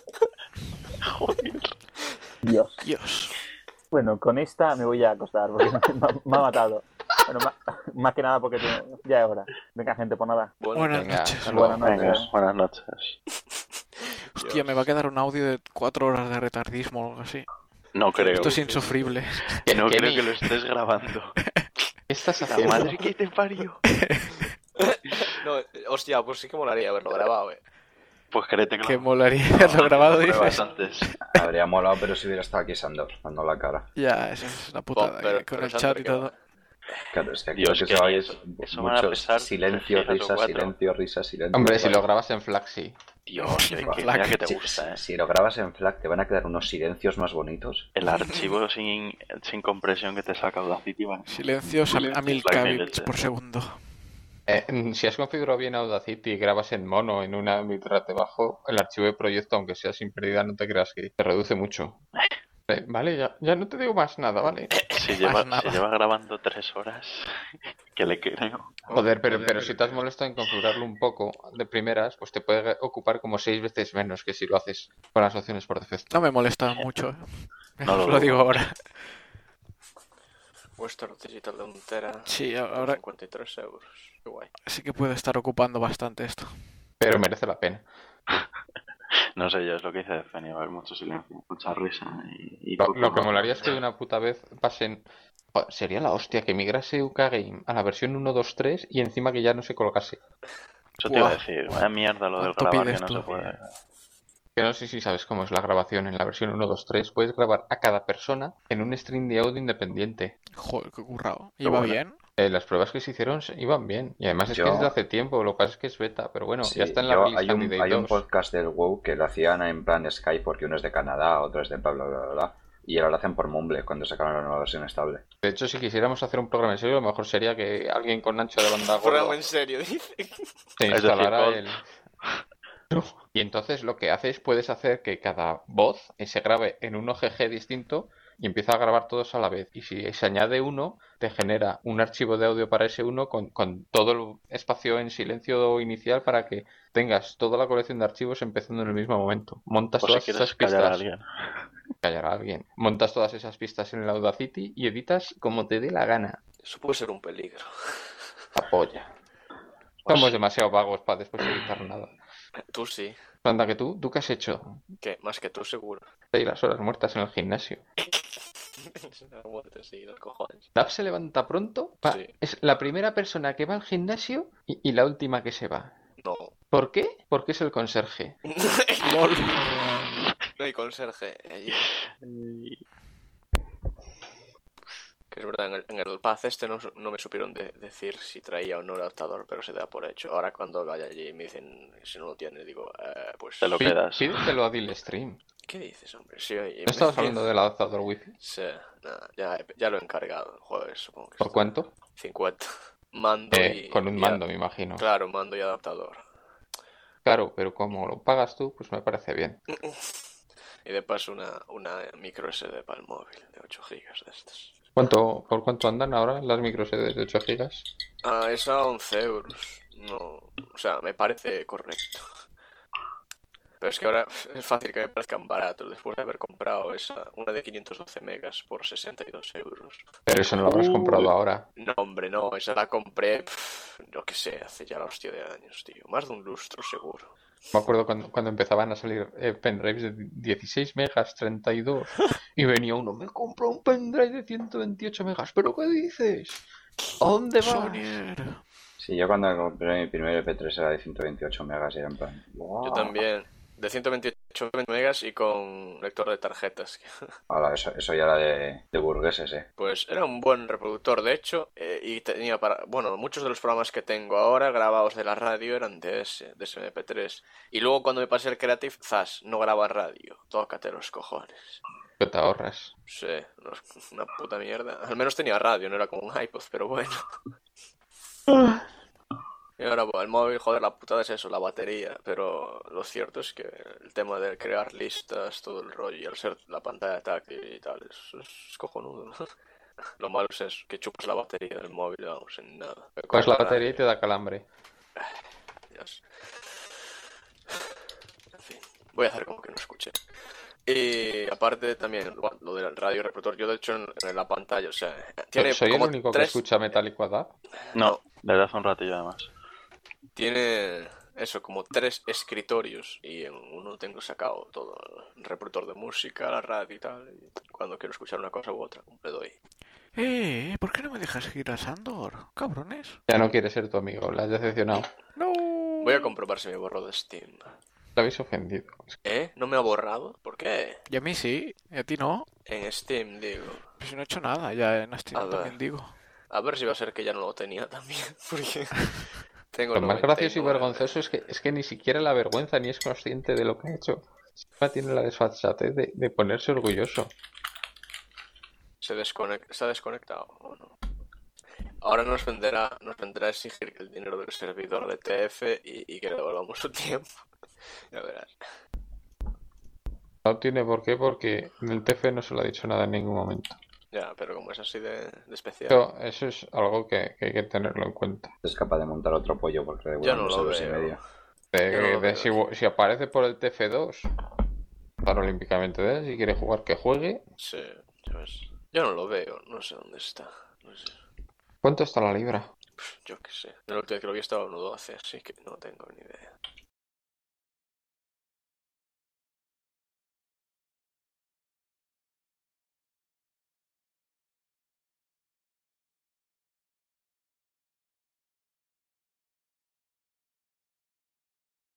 Dios. Dios. Bueno, con esta me voy a acostar porque me, ha- me ha matado. Bueno, más, más que nada porque tengo- ya es hora. Venga, gente, por nada. Buenas Venga, noches. hasta luego. Buenas noches. Venga, buenas noches. Hostia, me va a quedar un audio de cuatro horas de retardismo o algo así. No creo. Esto es insufrible. Que no Kenny. creo que lo estés grabando. ¿Qué estás La haciendo? madre que te parió. No, hostia, pues sí que molaría haberlo grabado, eh. Pues créete que Que lo molaría haberlo grabado, pruebas dices. antes. Habría molado, pero si hubiera estado aquí Sandor, dando la cara. Ya, esa es la putada. pero- eh, con pero el Sandra, chat y ¿qué todo. Claro, es que aquí Dios, lo que que se va ni es eso- eso van a muchos pesar silencio, tres gigas o risa, cuatro. silencio, risa, silencio. Hombre, si Vale. lo grabas en Flaxi. Dios, que, que Flac. mira que te Si- gusta, eh. Si lo grabas en FLAC te van a quedar unos silencios más bonitos. El archivo sin, sin compresión que te saca Audacity va. Silencios a, a mil Flac, kbps mil por segundo. Eh, si has configurado bien Audacity y grabas en mono en una bitrate bajo, el archivo de proyecto, aunque sea sin pérdida, no te creas que te reduce mucho. Eh, vale, ya, ya no te digo más nada, ¿vale? Si lleva, nada. si lleva grabando tres horas, que le creo. Joder, pero, pero si te has molestado en configurarlo un poco de primeras, pues te puede ocupar como seis veces menos que si lo haces con las opciones por defecto. No me molesta mucho. eh. No lo Os lo dudo. digo ahora. Western Digital de un tera. Sí, ahora cincuenta y tres euros. Qué guay. sí que puede estar ocupando bastante esto. Pero merece la pena. No sé yo, es lo que dice Feni, va a haber mucho silencio, mucha risa y... y Lo, poco- lo que molaría es que de una puta vez pasen... Joder, sería la hostia que migrase U K Game a la versión uno punto dos punto tres y encima que ya no se colocase. Eso te iba a Buah. decir, vaya mierda lo del ¿Cuánto grabar que pides no tú? se puede... Que no sé si sabes cómo es la grabación en la versión uno punto dos punto tres. Puedes grabar a cada persona en un stream de audio independiente. Joder, qué currado. Qué ¿Iba bueno. bien? Eh, las pruebas que se hicieron se- iban bien. Y además es Yo- que es de hace tiempo. Lo que pasa es que es beta. Pero bueno, Sí, ya está en la yo- release hay, un, candidate hay un dos. podcast del WoW que lo hacían en plan Skype porque uno es de Canadá, otro es de bla bla bla bla, bla, y ahora lo hacen por Mumble cuando sacaron la nueva versión estable. De hecho, si quisiéramos hacer un programa en serio, lo mejor sería que alguien con ancho de banda gordo Programa en serio, dice. se Es decir, instalara con- el... Y entonces lo que haces, puedes hacer que cada voz se grabe en un O G G distinto y empieza a grabar todos a la vez. Y si se añade uno, te genera un archivo de audio para ese uno con, con todo el espacio en silencio inicial para que tengas toda la colección de archivos empezando en el mismo momento. Montas Por si todas quieres esas callar a pistas. alguien. Callar a alguien. Montas todas esas pistas en el Audacity y editas como te dé la gana. Eso puede ser un peligro. Apoya. Somos demasiado vagos para después editar nada. Tú sí. Anda, que tú, ¿tú qué has hecho? ¿Qué? Más que tú, seguro. Y las horas muertas en el gimnasio. Sí, los cojones. Dab se levanta pronto. Va, Sí. Es la primera persona que va al gimnasio y, y la última que se va. No. ¿Por qué? Porque es el conserje. No hay conserje allí. Que es verdad, en el, en el Paz este no, no me supieron de, decir si traía o no el adaptador, pero se da por hecho. Ahora cuando vaya allí me dicen si no lo tiene, digo, eh, pues... Te lo Pí- quedas. Pídetelo a Dilstream. ¿Qué dices, hombre? Sí, oye, ¿No estabas hablando del adaptador wifi? Sí, nada, ya, he- ya lo he encargado el jueves, supongo que ¿Por está. cuánto? cincuenta. Mando Eh, y... con un y mando, a- me imagino. Claro, mando y adaptador. Claro, pero como lo pagas tú, pues me parece bien. Y de paso una, una micro S D para el móvil de ocho gigas de estos. ¿Cuánto, ¿Por cuánto andan ahora las micro S D de ocho gigas? Ah, esa once euros. No, o sea, me parece correcto. Pero es que ahora es fácil que me parezcan baratos después de haber comprado esa, una de quinientos doce megas por sesenta y dos euros. Pero eso no lo habrás Uh. comprado ahora. No, hombre, no, esa la compré, pff, yo qué sé, hace ya la hostia de años, tío. Más de un lustro, seguro. Me acuerdo cuando, cuando empezaban a salir eh, pendrives de dieciséis megas, treinta y dos. Y venía uno, me compro un pendrive de ciento veintiocho megas. ¿Pero qué dices? ¿A dónde vas? Sonier. Sí, yo cuando compré mi primer E P tres era de ciento veintiocho megas y era en plan... ¡wow! Yo también, de ciento veintiocho megas y con lector de tarjetas. Hola, eso, eso ya era de, de burgueses, eh. Pues era un buen reproductor, de hecho, eh, y tenía para... Bueno, muchos de los programas que tengo ahora grabados de la radio eran de ese, de ese M P tres. Y luego cuando me pasé el Creative, zas, no graba radio. Tócate los cojones. ¿Qué te ahorras? Sí, no, una puta mierda. Al menos tenía radio, no era como un iPod, pero bueno. Y ahora, bueno, el móvil, joder, la putada es eso, la batería. Pero lo cierto es que el tema de crear listas, todo el rollo, y al ser la pantalla táctil y tal, es, es cojonudo, ¿no? Lo malo es eso, que chupas la batería del móvil, vamos, en nada. Pues la batería y te da calambre. Dios. En fin, voy a hacer como que no escuché. Y aparte también bueno, lo del radio reproductor, yo de hecho en, en la pantalla, o sea, tiene ¿Soy el como único tres... que escucha Metallica Dab? No, desde hace un ratillo además. Tiene eso, como tres escritorios y en uno tengo sacado todo el reproductor de música, la radio y tal. Y cuando quiero escuchar una cosa u otra, le doy. Eh, ¿por qué no me dejas seguir a Sandor? Cabrones. Ya no quiere ser tu amigo, la has decepcionado. No. Voy a comprobar si me borró de Steam. Te habéis ofendido. ¿Eh? ¿No me ha borrado? ¿Por qué? Y a mí sí, y a ti no. En Steam, digo. Pues no he hecho nada, ya en A Steam ver. también digo. A ver si va a ser que ya no lo tenía también. Porque tengo Lo más gracioso y noventa nueve. vergonzoso es que, es que ni siquiera la vergüenza ni es consciente de lo que ha hecho. Encima tiene la desfachatez de, de ponerse orgulloso. Se desconect... ¿Está desconectado o no? Ahora nos vendrá, nos vendrá a exigir el dinero del servidor de T F y, y que le devolvamos su tiempo. Ya verás. No tiene por qué, porque en el T F no se lo ha dicho nada en ningún momento. Ya, pero como es así de, de especial. Pero eso es algo que, que hay que tenerlo en cuenta. Es capaz de montar otro pollo porque le Yo no devuelven lo dos euros y veo. medio. De- Yo no lo de- veo. si, si aparece por el T F dos, para olímpicamente de él, si quiere jugar que juegue. Sí, ya ves. Yo no lo veo, no sé dónde está. No sé. ¿Cuánto está la libra? Pff, yo qué sé. La última vez que lo vi estaba a uno doce, así que no tengo ni idea.